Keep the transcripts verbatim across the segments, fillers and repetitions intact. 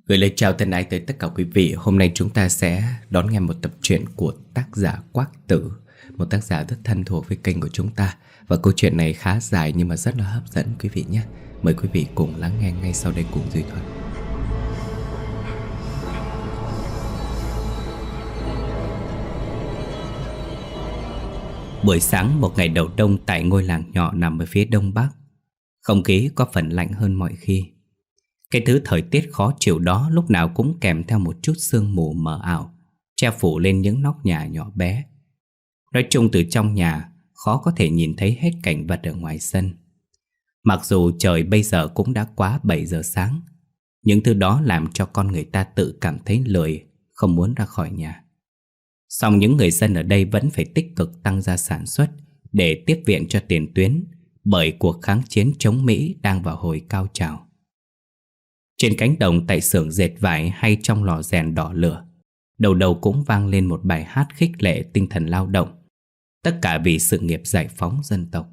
Gửi lời chào thân ái tới tất cả quý vị. Hôm nay chúng ta sẽ đón nghe một tập truyện của tác giả Quác Tử, một tác giả rất thân thuộc với kênh của chúng ta. Và câu chuyện này khá dài nhưng mà rất là hấp dẫn quý vị nhé. Mời quý vị cùng lắng nghe ngay sau đây cùng Duy Thuận. Buổi sáng một ngày đầu đông tại ngôi làng nhỏ nằm ở phía đông bắc. Không khí có phần lạnh hơn mọi khi. Cái thứ thời tiết khó chịu đó lúc nào cũng kèm theo một chút sương mù mờ ảo, che phủ lên những nóc nhà nhỏ bé. Nói chung từ trong nhà khó có thể nhìn thấy hết cảnh vật ở ngoài sân. Mặc dù trời bây giờ cũng đã quá bảy giờ sáng, những thứ đó làm cho con người ta tự cảm thấy lười, không muốn ra khỏi nhà. Song những người dân ở đây vẫn phải tích cực tăng gia sản xuất để tiếp viện cho tiền tuyến, bởi cuộc kháng chiến chống Mỹ đang vào hồi cao trào. Trên cánh đồng tại xưởng dệt vải hay trong lò rèn đỏ lửa, đầu đầu cũng vang lên một bài hát khích lệ tinh thần lao động, tất cả vì sự nghiệp giải phóng dân tộc.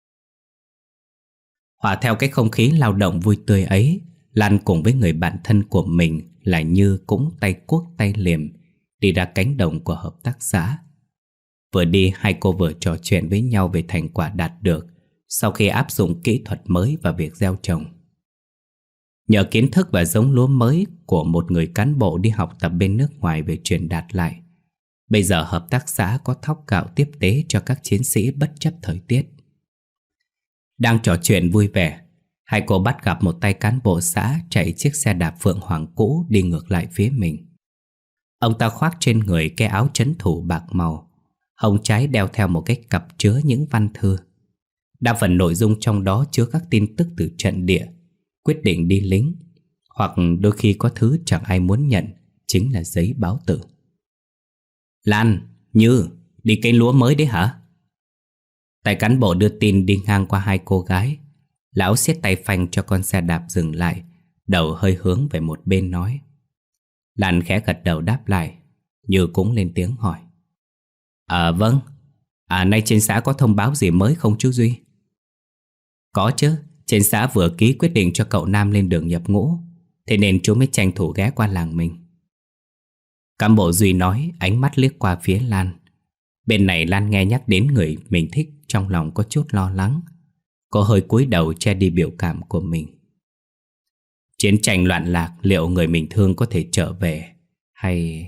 Hòa theo cái không khí lao động vui tươi ấy, Lan cùng với người bạn thân của mình là Như cũng tay cuốc tay liềm đi ra cánh đồng của hợp tác xã. Vừa đi hai cô vừa trò chuyện với nhau về thành quả đạt được sau khi áp dụng kỹ thuật mới vào việc gieo trồng. Nhờ kiến thức và giống lúa mới của một người cán bộ đi học tập bên nước ngoài về truyền đạt lại, bây giờ hợp tác xã có thóc gạo tiếp tế cho các chiến sĩ bất chấp thời tiết. Đang trò chuyện vui vẻ, hai cô bắt gặp một tay cán bộ xã chạy chiếc xe đạp Phượng Hoàng cũ đi ngược lại phía mình. Ông ta khoác trên người cái áo trấn thủ bạc màu, hông trái đeo theo một cái cặp chứa những văn thư. Đa phần nội dung trong đó chứa các tin tức từ trận địa, quyết định đi lính, hoặc đôi khi có thứ chẳng ai muốn nhận, chính là giấy báo tử. Lan, Như, đi cây lúa mới đấy hả? Tay cán bộ đưa tin đi ngang qua hai cô gái. Lão siết tay phanh cho con xe đạp dừng lại, đầu hơi hướng về một bên nói. Lan khẽ gật đầu đáp lại. Như cũng lên tiếng hỏi. À vâng. À nay trên xã có thông báo gì mới không chú Duy? Có chứ. Trên xã vừa ký quyết định cho cậu Nam lên đường nhập ngũ, thế nên chú mới tranh thủ ghé qua làng mình. Cán bộ Duy nói, ánh mắt liếc qua phía Lan. Bên này Lan nghe nhắc đến người mình thích, trong lòng có chút lo lắng. Cô hơi cúi đầu che đi biểu cảm của mình. Chiến tranh loạn lạc, liệu người mình thương có thể trở về hay...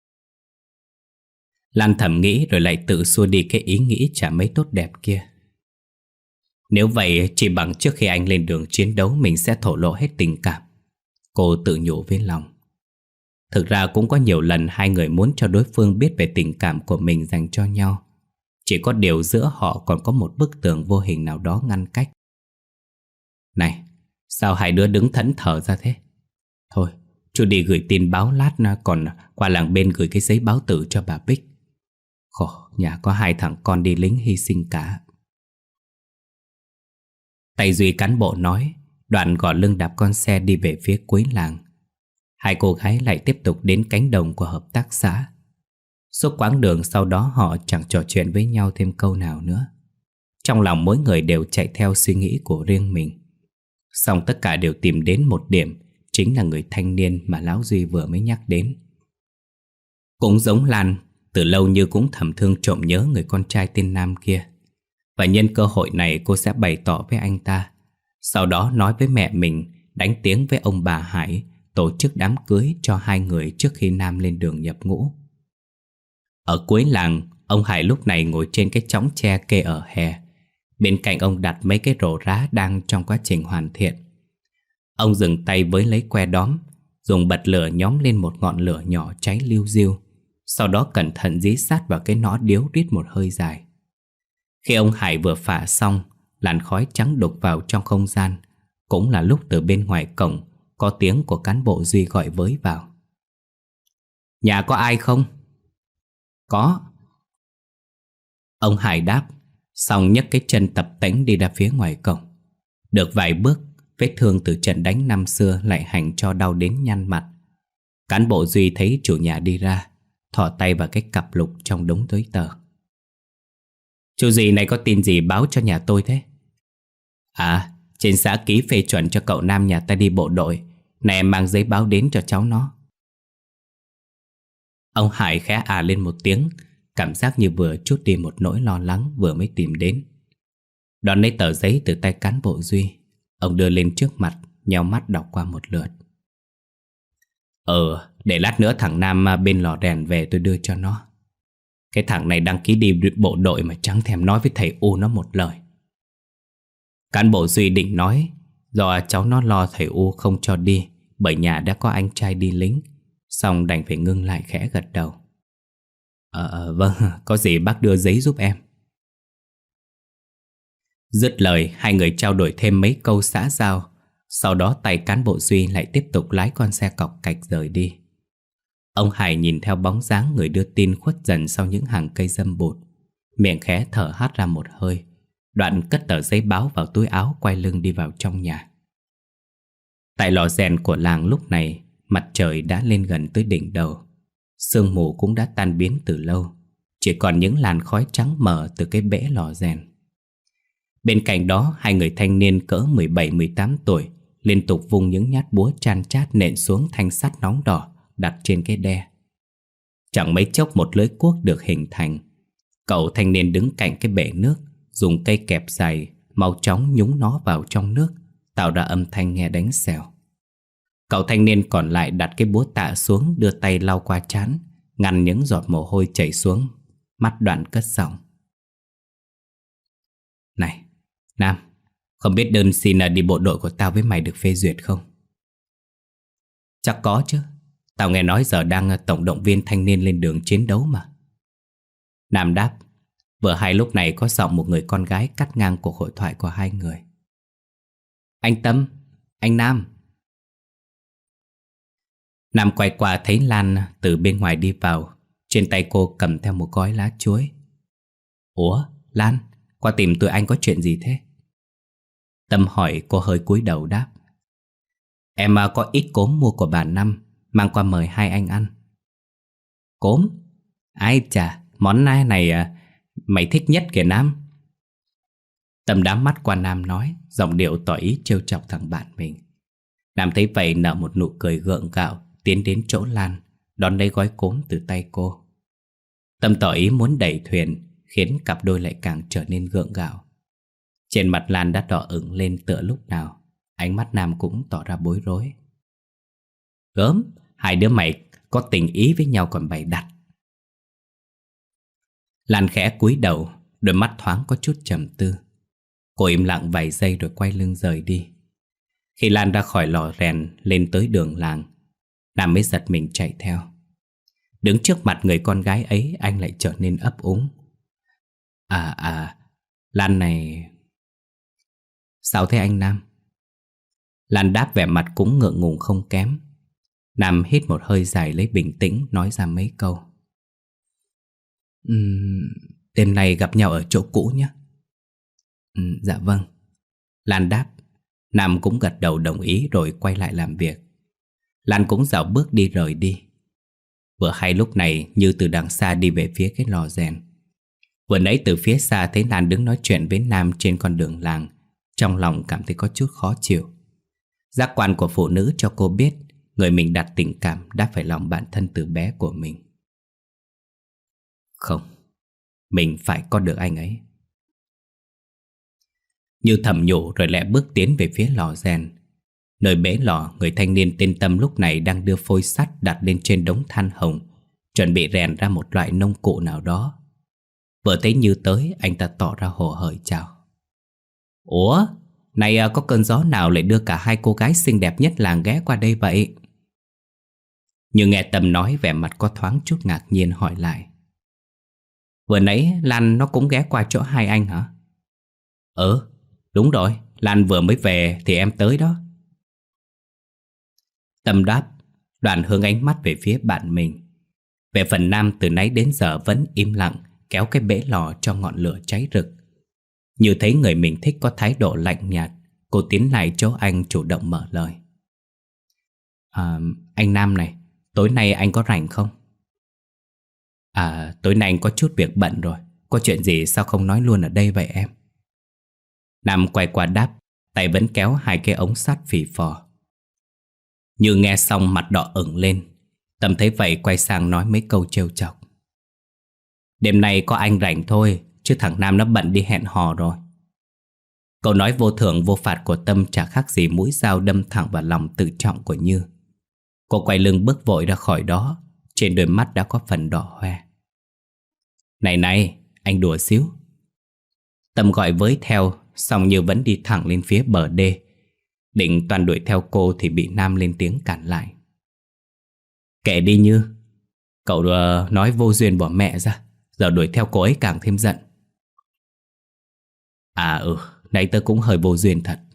Lan thầm nghĩ rồi lại tự xua đi cái ý nghĩ chả mấy tốt đẹp kia. Nếu vậy chỉ bằng trước khi anh lên đường chiến đấu mình sẽ thổ lộ hết tình cảm, cô tự nhủ với lòng. Thực ra cũng có nhiều lần hai người muốn cho đối phương biết về tình cảm của mình dành cho nhau. Chỉ có điều giữa họ còn có một bức tường vô hình nào đó ngăn cách. Này, sao hai đứa đứng thẫn thờ ra thế? Thôi, chú đi gửi tin báo lát, còn qua làng bên gửi cái giấy báo tử cho bà Bích. Khổ, nhà có hai thằng con đi lính hy sinh cả. Tay Duy cán bộ nói, đoạn gõ lưng đạp con xe đi về phía cuối làng. Hai cô gái lại tiếp tục đến cánh đồng của hợp tác xã. Suốt quãng đường sau đó họ chẳng trò chuyện với nhau thêm câu nào nữa. Trong lòng mỗi người đều chạy theo suy nghĩ của riêng mình. Song tất cả đều tìm đến một điểm, chính là người thanh niên mà Lão Duy vừa mới nhắc đến. Cũng giống Lan, từ lâu Như cũng thầm thương trộm nhớ người con trai tên Nam kia. Và nhân cơ hội này cô sẽ bày tỏ với anh ta, sau đó nói với mẹ mình, đánh tiếng với ông bà Hải, tổ chức đám cưới cho hai người trước khi Nam lên đường nhập ngũ. Ở cuối làng, ông Hải lúc này ngồi trên cái chõng tre kê ở hè. Bên cạnh ông đặt mấy cái rổ rá đang trong quá trình hoàn thiện. Ông dừng tay với lấy que đóm, dùng bật lửa nhóm lên một ngọn lửa nhỏ cháy liu riu, sau đó cẩn thận dí sát vào cái nõ điếu rít một hơi dài. Khi ông Hải vừa phả xong, làn khói trắng đục vào trong không gian. Cũng là lúc từ bên ngoài cổng có tiếng của cán bộ Duy gọi với vào. Nhà có ai không? Có. Ông Hải đáp, xong nhấc cái chân tập tễnh đi ra phía ngoài cổng. Được vài bước, vết thương từ trận đánh năm xưa lại hành cho đau đến nhăn mặt. Cán bộ Duy thấy chủ nhà đi ra, thò tay vào cái cặp lục trong đống giấy tờ. Chú Duy này có tin gì báo cho nhà tôi thế? À, trên xã ký phê chuẩn cho cậu Nam nhà ta đi bộ đội, Này em mang giấy báo đến cho cháu nó. Ông Hải khẽ à lên một tiếng, cảm giác như vừa trút đi một nỗi lo lắng vừa mới tìm đến. Đón lấy tờ giấy từ tay cán bộ Duy, ông đưa lên trước mặt, nheo mắt đọc qua một lượt. Ờ, để lát nữa thằng Nam bên lò rèn về tôi đưa cho nó. Cái thằng này đăng ký đi bộ đội mà chẳng thèm nói với thầy U nó một lời. Cán bộ Duy định nói, do cháu nó lo thầy U không cho đi, bởi nhà đã có anh trai đi lính, xong đành phải ngưng lại khẽ gật đầu. Ờ, vâng, có gì bác đưa giấy giúp em. Dứt lời, hai người trao đổi thêm mấy câu xã giao. Sau đó tay cán bộ Duy lại tiếp tục lái con xe cọc cạch rời đi. Ông Hải nhìn theo bóng dáng người đưa tin khuất dần sau những hàng cây dâm bụt, miệng khẽ thở hắt ra một hơi, đoạn cất tờ giấy báo vào túi áo, quay lưng đi vào trong nhà. Tại lò rèn của làng lúc này, mặt trời đã lên gần tới đỉnh đầu. Sương mù cũng đã tan biến từ lâu, chỉ còn những làn khói trắng mờ từ cái bể lò rèn. Bên cạnh đó, hai người thanh niên cỡ mười bảy mười tám tuổi liên tục vung những nhát búa chan chát nện xuống thanh sắt nóng đỏ đặt trên cái đe. Chẳng mấy chốc một lưới cuốc được hình thành. Cậu thanh niên đứng cạnh cái bể nước, dùng cây kẹp dài mau chóng nhúng nó vào trong nước, tạo ra âm thanh nghe đánh xèo. Cậu thanh niên còn lại đặt cái búa tạ xuống, đưa tay lau qua trán, ngăn những giọt mồ hôi chảy xuống, mắt đoạn cất giọng. Này, Nam, không biết đơn xin đi bộ đội của tao với mày được phê duyệt không? Chắc có chứ. Tao nghe nói giờ đang tổng động viên thanh niên lên đường chiến đấu mà. Nam đáp. Vừa hay lúc này có giọng một người con gái cắt ngang cuộc hội thoại của hai người. Anh Tâm, anh Nam. Nam quay qua thấy Lan từ bên ngoài đi vào. Trên tay cô cầm theo một gói lá chuối. Ủa, Lan, qua tìm tụi anh có chuyện gì thế? Tâm hỏi, cô hơi cúi đầu đáp. Em có ít cốm mua của bà Năm, mang qua mời hai anh ăn. Cốm? Ai chà, món này này à, mày thích nhất kìa Nam. Tâm đám mắt qua Nam nói, giọng điệu tỏ ý trêu chọc thằng bạn mình. Nam thấy vậy nở một nụ cười gượng gạo, tiến đến chỗ Lan, đón lấy gói cốm từ tay cô. Tâm tỏ ý muốn đẩy thuyền, khiến cặp đôi lại càng trở nên gượng gạo. Trên mặt Lan đã đỏ ửng lên tựa lúc nào. Ánh mắt Nam cũng tỏ ra bối rối. Gớm, hai đứa mày có tình ý với nhau còn bày đặt. Lan khẽ cúi đầu, đôi mắt thoáng có chút trầm tư. Cô im lặng vài giây rồi quay lưng rời đi. Khi Lan ra khỏi lò rèn lên tới đường làng, Nam mới giật mình chạy theo. Đứng trước mặt người con gái ấy, anh lại trở nên ấp úng. À à, Lan này... Sao thế anh Nam? Lan đáp vẻ mặt cũng ngượng ngùng không kém. Nam hít một hơi dài lấy bình tĩnh, nói ra mấy câu. uhm, Đêm nay gặp nhau ở chỗ cũ nhé. uhm, Dạ vâng. Lan đáp. Nam cũng gật đầu đồng ý rồi quay lại làm việc. Lan cũng dạo bước đi rời đi. Vừa hay lúc này Như từ đằng xa đi về phía cái lò rèn. Vừa nãy từ phía xa thấy Lan đứng nói chuyện với Nam trên con đường làng, trong lòng cảm thấy có chút khó chịu. Giác quan của phụ nữ cho cô biết người mình đặt tình cảm đã phải lòng bạn thân từ bé của mình. Không, mình phải có được anh ấy. Như thầm nhủ rồi lẹ bước tiến về phía lò rèn. Nơi bể lò, người thanh niên tên Tâm lúc này đang đưa phôi sắt đặt lên trên đống than hồng, chuẩn bị rèn ra một loại nông cụ nào đó. Vừa thấy Như tới, anh ta tỏ ra hồ hởi chào. Ủa, này có cơn gió nào lại đưa cả hai cô gái xinh đẹp nhất làng ghé qua đây vậy? Như nghe Tâm nói, vẻ mặt có thoáng chút ngạc nhiên hỏi lại. Vừa nãy Lan nó cũng ghé qua chỗ hai anh hả? Ừ, đúng rồi, Lan vừa mới về thì em tới đó. Tâm đáp, đoạn hướng ánh mắt về phía bạn mình. Về phần Nam từ nãy đến giờ vẫn im lặng, kéo cái bể lò cho ngọn lửa cháy rực. Như thấy người mình thích có thái độ lạnh nhạt, cô tiến lại chỗ anh chủ động mở lời. À, anh Nam này, tối nay anh có rảnh không? À, tối nay anh có chút việc bận rồi. Có chuyện gì sao không nói luôn ở đây vậy em? Nam quay qua đáp, tay vẫn kéo hai cái ống sắt phì phò. Như nghe xong mặt đỏ ửng lên. Tâm thấy vậy quay sang nói mấy câu trêu chọc. Đêm nay có anh rảnh thôi, chứ thằng Nam nó bận đi hẹn hò rồi. Câu nói vô thưởng vô phạt của Tâm chả khác gì mũi dao đâm thẳng vào lòng tự trọng của Như. Cô quay lưng bước vội ra khỏi đó. Trên đôi mắt đã có phần đỏ hoe. Này này, anh đùa xíu. Tâm gọi với theo, xong Như vẫn đi thẳng lên phía bờ đê. Định toàn đuổi theo cô thì bị Nam lên tiếng cản lại. Kệ đi Như, cậu uh, nói vô duyên bỏ mẹ ra, giờ đuổi theo cô ấy càng thêm giận. À ừ, nãy tớ cũng hơi vô duyên thật.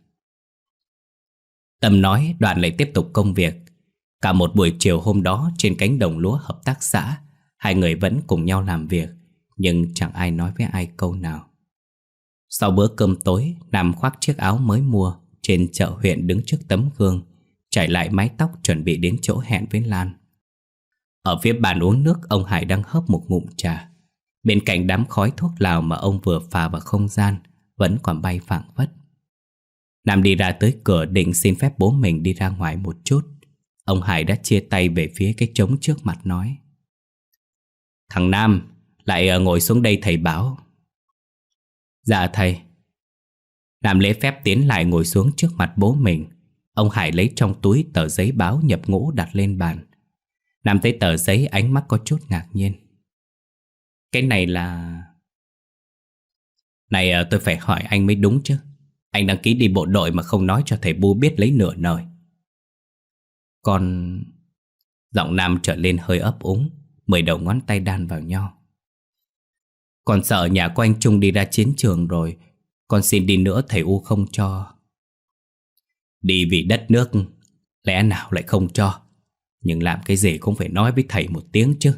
Tâm nói, đoạn lại tiếp tục công việc. Cả một buổi chiều hôm đó trên cánh đồng lúa hợp tác xã, hai người vẫn cùng nhau làm việc, nhưng chẳng ai nói với ai câu nào. Sau bữa cơm tối, Nam khoác chiếc áo mới mua trên chợ huyện đứng trước tấm gương, chải lại mái tóc chuẩn bị đến chỗ hẹn với Lan. Ở phía bàn uống nước, ông Hải đang hớp một ngụm trà. Bên cạnh đám khói thuốc lào mà ông vừa phà vào không gian vẫn còn bay phảng phất. Nam đi ra tới cửa định xin phép bố mình đi ra ngoài một chút. Ông Hải đã chia tay về phía cái trống trước mặt nói: Thằng Nam, lại ngồi xuống đây thầy bảo. Dạ thầy. Nam lễ phép tiến lại ngồi xuống trước mặt bố mình. Ông Hải lấy trong túi tờ giấy báo nhập ngũ đặt lên bàn. Nam thấy tờ giấy ánh mắt có chút ngạc nhiên. Cái này là... Này tôi phải hỏi anh mới đúng chứ. Anh đăng ký đi bộ đội mà không nói cho thầy Bu biết lấy nửa lời. Con... Giọng Nam trở lên hơi ấp úng, mười đầu ngón tay đan vào nhau. Con sợ nhà của anh Trung đi ra chiến trường rồi, con xin đi nữa thầy U không cho. Đi vì đất nước, lẽ nào lại không cho. Nhưng làm cái gì cũng phải nói với thầy một tiếng chứ.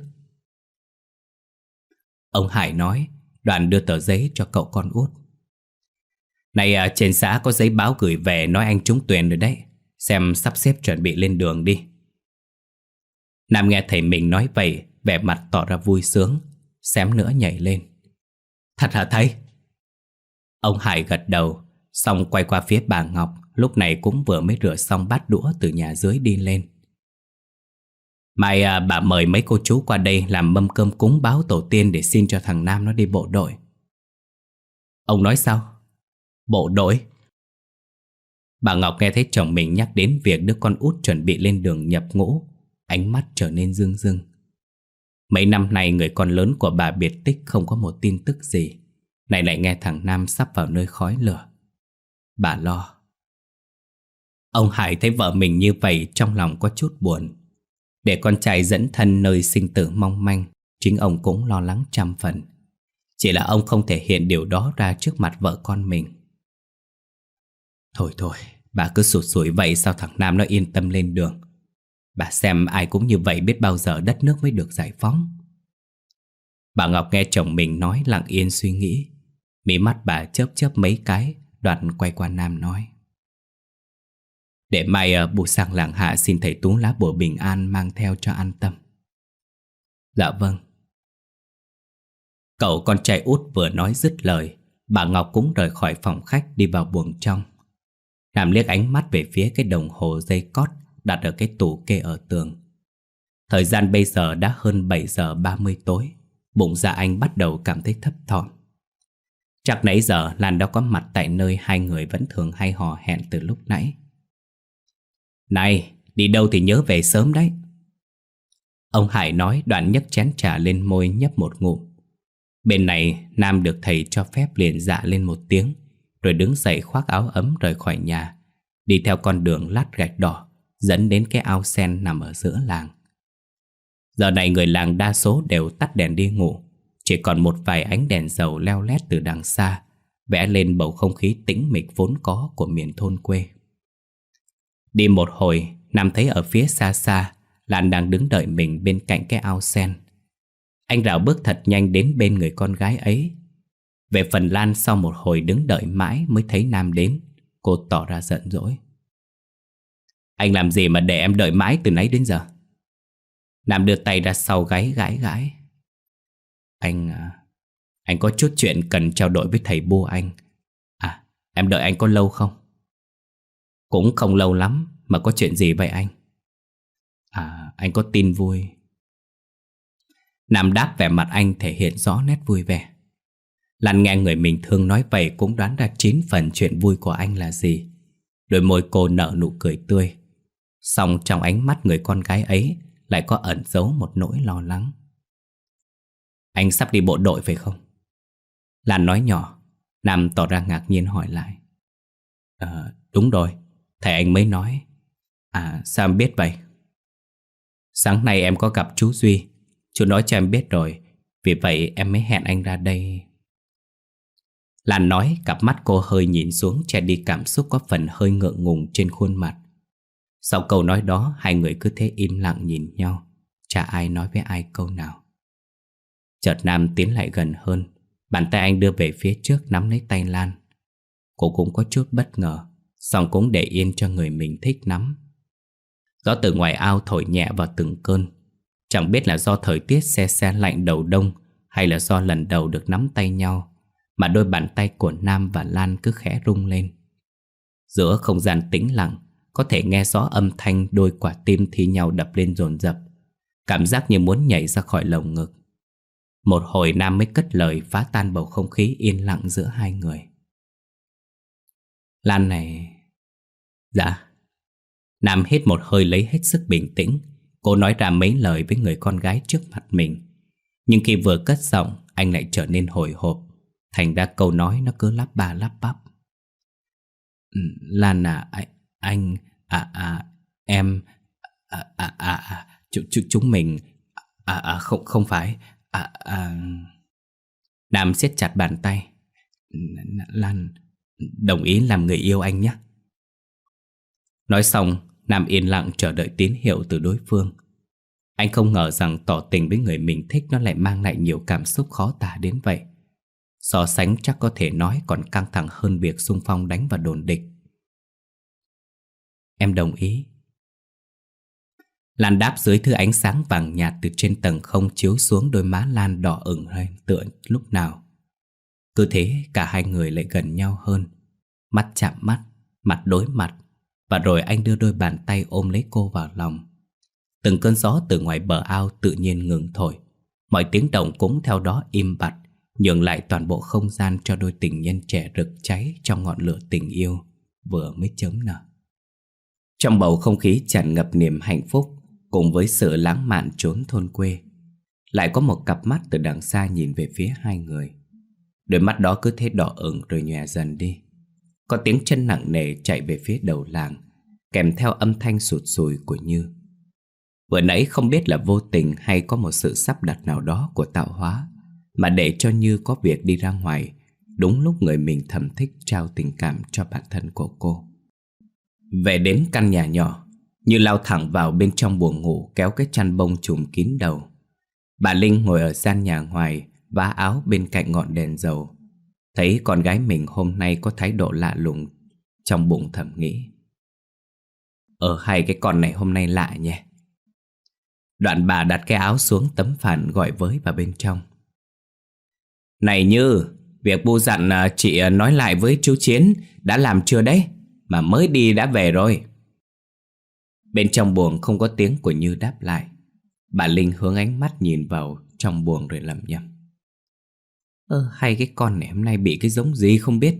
Ông Hải nói, đoạn đưa tờ giấy cho cậu con út. Này à, trên xã có giấy báo gửi về nói anh trúng tuyển rồi đấy. Xem sắp xếp chuẩn bị lên đường đi. Nam nghe thầy mình nói vậy, vẻ mặt tỏ ra vui sướng, xém nữa nhảy lên. Thật hả thầy? Ông Hải gật đầu, xong quay qua phía bà Ngọc, lúc này cũng vừa mới rửa xong bát đũa từ nhà dưới đi lên. Mai à, bà mời mấy cô chú qua đây làm mâm cơm cúng báo tổ tiên để xin cho thằng Nam nó đi bộ đội. Ông nói sao? Bộ đội? Bà Ngọc nghe thấy chồng mình nhắc đến việc đứa con út chuẩn bị lên đường nhập ngũ, ánh mắt trở nên rưng rưng. Mấy năm nay người con lớn của bà biệt tích không có một tin tức gì, này lại nghe thằng Nam sắp vào nơi khói lửa. Bà lo. Ông Hải thấy vợ mình như vậy trong lòng có chút buồn. Để con trai dẫn thân nơi sinh tử mong manh, chính ông cũng lo lắng trăm phần. Chỉ là ông không thể hiện điều đó ra trước mặt vợ con mình. Thôi thôi, bà cứ sụt sùi vậy sao thằng Nam nó yên tâm lên đường. Bà xem ai cũng như vậy biết bao giờ đất nước mới được giải phóng. Bà Ngọc nghe chồng mình nói lặng yên suy nghĩ. Mí mắt bà chớp chớp mấy cái, đoạn quay qua Nam nói: Để mai bù sang làng Hạ xin thầy Tú lá bùa bình an mang theo cho an tâm. Dạ vâng. Cậu con trai út vừa nói dứt lời, bà Ngọc cũng rời khỏi phòng khách đi vào buồng trong. Nam liếc ánh mắt về phía cái đồng hồ dây cót đặt ở cái tủ kê ở tường. Thời gian bây giờ đã hơn bảy giờ ba mươi tối. Bụng dạ anh bắt đầu cảm thấy thấp thỏm. Chắc nãy giờ Lan đã có mặt tại nơi hai người vẫn thường hay hò hẹn từ lúc nãy. Này, đi đâu thì nhớ về sớm đấy. Ông Hải nói, đoạn nhấc chén trà lên môi nhấp một ngụm. Bên này Nam được thầy cho phép liền dạ lên một tiếng, rồi đứng dậy khoác áo ấm rời khỏi nhà, đi theo con đường lát gạch đỏ dẫn đến cái ao sen nằm ở giữa làng. Giờ này người làng đa số đều tắt đèn đi ngủ, chỉ còn một vài ánh đèn dầu leo lét từ đằng xa, vẽ lên bầu không khí tĩnh mịch vốn có của miền thôn quê. Đi một hồi, Nam thấy ở phía xa xa Lan đang đứng đợi mình bên cạnh cái ao sen. Anh rảo bước thật nhanh đến bên người con gái ấy. Về phần Lan, sau một hồi đứng đợi mãi mới thấy Nam đến, cô tỏ ra giận dỗi. Anh làm gì mà để em đợi mãi từ nãy đến giờ? Nam đưa tay ra sau gáy gãi gãi. Anh... À, anh có chút chuyện cần trao đổi với thầy Bu anh. À, em đợi anh có lâu không? Cũng không lâu lắm, mà có chuyện gì vậy anh? À, anh có tin vui. Nam đáp, vẻ mặt anh thể hiện rõ nét vui vẻ. Lan nghe người mình thương nói vậy cũng đoán ra chín phần chuyện vui của anh là gì. Đôi môi cô nở nụ cười tươi. Song trong ánh mắt người con gái ấy lại có ẩn giấu một nỗi lo lắng. Anh sắp đi bộ đội phải không? Lan nói nhỏ. Nam tỏ ra ngạc nhiên hỏi lại. À, đúng rồi, thầy anh mới nói. À, sao em biết vậy? Sáng nay em có gặp chú Duy. Chú nói cho em biết rồi, vì vậy em mới hẹn anh ra đây. Lan nói, cặp mắt cô hơi nhìn xuống, che đi cảm xúc có phần hơi ngượng ngùng trên khuôn mặt. Sau câu nói đó, hai người cứ thế im lặng nhìn nhau, chả ai nói với ai câu nào. Chợt Nam tiến lại gần hơn, bàn tay anh đưa về phía trước nắm lấy tay Lan. Cô cũng có chút bất ngờ, song cũng để yên cho người mình thích nắm. Gió từ ngoài ao thổi nhẹ vào từng cơn. Chẳng biết là do thời tiết se se lạnh đầu đông, hay là do lần đầu được nắm tay nhau, mà đôi bàn tay của Nam và Lan cứ khẽ rung lên. Giữa không gian tĩnh lặng, có thể nghe rõ âm thanh đôi quả tim thi nhau đập lên dồn dập, cảm giác như muốn nhảy ra khỏi lồng ngực. Một hồi Nam mới cất lời phá tan bầu không khí yên lặng giữa hai người. Lan này... Dạ. Nam hít một hơi lấy hết sức bình tĩnh. Cô nói ra mấy lời với người con gái trước mặt mình. Nhưng khi vừa cất giọng, anh lại trở nên hồi hộp. Thành ra câu nói nó cứ lắp ba lắp bắp. Lan à, anh, anh à à em à à à, à ch, ch, chúng mình à à không không phải à à. Nam siết chặt bàn tay. Lan đồng ý làm người yêu anh nhé. Nói xong, Nam yên lặng chờ đợi tín hiệu từ đối phương. Anh không ngờ rằng tỏ tình với người mình thích nó lại mang lại nhiều cảm xúc khó tả đến vậy. So sánh chắc có thể nói còn căng thẳng hơn việc xung phong đánh vào đồn địch. Em đồng ý. Lan đáp dưới thứ ánh sáng vàng nhạt từ trên tầng không chiếu xuống đôi má Lan đỏ ửng lên tựa lúc nào. Cứ thế cả hai người lại gần nhau hơn. Mắt chạm mắt, mặt đối mặt. Và rồi anh đưa đôi bàn tay ôm lấy cô vào lòng. Từng cơn gió từ ngoài bờ ao tự nhiên ngừng thổi. Mọi tiếng động cũng theo đó im bặt, nhường lại toàn bộ không gian cho đôi tình nhân trẻ rực cháy trong ngọn lửa tình yêu vừa mới chớm nở. Trong bầu không khí tràn ngập niềm hạnh phúc, cùng với sự lãng mạn chốn thôn quê, lại có một cặp mắt từ đằng xa nhìn về phía hai người. Đôi mắt đó cứ thế đỏ ửng rồi nhòe dần đi. Có tiếng chân nặng nề chạy về phía đầu làng, kèm theo âm thanh sụt sùi của Như. Vừa nãy không biết là vô tình hay có một sự sắp đặt nào đó của tạo hóa, mà để cho Như có việc đi ra ngoài đúng lúc người mình thầm thích trao tình cảm cho bản thân của cô. Về đến căn nhà nhỏ, Như lao thẳng vào bên trong buồng ngủ, kéo cái chăn bông trùm kín đầu. Bà Linh ngồi ở gian nhà ngoài, vá áo bên cạnh ngọn đèn dầu. Thấy con gái mình hôm nay có thái độ lạ lùng, trong bụng thầm nghĩ: Ờ hay cái con này hôm nay lạ nhé. Đoạn bà đặt cái áo xuống tấm phản gọi với vào bên trong. Này Như, việc bu dặn chị nói lại với chú Chiến đã làm chưa đấy? Mà mới đi đã về rồi. Bên trong buồng không có tiếng của Như đáp lại. Bà Linh hướng ánh mắt nhìn vào trong buồng rồi lẩm nhẩm: Ơ hay cái con này hôm nay bị cái giống gì không biết.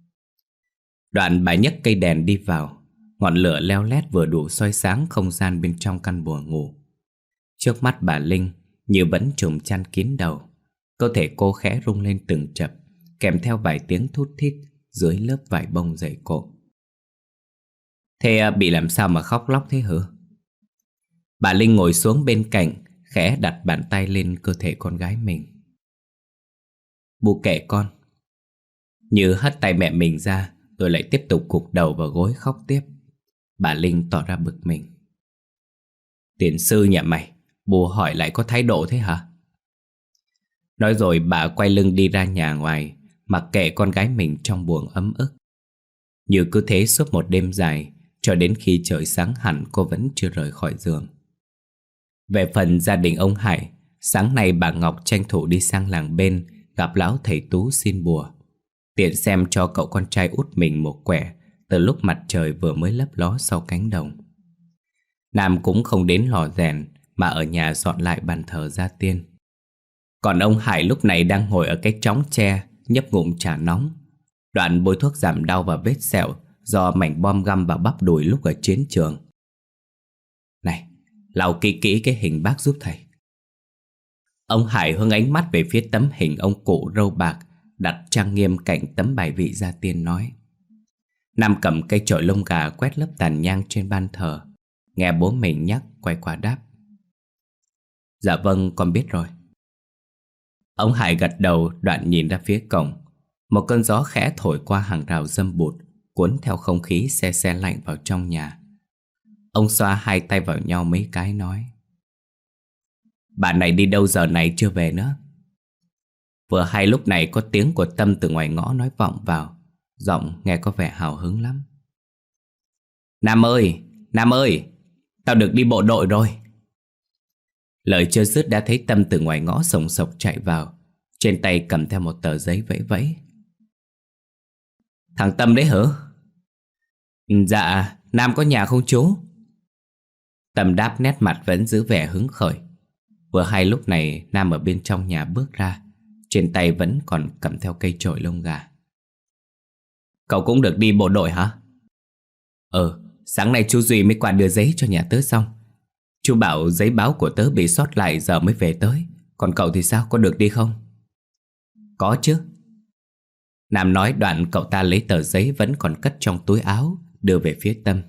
Đoạn bà nhấc cây đèn đi vào. Ngọn lửa leo lét vừa đủ soi sáng không gian bên trong căn buồng ngủ. Trước mắt bà Linh, Như vẫn trùm chăn kín đầu. Cơ thể cô khẽ rung lên từng chập, kèm theo vài tiếng thút thít dưới lớp vải bông dày cộm. Thế bị làm sao mà khóc lóc thế hả? Bà Linh ngồi xuống bên cạnh, khẽ đặt bàn tay lên cơ thể con gái mình. Bu kệ con. Như hất tay mẹ mình ra, rồi lại tiếp tục gục đầu vào gối khóc tiếp. Bà Linh tỏ ra bực mình. Tiền sư nhà mày, Bu hỏi lại có thái độ thế hả? Nói rồi bà quay lưng đi ra nhà ngoài, mặc kệ con gái mình trong buồng ấm ức. Như cứ thế suốt một đêm dài, cho đến khi trời sáng hẳn cô vẫn chưa rời khỏi giường. Về phần gia đình ông Hải, sáng nay bà Ngọc tranh thủ đi sang làng bên gặp lão thầy Tú xin bùa, tiện xem cho cậu con trai út mình một quẻ từ lúc mặt trời vừa mới lấp ló sau cánh đồng. Nam cũng không đến lò rèn mà ở nhà dọn lại bàn thờ gia tiên. Còn ông Hải lúc này đang ngồi ở cái chóng tre nhấp ngụm trà nóng. Đoạn bôi thuốc giảm đau và vết sẹo do mảnh bom găm vào bắp đùi lúc ở chiến trường. Này, lau kỹ kỹ cái hình bác giúp thầy. Ông Hải hướng ánh mắt về phía tấm hình ông cụ râu bạc đặt trang nghiêm cạnh tấm bài vị gia tiên nói. Nam cầm cây chổi lông gà quét lớp tàn nhang trên ban thờ. Nghe bố mình nhắc, quay qua đáp. Dạ vâng, con biết rồi. Ông Hải gật đầu, đoạn nhìn ra phía cổng. Một cơn gió khẽ thổi qua hàng rào râm bụt, cuốn theo không khí se se lạnh vào trong nhà. Ông xoa hai tay vào nhau mấy cái nói. Bà này đi đâu giờ này chưa về nữa? Vừa hay lúc này có tiếng của Tâm từ ngoài ngõ nói vọng vào. Giọng nghe có vẻ hào hứng lắm. Nam ơi, Nam ơi, tao được đi bộ đội rồi. Lời chưa dứt đã thấy Tâm từ ngoài ngõ sồng sộc chạy vào, trên tay cầm theo một tờ giấy vẫy vẫy. Thằng Tâm đấy hả? Dạ, Nam có nhà không chú? Tâm đáp, nét mặt vẫn giữ vẻ hứng khởi. Vừa hay lúc này Nam ở bên trong nhà bước ra, trên tay vẫn còn cầm theo cây chổi lông gà. Cậu cũng được đi bộ đội hả? Ờ, sáng nay chú Duy mới qua đưa giấy cho nhà tớ xong. Chú bảo giấy báo của tớ bị sót lại giờ mới về tới. Còn cậu thì sao, có được đi không? Có chứ. Nam nói, đoạn cậu ta lấy tờ giấy vẫn còn cất trong túi áo, đưa về phía Tâm.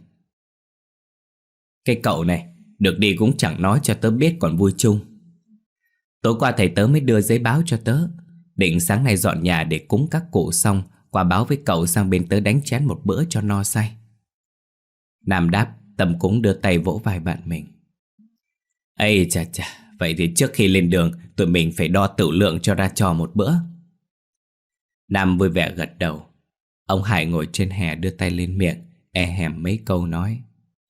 Cái cậu này, được đi cũng chẳng nói cho tớ biết còn vui chung. Tối qua thầy tớ mới đưa giấy báo cho tớ, định sáng nay dọn nhà để cúng các cụ xong qua báo với cậu sang bên tớ đánh chén một bữa cho no say. Nam đáp, Tâm cũng đưa tay vỗ vai bạn mình. Ây chà chà, vậy thì trước khi lên đường tụi mình phải đo tửu lượng cho ra trò một bữa. Nam vui vẻ gật đầu. Ông Hải ngồi trên hè đưa tay lên miệng, e hèm mấy câu nói.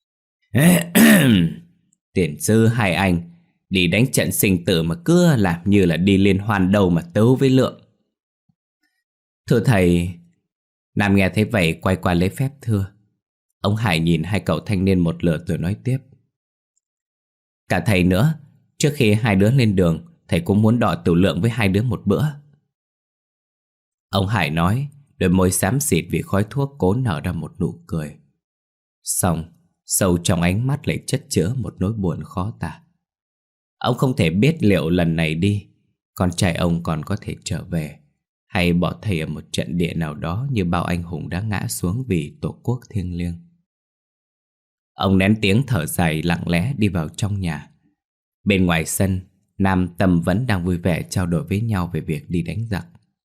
Tiền sư hai anh đi đánh trận sinh tử mà cứ làm như là đi liên hoan đâu mà tấu với Lượng. Thưa thầy. Nam nghe thấy vậy quay qua lấy phép thưa. Ông Hải nhìn hai cậu thanh niên một lượt rồi nói tiếp. Cả thầy nữa, trước khi hai đứa lên đường, thầy cũng muốn đọ tửu lượng với hai đứa một bữa. Ông Hải nói, đôi môi xám xịt vì khói thuốc cố nở ra một nụ cười. Xong, sâu trong ánh mắt lại chất chứa một nỗi buồn khó tả. Ông không thể biết liệu lần này đi, con trai ông còn có thể trở về, hay bỏ thầy ở một trận địa nào đó như bao anh hùng đã ngã xuống vì tổ quốc thiêng liêng. Ông nén tiếng thở dài lặng lẽ đi vào trong nhà. Bên ngoài sân, Nam Tâm vẫn đang vui vẻ trao đổi với nhau về việc đi đánh giặc.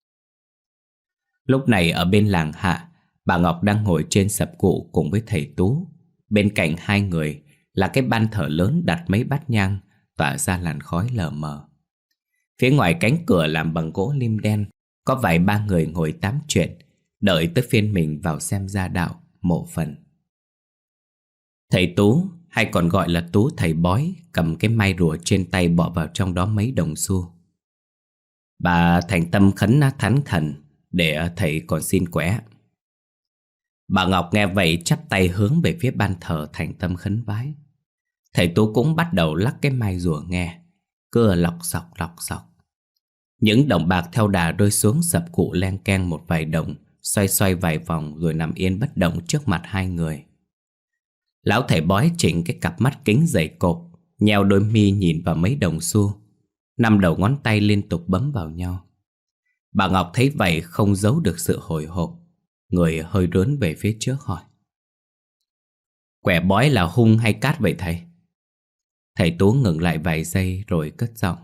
Lúc này ở bên làng Hạ, bà Ngọc đang ngồi trên sập cụ cùng với thầy Tú. Bên cạnh hai người là cái ban thờ lớn đặt mấy bát nhang, tỏa ra làn khói lờ mờ. Phía ngoài cánh cửa làm bằng gỗ lim đen, có vài ba người ngồi tám chuyện, đợi tới phiên mình vào xem gia đạo, mộ phần. Thầy Tú, hay còn gọi là Tú thầy bói, cầm cái mai rùa trên tay bỏ vào trong đó mấy đồng xu. Bà thành tâm khấn thánh thần, để thầy còn xin quẻ. Bà Ngọc nghe vậy chắp tay hướng về phía ban thờ thành tâm khấn vái. Thầy Tú cũng bắt đầu lắc cái mai rùa nghe, cưa lọc sọc lọc sọc. Những đồng bạc theo đà rơi xuống sập cụ len keng một vài đồng, xoay xoay vài vòng rồi nằm yên bất động trước mặt hai người. Lão thầy bói chỉnh cái cặp mắt kính dày cộp, nheo đôi mi nhìn vào mấy đồng xu. Năm đầu ngón tay liên tục bấm vào nhau. Bà Ngọc thấy vậy không giấu được sự hồi hộp, người hơi rớn về phía trước hỏi. Quẻ bói là hung hay cát vậy thầy? Thầy Tú ngừng lại vài giây rồi cất giọng.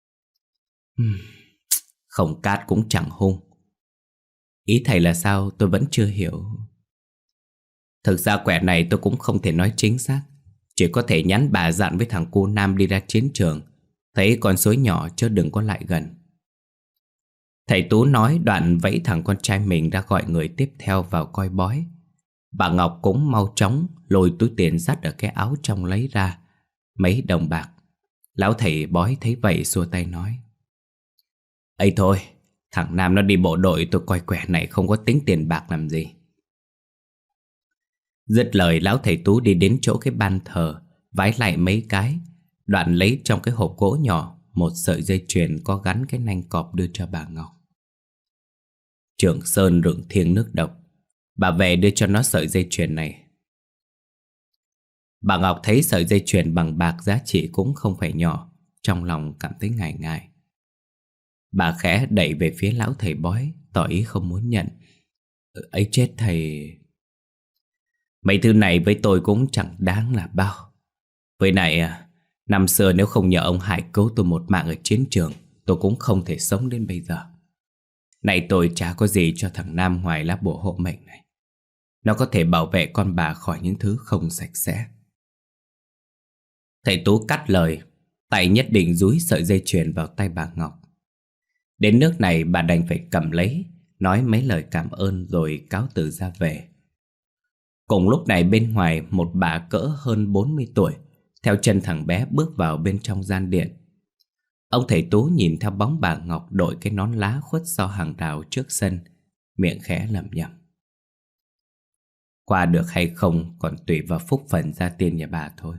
Không cát cũng chẳng hung. Ý thầy là sao tôi vẫn chưa hiểu. Thực ra quẻ này tôi cũng không thể nói chính xác, chỉ có thể nhắn bà dặn với thằng cu Nam đi ra chiến trường, thấy con suối nhỏ chứ đừng có lại gần. Thầy Tú nói đoạn vẫy thằng con trai mình ra gọi người tiếp theo vào coi bói. Bà Ngọc cũng mau chóng lôi túi tiền dắt ở cái áo trong lấy ra mấy đồng bạc. Lão thầy bói thấy vậy xua tay nói. Ây thôi, thằng Nam nó đi bộ đội, tôi coi quẻ này không có tính tiền bạc làm gì. Dứt lời lão thầy Tú đi đến chỗ cái ban thờ, vái lại mấy cái, đoạn lấy trong cái hộp gỗ nhỏ một sợi dây chuyền có gắn cái nanh cọp đưa cho bà Ngọc. Trường Sơn rừng thiêng nước độc, bà về đưa cho nó sợi dây chuyền này. Bà Ngọc thấy sợi dây chuyền bằng bạc giá trị cũng không phải nhỏ, trong lòng cảm thấy ngại ngại. Bà khẽ đẩy về phía lão thầy bói, tỏ ý không muốn nhận. Ấy chết thầy, mấy thứ này với tôi cũng chẳng đáng là bao. Với này à, năm xưa nếu không nhờ ông Hải cứu tôi một mạng ở chiến trường, tôi cũng không thể sống đến bây giờ. Này tôi chả có gì cho thằng Nam ngoài lá bùa hộ mệnh này. Nó có thể bảo vệ con bà khỏi những thứ không sạch sẽ. Thầy Tú cắt lời, tay nhất định dúi sợi dây chuyền vào tay bà Ngọc. Đến nước này bà đành phải cầm lấy, nói mấy lời cảm ơn rồi cáo từ ra về. Cùng lúc này bên ngoài một bà cỡ hơn bốn mươi tuổi theo chân thằng bé bước vào bên trong gian điện. Ông thầy Tú nhìn theo bóng bà Ngọc đội cái nón lá khuất sau hàng rào trước sân, miệng khẽ lẩm nhẩm. Qua được hay không còn tùy vào phúc phần gia tiên nhà bà thôi.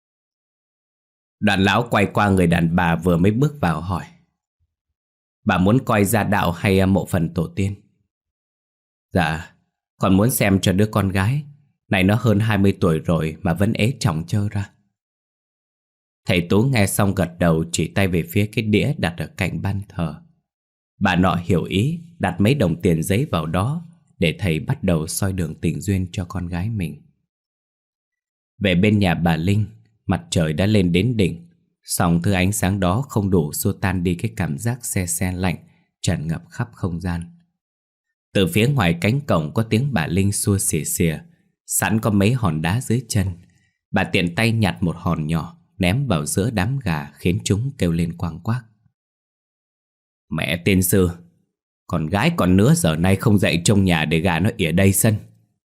Đoạn lão quay qua người đàn bà vừa mới bước vào hỏi. Bà muốn coi gia đạo hay mộ phần tổ tiên? Dạ, còn muốn xem cho đứa con gái. Này nó hơn hai mươi tuổi rồi mà vẫn ế chồng chơ ra. Thầy Tú nghe xong gật đầu, chỉ tay về phía cái đĩa đặt ở cạnh ban thờ. Bà nọ hiểu ý, đặt mấy đồng tiền giấy vào đó để thầy bắt đầu soi đường tình duyên cho con gái mình. Về bên nhà bà Linh, mặt trời đã lên đến đỉnh, song thứ ánh sáng đó không đủ xua tan đi cái cảm giác se se lạnh tràn ngập khắp không gian. Từ phía ngoài cánh cổng có tiếng bà Linh xua xỉa xỉa, sẵn có mấy hòn đá dưới chân. Bà tiện tay nhặt một hòn nhỏ ném vào giữa đám gà, khiến chúng kêu lên quang quác. Mẹ tiên sư, con gái còn nữa giờ nay không dậy trong nhà để gà nó ỉa đây sân.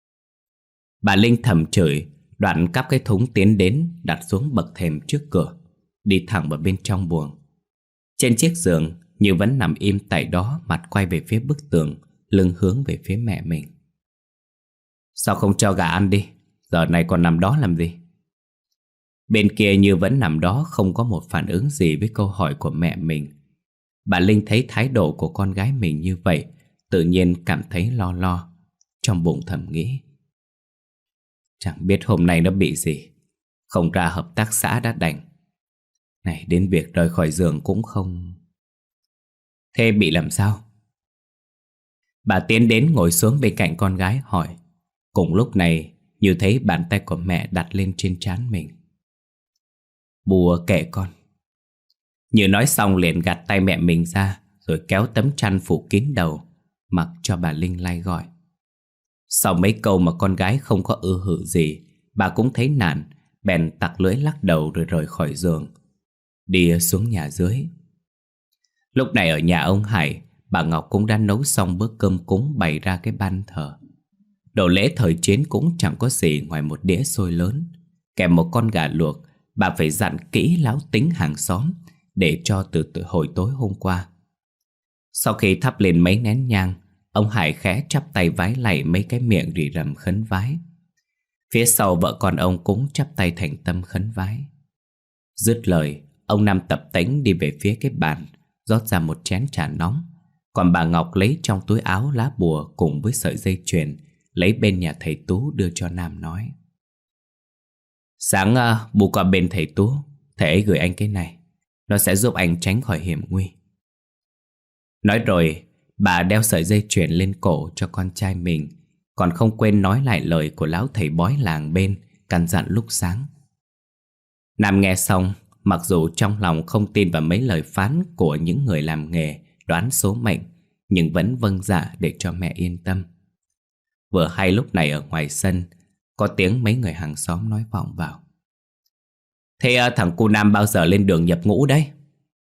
Bà Linh thầm chửi, đoạn cắp cái thúng tiến đến đặt xuống bậc thềm trước cửa, đi thẳng vào bên trong buồng. Trên chiếc giường, Như vẫn nằm im tại đó, mặt quay về phía bức tường, lưng hướng về phía mẹ mình. Sao không cho gà ăn đi, giờ này còn nằm đó làm gì? Bên kia Như vẫn nằm đó không có một phản ứng gì với câu hỏi của mẹ mình. Bà Linh thấy thái độ của con gái mình như vậy, tự nhiên cảm thấy lo lo. Trong bụng thầm nghĩ, chẳng biết hôm nay nó bị gì, không ra hợp tác xã đã đành. Này đến việc rời khỏi giường cũng không. Thế bị làm sao? Bà tiến đến ngồi xuống bên cạnh con gái hỏi. Cùng lúc này Như thấy bàn tay của mẹ đặt lên trên trán mình. Bùa kệ con. Như nói xong liền gạt tay mẹ mình ra, rồi kéo tấm chăn phủ kín đầu, mặc cho bà Linh lay gọi. Sau mấy câu mà con gái không có ư hự gì, bà cũng thấy nản, bèn tặc lưỡi lắc đầu rồi rời khỏi giường, đi xuống nhà dưới. Lúc này ở nhà ông Hải, bà Ngọc cũng đã nấu xong bữa cơm cúng bày ra cái ban thờ. Đồ lễ thời chiến cũng chẳng có gì ngoài một đĩa xôi lớn, kèm một con gà luộc. Bà phải dặn kỹ láo tính hàng xóm để cho từ từ hồi tối hôm qua. Sau khi thắp lên mấy nén nhang, ông Hải khẽ chắp tay vái lạy mấy cái miệng rì rầm khấn vái. Phía sau vợ con ông cũng chắp tay thành tâm khấn vái. Dứt lời, ông Năm tập tễnh đi về phía cái bàn, rót ra một chén trà nóng. Còn bà Ngọc lấy trong túi áo lá bùa cùng với sợi dây chuyền, lấy bên nhà thầy Tú đưa cho Nam nói. Sáng uh, bù qua bên thầy Tú, thầy ấy gửi anh cái này, nó sẽ giúp anh tránh khỏi hiểm nguy. Nói rồi, bà đeo sợi dây chuyền lên cổ cho con trai mình, còn không quên nói lại lời của lão thầy bói làng bên căn dặn lúc sáng. Nam nghe xong, mặc dù trong lòng không tin vào mấy lời phán của những người làm nghề đoán số mệnh, nhưng vẫn vâng dạ để cho mẹ yên tâm. Vừa hay lúc này ở ngoài sân có tiếng mấy người hàng xóm nói vọng vào. Thế thằng cu Nam bao giờ lên đường nhập ngũ đấy?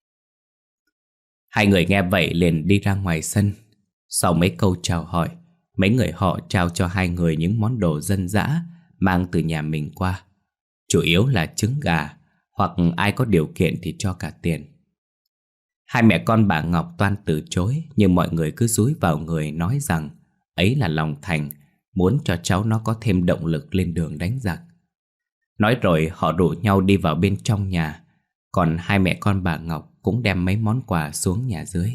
Hai người nghe vậy liền đi ra ngoài sân. Sau mấy câu chào hỏi, mấy người họ trao cho hai người những món đồ dân dã mang từ nhà mình qua. Chủ yếu là trứng gà, hoặc ai có điều kiện thì cho cả tiền. Hai mẹ con bà Ngọc toan từ chối, nhưng mọi người cứ dúi vào người nói rằng ấy là lòng thành, muốn cho cháu nó có thêm động lực lên đường đánh giặc. Nói rồi họ rủ nhau đi vào bên trong nhà. Còn hai mẹ con bà Ngọc cũng đem mấy món quà xuống nhà dưới.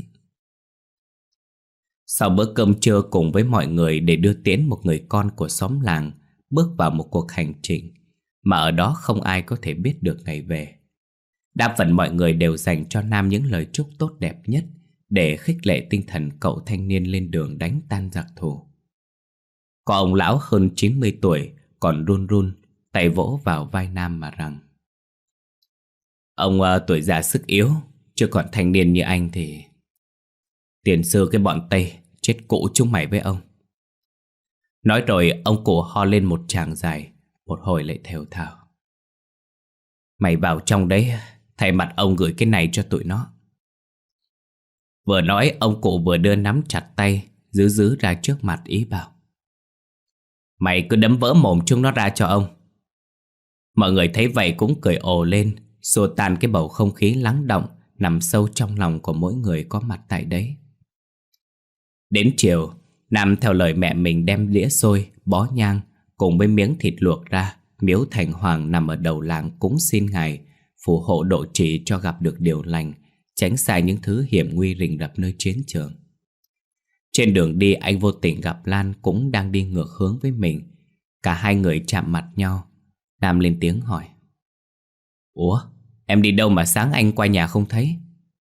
Sau bữa cơm trưa cùng với mọi người để đưa tiễn một người con của xóm làng bước vào một cuộc hành trình mà ở đó không ai có thể biết được ngày về. Đa phần mọi người đều dành cho Nam những lời chúc tốt đẹp nhất để khích lệ tinh thần cậu thanh niên lên đường đánh tan giặc thù. Có ông lão hơn chín mươi tuổi còn run run, tay vỗ vào vai Nam mà rằng: Ông uh, tuổi già sức yếu, chưa còn thanh niên như anh thì tiền xưa cái bọn Tây chết cũ chúng mày với ông. Nói rồi ông cụ ho lên một tràng dài, một hồi lại thều thào: Mày vào trong đấy, thay mặt ông gửi cái này cho tụi nó. Vừa nói ông cụ vừa đưa nắm chặt tay giữ giữ ra trước mặt, ý bảo: Mày cứ đấm vỡ mồm chúng nó ra cho ông. Mọi người thấy vậy cũng cười ồ lên, xua tan cái bầu không khí lắng động nằm sâu trong lòng của mỗi người có mặt tại đấy. Đến chiều, Nam theo lời mẹ mình đem đĩa xôi, bó nhang cùng với miếng thịt luộc ra miếu Thành Hoàng nằm ở đầu làng cúng xin ngài phù hộ độ trì cho gặp được điều lành, tránh xa những thứ hiểm nguy rình rập nơi chiến trường. Trên đường đi anh vô tình gặp Lan cũng đang đi ngược hướng với mình. Cả hai người chạm mặt nhau. Nam lên tiếng hỏi: Ủa, em đi đâu mà sáng anh qua nhà không thấy?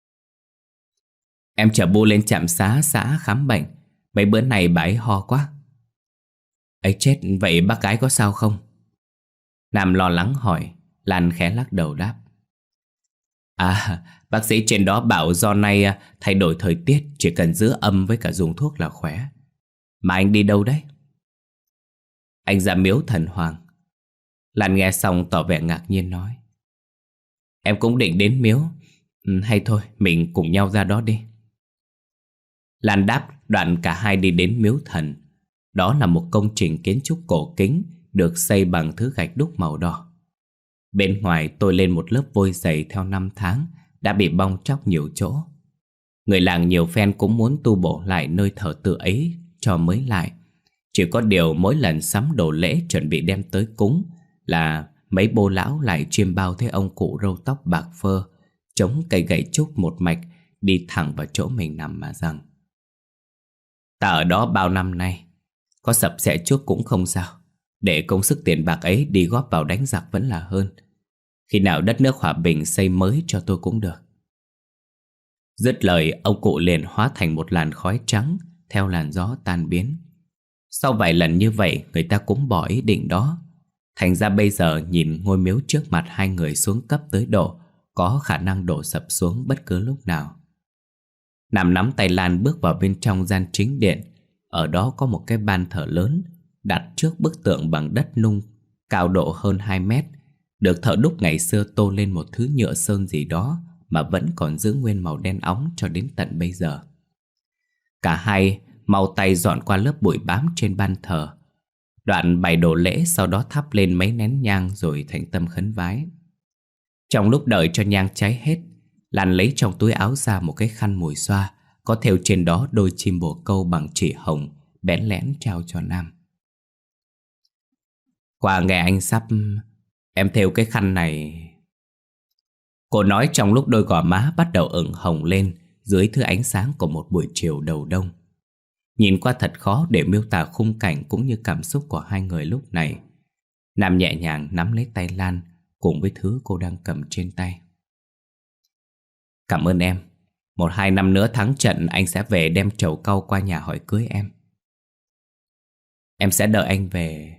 Em chở Bu lên trạm xá xã khám bệnh. Mấy bữa này bà ấy ho quá. Ấy chết, vậy bác gái có sao không? Nam lo lắng hỏi. Lan khẽ lắc đầu đáp: À, bác sĩ trên đó bảo do nay thay đổi thời tiết, chỉ cần giữ âm với cả dùng thuốc là khỏe. Mà anh đi đâu đấy? Anh ra miếu Thần Hoàng. Lan nghe xong tỏ vẻ ngạc nhiên nói: Em cũng định đến miếu. ừ, Hay thôi mình cùng nhau ra đó đi. Lan đáp, đoạn cả hai đi đến miếu thần. Đó là một công trình kiến trúc cổ kính, được xây bằng thứ gạch đúc màu đỏ. Bên ngoài tôi lên một lớp vôi dày theo năm tháng, đã bị bong tróc nhiều chỗ. Người làng nhiều phen cũng muốn tu bổ lại nơi thờ tự ấy cho mới lại. Chỉ có điều mỗi lần sắm đồ lễ chuẩn bị đem tới cúng là mấy bô lão lại chiêm bao thấy ông cụ râu tóc bạc phơ chống cây gậy trúc một mạch đi thẳng vào chỗ mình nằm mà rằng: Ta ở đó bao năm nay, có sập xệ chút cũng không sao, để công sức tiền bạc ấy đi góp vào đánh giặc vẫn là hơn. Khi nào đất nước hòa bình xây mới cho tôi cũng được. Dứt lời ông cụ liền hóa thành một làn khói trắng theo làn gió tan biến. Sau vài lần như vậy người ta cũng bỏ ý định đó. Thành ra bây giờ nhìn ngôi miếu trước mặt hai người xuống cấp tới độ có khả năng đổ sập xuống bất cứ lúc nào. Nam nắm tay Lan bước vào bên trong gian chính điện. Ở đó có một cái ban thờ lớn đặt trước bức tượng bằng đất nung cao độ hơn hai mét, được thợ đúc ngày xưa tô lên một thứ nhựa sơn gì đó mà vẫn còn giữ nguyên màu đen óng cho đến tận bây giờ. Cả hai mau tay dọn qua lớp bụi bám trên ban thờ, đoạn bày đồ lễ, sau đó thắp lên mấy nén nhang rồi thành tâm khấn vái. Trong lúc đợi cho nhang cháy hết, Lan lấy trong túi áo ra một cái khăn mùi xoa, có thêu trên đó đôi chim bồ câu bằng chỉ hồng, bẽn lẽn trao cho Nam. Qua ngày anh sắp, em thêu cái khăn này. Cô nói trong lúc đôi gò má bắt đầu ửng hồng lên dưới thứ ánh sáng của một buổi chiều đầu đông. Nhìn qua thật khó để miêu tả khung cảnh cũng như cảm xúc của hai người lúc này. Nam nhẹ nhàng nắm lấy tay Lan cùng với thứ cô đang cầm trên tay. Cảm ơn em. Một hai năm nữa thắng trận anh sẽ về đem trầu cau qua nhà hỏi cưới em. Em sẽ đợi anh về.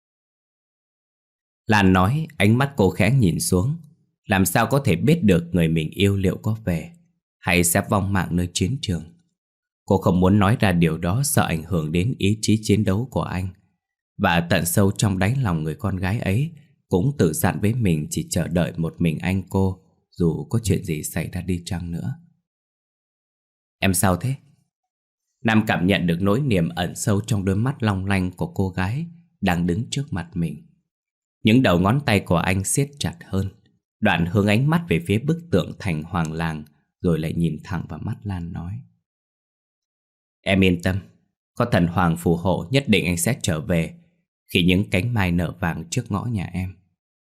Lan nói, ánh mắt cô khẽ nhìn xuống. Làm sao có thể biết được người mình yêu liệu có về hay sẽ vong mạng nơi chiến trường. Cô không muốn nói ra điều đó, sợ ảnh hưởng đến ý chí chiến đấu của anh. Và tận sâu trong đáy lòng người con gái ấy cũng tự dặn với mình chỉ chờ đợi một mình anh cô, dù có chuyện gì xảy ra đi chăng nữa. Em sao thế? Nam cảm nhận được nỗi niềm ẩn sâu trong đôi mắt long lanh của cô gái đang đứng trước mặt mình. Những đầu ngón tay của anh siết chặt hơn, đoạn hướng ánh mắt về phía bức tượng thành hoàng làng, rồi lại nhìn thẳng vào mắt Lan nói: Em yên tâm, có thần hoàng phù hộ nhất định anh sẽ trở về khi những cánh mai nở vàng trước ngõ nhà em.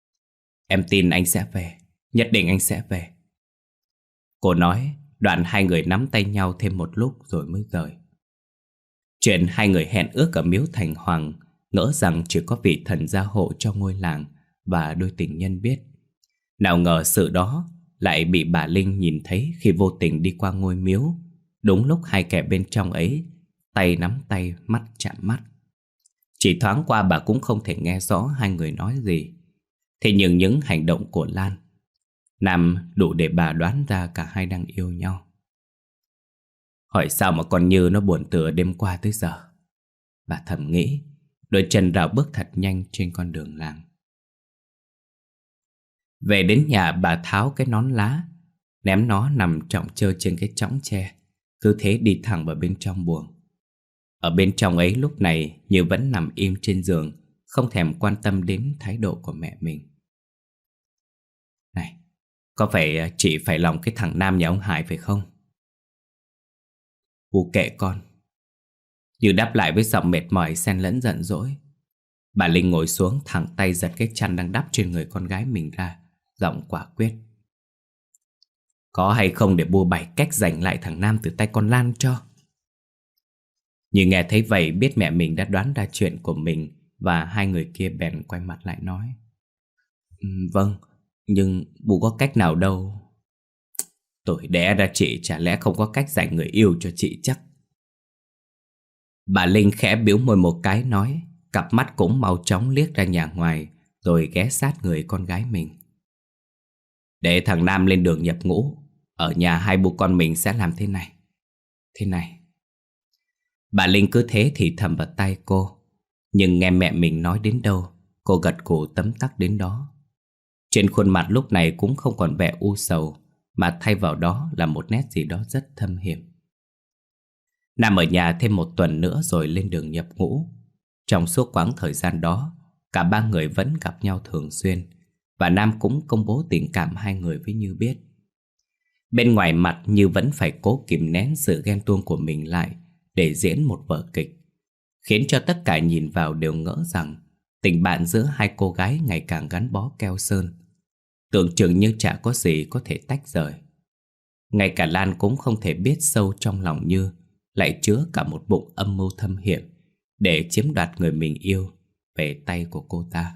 Em tin anh sẽ về, nhất định anh sẽ về. Cô nói, đoạn hai người nắm tay nhau thêm một lúc rồi mới rời. Chuyện hai người hẹn ước ở miếu Thành Hoàng, ngỡ rằng chỉ có vị thần gia hộ cho ngôi làng và đôi tình nhân biết. Nào ngờ sự đó lại bị bà Linh nhìn thấy khi vô tình đi qua ngôi miếu, đúng lúc hai kẻ bên trong ấy tay nắm tay, mắt chạm mắt. Chỉ thoáng qua bà cũng không thể nghe rõ hai người nói gì. Thế nhưng những hành động của Lan, Nam đủ để bà đoán ra cả hai đang yêu nhau. Hỏi sao mà con Như nó buồn từ đêm qua tới giờ, bà thầm nghĩ, đôi chân rào bước thật nhanh trên con đường làng. Về đến nhà, bà tháo cái nón lá, ném nó nằm trọng trơ trên cái chõng tre, cứ thế đi thẳng vào bên trong buồng. Ở bên trong ấy lúc này Như vẫn nằm im trên giường, không thèm quan tâm đến thái độ của mẹ mình. Này, có phải chị phải lòng cái thằng Nam nhà ông Hải phải không? U kệ con. Như đáp lại với giọng mệt mỏi xen lẫn giận dỗi. Bà Linh ngồi xuống, thẳng tay giật cái chăn đang đắp trên người con gái mình ra, giọng quả quyết. Có hay không để bua bày cách giành lại thằng Nam từ tay con Lan cho. Như nghe thấy vậy, biết mẹ mình đã đoán ra chuyện của mình, và hai người kia bèn quay mặt lại nói. Vâng, nhưng bố có cách nào đâu. Tôi đẻ ra chị, chả lẽ không có cách giành người yêu cho chị chắc. Bà Linh khẽ biếu môi một cái nói, cặp mắt cũng mau chóng liếc ra nhà ngoài, rồi ghé sát người con gái mình. Để thằng Nam lên đường nhập ngũ, ở nhà hai bố con mình sẽ làm thế này, thế này. Bà Linh cứ thế thì thầm vào tai cô, nhưng nghe mẹ mình nói đến đâu, cô gật gù tấm tắc đến đó. Trên khuôn mặt lúc này cũng không còn vẻ u sầu, mà thay vào đó là một nét gì đó rất thâm hiểm. Nam ở nhà thêm một tuần nữa rồi lên đường nhập ngũ. Trong suốt quãng thời gian đó, cả ba người vẫn gặp nhau thường xuyên, và Nam cũng công bố tình cảm hai người với Như biết. Bên ngoài mặt Như vẫn phải cố kìm nén sự ghen tuông của mình lại để diễn một vở kịch, khiến cho tất cả nhìn vào đều ngỡ rằng tình bạn giữa hai cô gái ngày càng gắn bó keo sơn, tưởng chừng như chả có gì có thể tách rời. Ngay cả Lan cũng không thể biết sâu trong lòng Như lại chứa cả một bụng âm mưu thâm hiểm để chiếm đoạt người mình yêu về tay của cô ta.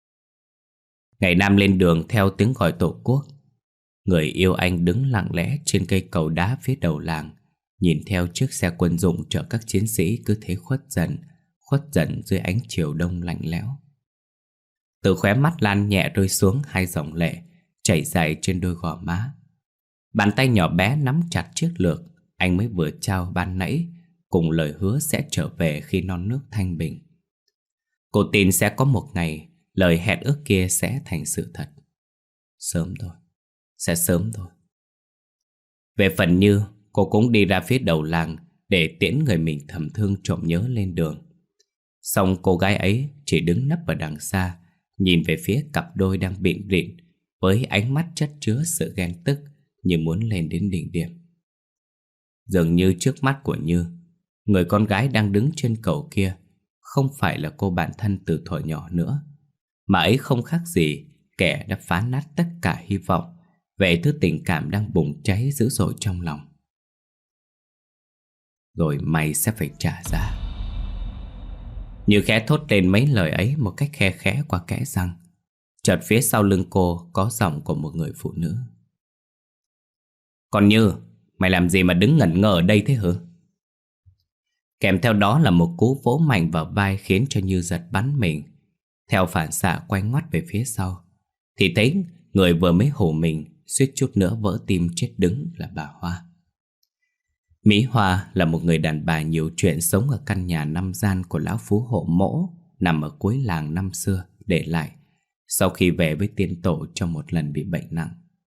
Ngày Nam lên đường theo tiếng gọi tổ quốc, người yêu anh đứng lặng lẽ trên cây cầu đá phía đầu làng, nhìn theo chiếc xe quân dụng chở các chiến sĩ cứ thế khuất dần, khuất dần dưới ánh chiều đông lạnh lẽo. Từ khóe mắt Lan nhẹ rơi xuống hai dòng lệ chảy dài trên đôi gò má. Bàn tay nhỏ bé nắm chặt chiếc lược anh mới vừa trao ban nãy, cùng lời hứa sẽ trở về khi non nước thanh bình. Cô tin sẽ có một ngày lời hẹn ước kia sẽ thành sự thật. Sớm thôi, sẽ sớm thôi. Về phần Như, cô cũng đi ra phía đầu làng để tiễn người mình thầm thương trộm nhớ lên đường. Song cô gái ấy chỉ đứng nấp ở đằng xa, nhìn về phía cặp đôi đang bịn rịn, với ánh mắt chất chứa sự ghen tức như muốn lên đến đỉnh điểm. Dường như trước mắt của Như, người con gái đang đứng trên cầu kia không phải là cô bạn thân từ thuở nhỏ nữa, mà ấy không khác gì kẻ đã phá nát tất cả hy vọng về thứ tình cảm đang bùng cháy dữ dội trong lòng. Rồi mày sẽ phải trả giá. Như khẽ thốt lên mấy lời ấy một cách khe khẽ qua kẽ răng. Chợt phía sau lưng cô có giọng của một người phụ nữ. Còn Như, mày làm gì mà đứng ngẩn ngơ ở đây thế hả? Kèm theo đó là một cú vỗ mạnh vào vai khiến cho Như giật bắn mình. Theo phản xạ quay ngoắt về phía sau, thì thấy người vừa mới hổ mình suýt chút nữa vỡ tim chết đứng là bà Hoa. Mỹ Hoa là một người đàn bà nhiều chuyện, sống ở căn nhà năm gian của lão phú hộ Mỗ nằm ở cuối làng năm xưa để lại sau khi về với tiên tổ trong một lần bị bệnh nặng.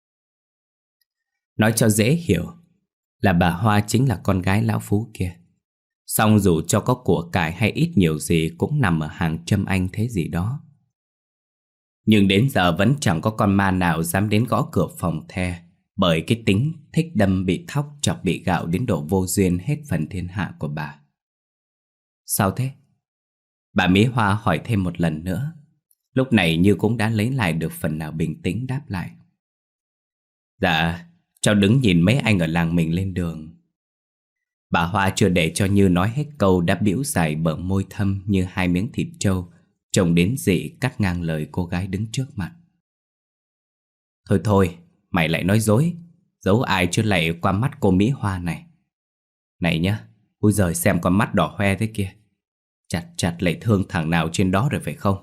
Nói cho dễ hiểu là bà Hoa chính là con gái lão phú kia. Song dù cho có của cải hay ít nhiều gì cũng nằm ở hàng châm anh thế gì đó. Nhưng đến giờ vẫn chẳng có con ma nào dám đến gõ cửa phòng the, bởi cái tính thích đâm bị thóc chọc bị gạo đến độ vô duyên hết phần thiên hạ của bà. Sao thế? Bà Mỹ Hoa hỏi thêm một lần nữa. Lúc này Như cũng đã lấy lại được phần nào bình tĩnh đáp lại. Dạ, cháu đứng nhìn mấy anh ở làng mình lên đường. Bà Hoa chưa để cho Như nói hết câu đã bĩu dài bờ môi thâm như hai miếng thịt trâu, trông đến dị cắt ngang lời cô gái đứng trước mặt. Thôi thôi, mày lại nói dối, giấu ai chưa lạy qua mắt cô Mỹ Hoa này. Này nhá, ui giời xem con mắt đỏ hoe thế kia. Chặt chặt lại thương thằng nào trên đó rồi phải không?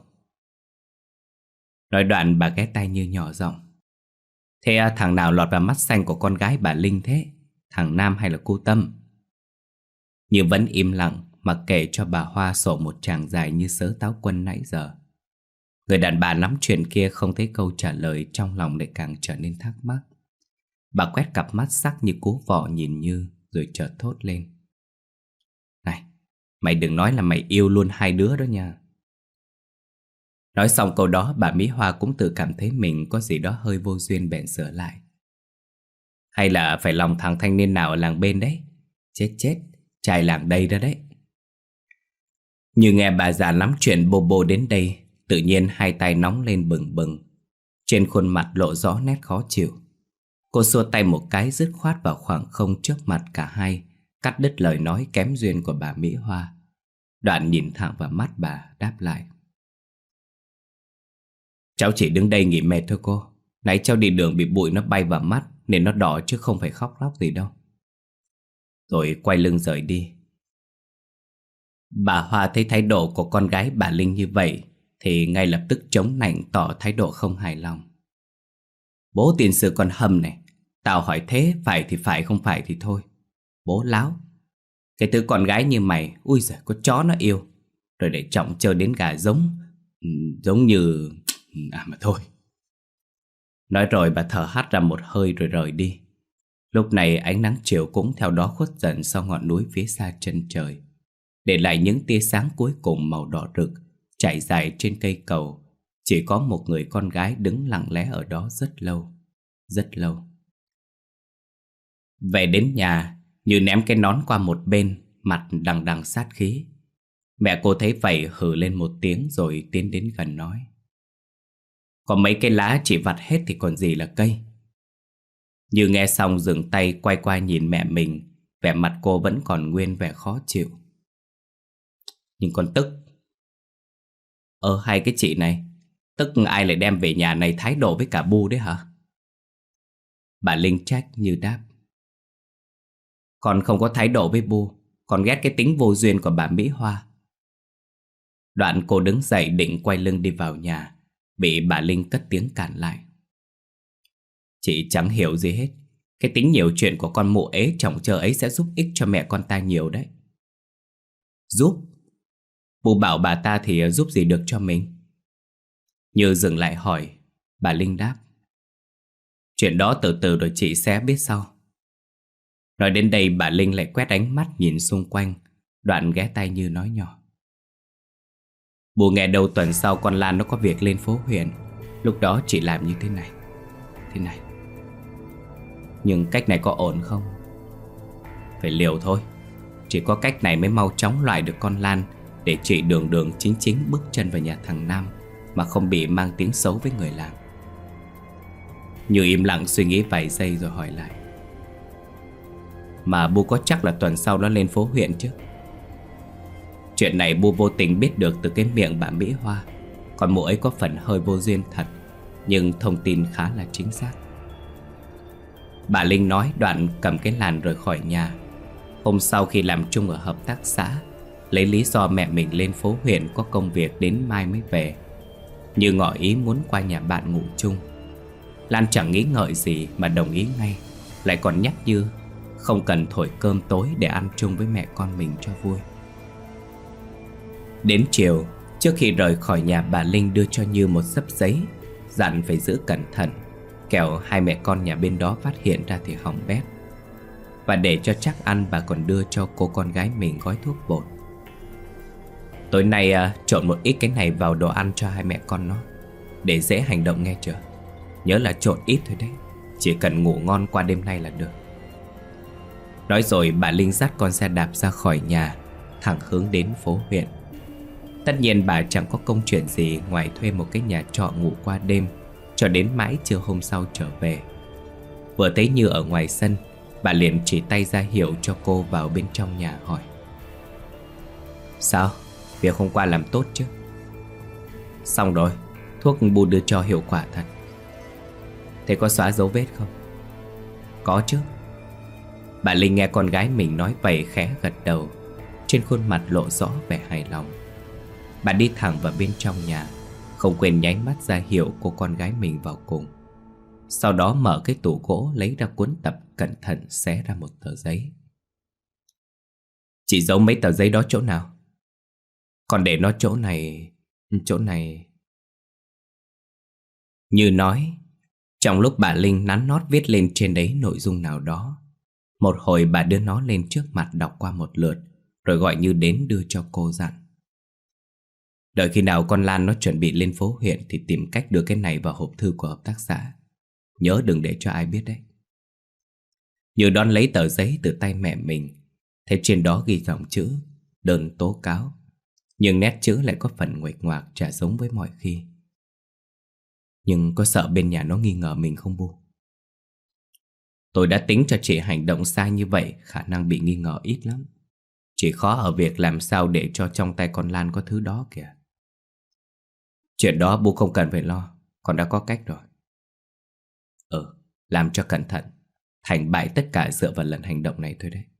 Nói đoạn bà ghé tay Như nhỏ giọng. Thế thằng nào lọt vào mắt xanh của con gái bà Linh thế? Thằng Nam hay là cô Tâm? Như vẫn im lặng mà kể cho bà Hoa sổ một tràng dài như sớ táo quân nãy giờ. Người đàn bà nắm chuyện kia không thấy câu trả lời, trong lòng lại càng trở nên thắc mắc. Bà quét cặp mắt sắc như cú vọ nhìn Như rồi chợt thốt lên. Này, mày đừng nói là mày yêu luôn hai đứa đó nha. Nói xong câu đó, bà Mỹ Hoa cũng tự cảm thấy mình có gì đó hơi vô duyên bèn sửa lại. Hay là phải lòng thằng thanh niên nào ở làng bên đấy? Chết chết, trai làng đây đó đấy. Như nghe bà già lắm chuyện bô bô đến đây, tự nhiên hai tay nóng lên bừng bừng. Trên khuôn mặt lộ rõ nét khó chịu. Cô xua tay một cái dứt khoát vào khoảng không trước mặt cả hai, cắt đứt lời nói kém duyên của bà Mỹ Hoa. Đoạn nhìn thẳng vào mắt bà đáp lại. Cháu chỉ đứng đây nghỉ mệt thôi cô. Nãy cháu đi đường bị bụi nó bay vào mắt nên nó đỏ chứ không phải khóc lóc gì đâu. Rồi quay lưng rời đi. Bà Hoa thấy thái độ của con gái bà Linh như vậy thì ngay lập tức chống nạnh tỏ thái độ không hài lòng. Bố tiền sử con hầm này, tao hỏi thế phải thì phải, không phải thì thôi. Bố láo. Cái thứ con gái như mày, ui giời, có chó nó yêu. Rồi để trọng chơi đến gà giống, giống như... À mà thôi. Nói rồi bà thở hắt ra một hơi rồi rời đi. Lúc này ánh nắng chiều cũng theo đó khuất dần sau ngọn núi phía xa chân trời, để lại những tia sáng cuối cùng màu đỏ rực chạy dài trên cây cầu. Chỉ có một người con gái đứng lặng lẽ ở đó rất lâu, rất lâu. Về đến nhà, Như ném cái nón qua một bên, mặt đằng đằng sát khí. Mẹ cô thấy vậy hừ lên một tiếng rồi tiến đến gần nói. Có mấy cái lá chỉ vặt hết thì còn gì là cây. Như nghe xong dừng tay quay qua nhìn mẹ mình, vẻ mặt cô vẫn còn nguyên vẻ khó chịu. Nhưng con tức. Ờ hay cái chị này, tức ai lại đem về nhà này thái độ với cả Bu đấy hả? Bà Linh trách Như đáp. Con không có thái độ với Bu, con ghét cái tính vô duyên của bà Mỹ Hoa. Đoạn cô đứng dậy định quay lưng đi vào nhà, bị bà Linh cất tiếng cản lại. Chị chẳng hiểu gì hết. Cái tính nhiều chuyện của con mụ ế chồng chờ ấy sẽ giúp ích cho mẹ con ta nhiều đấy. Giúp? Bu bảo bà ta thì giúp gì được cho mình? Như dừng lại hỏi, bà Linh đáp. Chuyện đó từ từ rồi chị sẽ biết sau. Nói đến đây bà Linh lại quét ánh mắt nhìn xung quanh, đoạn ghé tay Như nói nhỏ. Bu nghe đâu tuần sau con Lan nó có việc lên phố huyện. Lúc đó chị làm như thế này, thế này. Nhưng cách này có ổn không? Phải liều thôi. Chỉ có cách này mới mau chóng loại được con Lan, để chị đường đường chính chính bước chân vào nhà thằng Nam mà không bị mang tiếng xấu với người làm. Như im lặng suy nghĩ vài giây rồi hỏi lại. Mà Bu có chắc là tuần sau nó lên phố huyện chứ? Chuyện này Bu vô tình biết được từ cái miệng bà Mỹ Hoa. Còn mụ ấy có phần hơi vô duyên thật, nhưng thông tin khá là chính xác. Bà Linh nói đoạn cầm cái làn rời khỏi nhà. Hôm sau khi làm chung ở hợp tác xã, lấy lý do mẹ mình lên phố huyện có công việc đến mai mới về, Như ngỏ ý muốn qua nhà bạn ngủ chung. Lan chẳng nghĩ ngợi gì mà đồng ý ngay, lại còn nhắc Như không cần thổi cơm tối để ăn chung với mẹ con mình cho vui. Đến chiều, trước khi rời khỏi nhà, bà Linh đưa cho Như một xấp giấy, dặn phải giữ cẩn thận, kẻo hai mẹ con nhà bên đó phát hiện ra thì hỏng bét. Và để cho chắc ăn, bà còn đưa cho cô con gái mình gói thuốc bột. Tối nay à, trộn một ít cái này vào đồ ăn cho hai mẹ con nó, để dễ hành động nghe chưa? Nhớ là trộn ít thôi đấy, chỉ cần ngủ ngon qua đêm nay là được. Nói rồi bà Linh dắt con xe đạp ra khỏi nhà, thẳng hướng đến phố huyện. Tất nhiên bà chẳng có công chuyện gì ngoài thuê một cái nhà trọ ngủ qua đêm, cho đến mãi trưa hôm sau trở về. Vừa thấy Như ở ngoài sân, bà liền chỉ tay ra hiệu cho cô vào bên trong nhà hỏi: Sao? Việc hôm qua làm tốt chứ? Xong rồi, thuốc bu đưa cho hiệu quả thật. Thế có xóa dấu vết không? Có chứ. Bà Linh nghe con gái mình nói vậy khẽ gật đầu, trên khuôn mặt lộ rõ vẻ hài lòng. Bà đi thẳng vào bên trong nhà, không quên nháy mắt ra hiệu cô con gái mình vào cùng. Sau đó mở cái tủ gỗ, lấy ra cuốn tập, cẩn thận xé ra một tờ giấy. Chị giấu mấy tờ giấy đó chỗ nào? Còn để nó chỗ này, chỗ này. Như nói, trong lúc bà Linh nắn nót viết lên trên đấy nội dung nào đó. Một hồi bà đưa nó lên trước mặt đọc qua một lượt, rồi gọi Như đến đưa cho cô dặn: Đợi khi nào con Lan nó chuẩn bị lên phố huyện thì tìm cách đưa cái này vào hộp thư của hợp tác xã. Nhớ đừng để cho ai biết đấy. Như đón lấy tờ giấy từ tay mẹ mình, thấy trên đó ghi dòng chữ đơn tố cáo, nhưng nét chữ lại có phần nguệch ngoạc, chả giống với mọi khi. Nhưng có sợ bên nhà nó nghi ngờ mình không Bu? Tôi đã tính cho chị hành động sai như vậy, khả năng bị nghi ngờ ít lắm. Chỉ khó ở việc làm sao để cho trong tay con Lan có thứ đó kìa. Chuyện đó Bu không cần phải lo, con đã có cách rồi. Ừ, làm cho cẩn thận, thành bại tất cả dựa vào lần hành động này thôi đấy.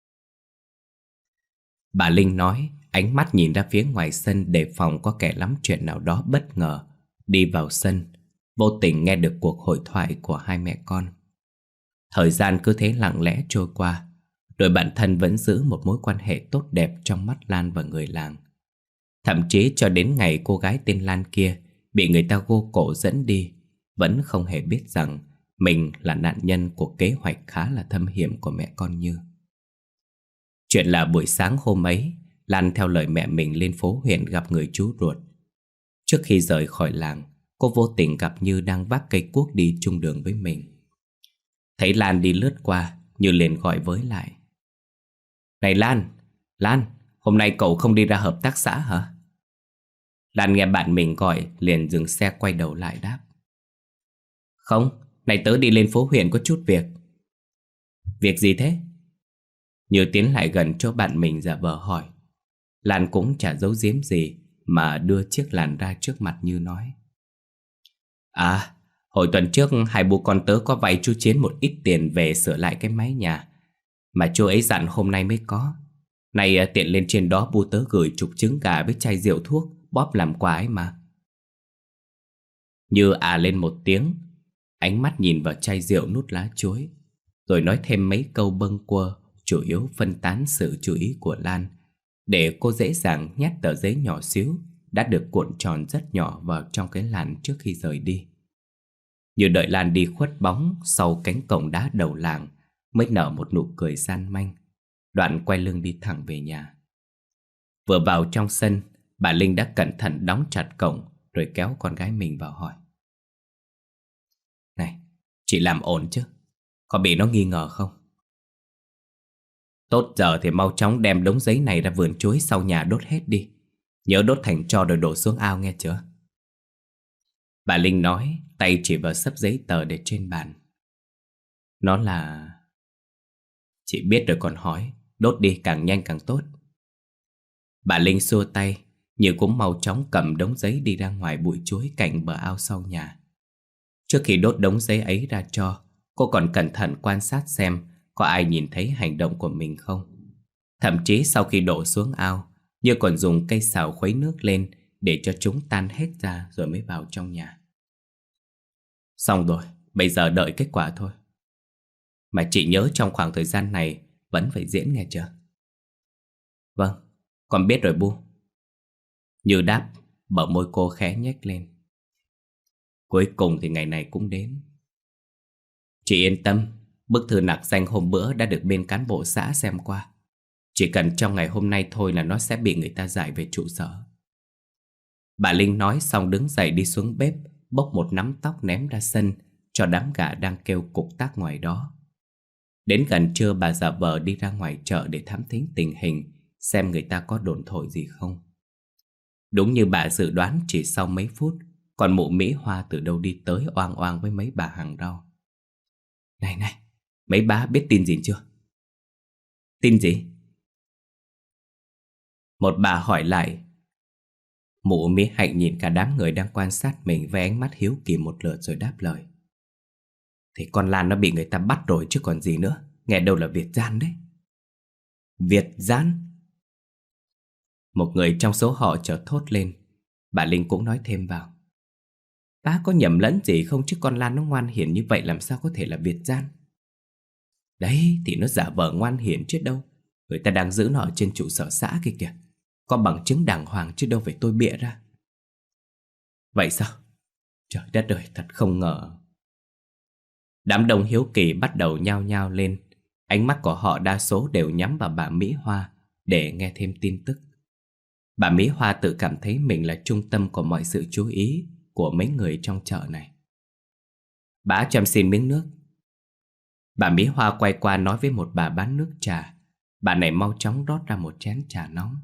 Bà Linh nói, ánh mắt nhìn ra phía ngoài sân, đề phòng có kẻ lắm chuyện nào đó bất ngờ đi vào sân, vô tình nghe được cuộc hội thoại của hai mẹ con. Thời gian cứ thế lặng lẽ trôi qua, đôi bạn thân vẫn giữ một mối quan hệ tốt đẹp trong mắt Lan và người làng. Thậm chí cho đến ngày cô gái tên Lan kia bị người ta gô cổ dẫn đi, vẫn không hề biết rằng mình là nạn nhân của kế hoạch khá là thâm hiểm của mẹ con Như. Chuyện là buổi sáng hôm ấy, Lan theo lời mẹ mình lên phố huyện gặp người chú ruột. Trước khi rời khỏi làng, cô vô tình gặp Như đang vác cây cuốc đi chung đường với mình. Thấy Lan đi lướt qua, Như liền gọi với lại: Này Lan, Lan, hôm nay cậu không đi ra hợp tác xã hả? Lan nghe bạn mình gọi, liền dừng xe quay đầu lại đáp: Không, này tớ đi lên phố huyện có chút việc. Việc gì thế? Như tiến lại gần chỗ bạn mình giả vờ hỏi. Lan cũng chả giấu giếm gì mà đưa chiếc làn ra trước mặt Như nói: À, hồi tuần trước hai bố con tớ có vay chú Chiến một ít tiền về sửa lại cái mái nhà, mà chú ấy dặn hôm nay mới có. Này tiện lên trên đó bu tớ gửi chục trứng gà với chai rượu thuốc bóp làm quà ấy mà. Như à lên một tiếng, ánh mắt nhìn vào chai rượu nút lá chuối, rồi nói thêm mấy câu bâng quơ, chủ yếu phân tán sự chú ý của Lan, để cô dễ dàng nhét tờ giấy nhỏ xíu đã được cuộn tròn rất nhỏ vào trong cái làn trước khi rời đi. Như đợi Lan đi khuất bóng sau cánh cổng đá đầu làng, mới nở một nụ cười gian manh, đoạn quay lưng đi thẳng về nhà. Vừa vào trong sân, bà Linh đã cẩn thận đóng chặt cổng, rồi kéo con gái mình vào hỏi: Này, chị làm ổn chứ? Có bị nó nghi ngờ không? Tốt giờ thì mau chóng đem đống giấy này ra vườn chuối sau nhà đốt hết đi. Nhớ đốt thành tro rồi đổ xuống ao nghe chưa? Bà Linh nói, tay chỉ vào xấp giấy tờ để trên bàn. Nó là... Chị biết rồi còn hỏi, đốt đi càng nhanh càng tốt. Bà Linh xua tay, Như cũng mau chóng cầm đống giấy đi ra ngoài bụi chuối cạnh bờ ao sau nhà. Trước khi đốt đống giấy ấy ra cho, cô còn cẩn thận quan sát xem có ai nhìn thấy hành động của mình không. Thậm chí sau khi đổ xuống ao, Như còn dùng cây xào khuấy nước lên để cho chúng tan hết ra rồi mới vào trong nhà. Xong rồi, bây giờ đợi kết quả thôi. Mà chị nhớ trong khoảng thời gian này vẫn phải diễn nghe chưa? Vâng, con biết rồi bu. Như đáp, bờ môi cô khẽ nhếch lên. Cuối cùng thì ngày này cũng đến. Chị yên tâm, bức thư nặc danh hôm bữa đã được bên cán bộ xã xem qua. Chỉ cần trong ngày hôm nay thôi là nó sẽ bị người ta giải về trụ sở. Bà Linh nói xong đứng dậy đi xuống bếp, bốc một nắm tóc ném ra sân cho đám gà đang kêu cục tác ngoài đó. Đến gần trưa bà giả vờ đi ra ngoài chợ để thám thính tình hình, xem người ta có đồn thổi gì không. Đúng như bà dự đoán, chỉ sau mấy phút, còn mụ Mỹ Hoa từ đâu đi tới oang oang với mấy bà hàng rau. Này này, mấy bà biết tin gì chưa? Tin gì? Một bà hỏi lại. Mụ Mỹ Hạnh nhìn cả đám người đang quan sát mình với ánh mắt hiếu kỳ một lượt rồi đáp lời. Thì con Lan nó bị người ta bắt rồi chứ còn gì nữa. Nghe đâu là Việt gian đấy. Việt gian? Một người trong số họ chợt thốt lên. Bà Linh cũng nói thêm vào. Bác có nhầm lẫn gì không chứ con Lan nó ngoan hiền như vậy làm sao có thể là Việt gian? Đấy thì nó giả vờ ngoan hiền chứ đâu. Người ta đang giữ nó ở trên trụ sở xã kia kìa. Có bằng chứng đàng hoàng chứ đâu phải tôi bịa ra. Vậy sao? Trời đất ơi, thật không ngờ. Đám đông hiếu kỳ bắt đầu nhao nhao lên. Ánh mắt của họ đa số đều nhắm vào bà Mỹ Hoa để nghe thêm tin tức. Bà Mỹ Hoa tự cảm thấy mình là trung tâm của mọi sự chú ý của mấy người trong chợ này. Bà cho em xin miếng nước. Bà Mỹ Hoa quay qua nói với một bà bán nước trà. Bà này mau chóng rót ra một chén trà nóng.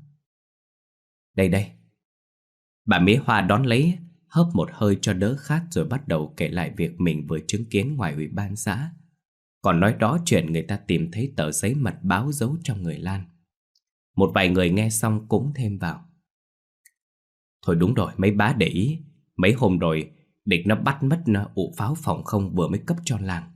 Đây đây. Bà Mỹ Hoa đón lấy, hớp một hơi cho đỡ khát rồi bắt đầu kể lại việc mình vừa chứng kiến ngoài ủy ban xã. Còn nói đó chuyện người ta tìm thấy tờ giấy mật báo giấu trong người Lan. Một vài người nghe xong cũng thêm vào. Thôi đúng rồi, mấy bá để ý. Mấy hôm rồi địch nó bắt mất ụ pháo phòng không vừa mới cấp cho làng.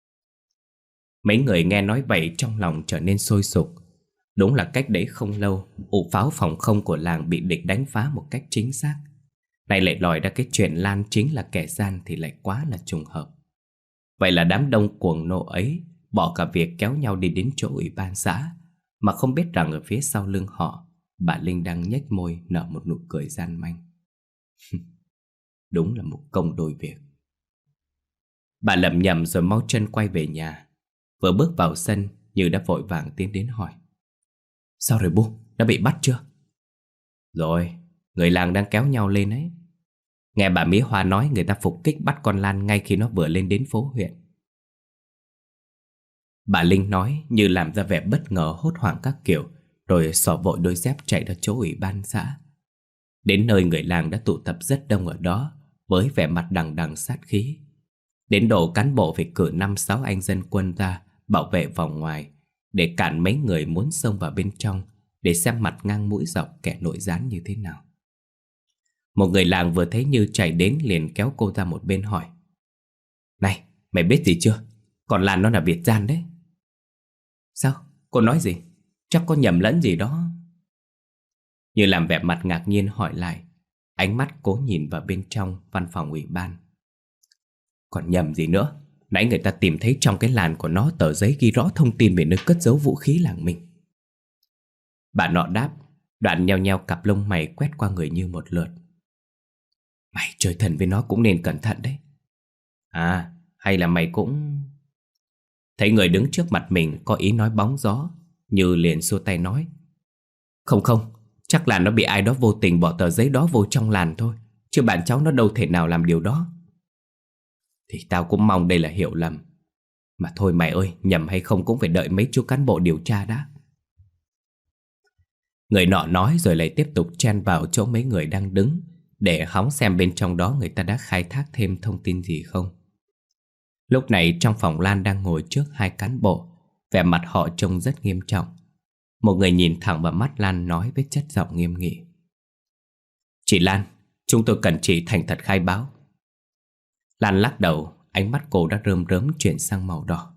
Mấy người nghe nói vậy trong lòng trở nên sôi sục. Đúng là cách đấy không lâu, ụ pháo phòng không của làng bị địch đánh phá một cách chính xác. Này lại lòi ra cái chuyện Lan chính là kẻ gian thì lại quá là trùng hợp. Vậy là đám đông cuồng nộ ấy bỏ cả việc kéo nhau đi đến chỗ ủy ban xã, mà không biết rằng ở phía sau lưng họ, bà Linh đang nhếch môi nở một nụ cười gian manh. Đúng là một công đôi việc. Bà lẩm nhẩm rồi mau chân quay về nhà. Vừa bước vào sân, Như đã vội vàng tiến đến hỏi. Sao rồi bu, đã bị bắt chưa? Rồi, người làng đang kéo nhau lên ấy. Nghe bà Mỹ Hoa nói người ta phục kích bắt con Lan ngay khi nó vừa lên đến phố huyện. Bà Linh nói như làm ra vẻ bất ngờ hốt hoảng các kiểu, rồi xỏ vội đôi dép chạy ra chỗ ủy ban xã. Đến nơi người làng đã tụ tập rất đông ở đó, với vẻ mặt đằng đằng sát khí. Đến độ cán bộ phải cử năm sáu anh dân quân ra bảo vệ vòng ngoài, để cản mấy người muốn xông vào bên trong, để xem mặt ngang mũi dọc kẻ nội gián như thế nào. Một người làng vừa thấy Như chạy đến liền kéo cô ra một bên hỏi. Này, mày biết gì chưa? Còn Lan nó là Việt gian đấy. Sao? Cô nói gì? Chắc có nhầm lẫn gì đó. Như làm vẻ mặt ngạc nhiên hỏi lại, ánh mắt cố nhìn vào bên trong văn phòng ủy ban. Còn nhầm gì nữa? Nãy người ta tìm thấy trong cái làn của nó tờ giấy ghi rõ thông tin về nơi cất giấu vũ khí làng mình. Bà nọ đáp, đoạn nheo nheo cặp lông mày quét qua người Như một lượt. Mày chơi thần với nó cũng nên cẩn thận đấy. À, hay là mày cũng... Thấy người đứng trước mặt mình có ý nói bóng gió, Như liền xua tay nói. Không không, chắc là nó bị ai đó vô tình bỏ tờ giấy đó vô trong làn thôi, chứ bạn cháu nó đâu thể nào làm điều đó. Thì tao cũng mong đây là hiểu lầm. Mà thôi mày ơi, nhầm hay không cũng phải đợi mấy chú cán bộ điều tra đã. Người nọ nói rồi lại tiếp tục chen vào chỗ mấy người đang đứng, để hóng xem bên trong đó người ta đã khai thác thêm thông tin gì không. Lúc này trong phòng Lan đang ngồi trước hai cán bộ, vẻ mặt họ trông rất nghiêm trọng. Một người nhìn thẳng vào mắt Lan nói với chất giọng nghiêm nghị. Chị Lan, chúng tôi cần chị thành thật khai báo. Lan lắc đầu, ánh mắt cô đã rơm rớm chuyển sang màu đỏ.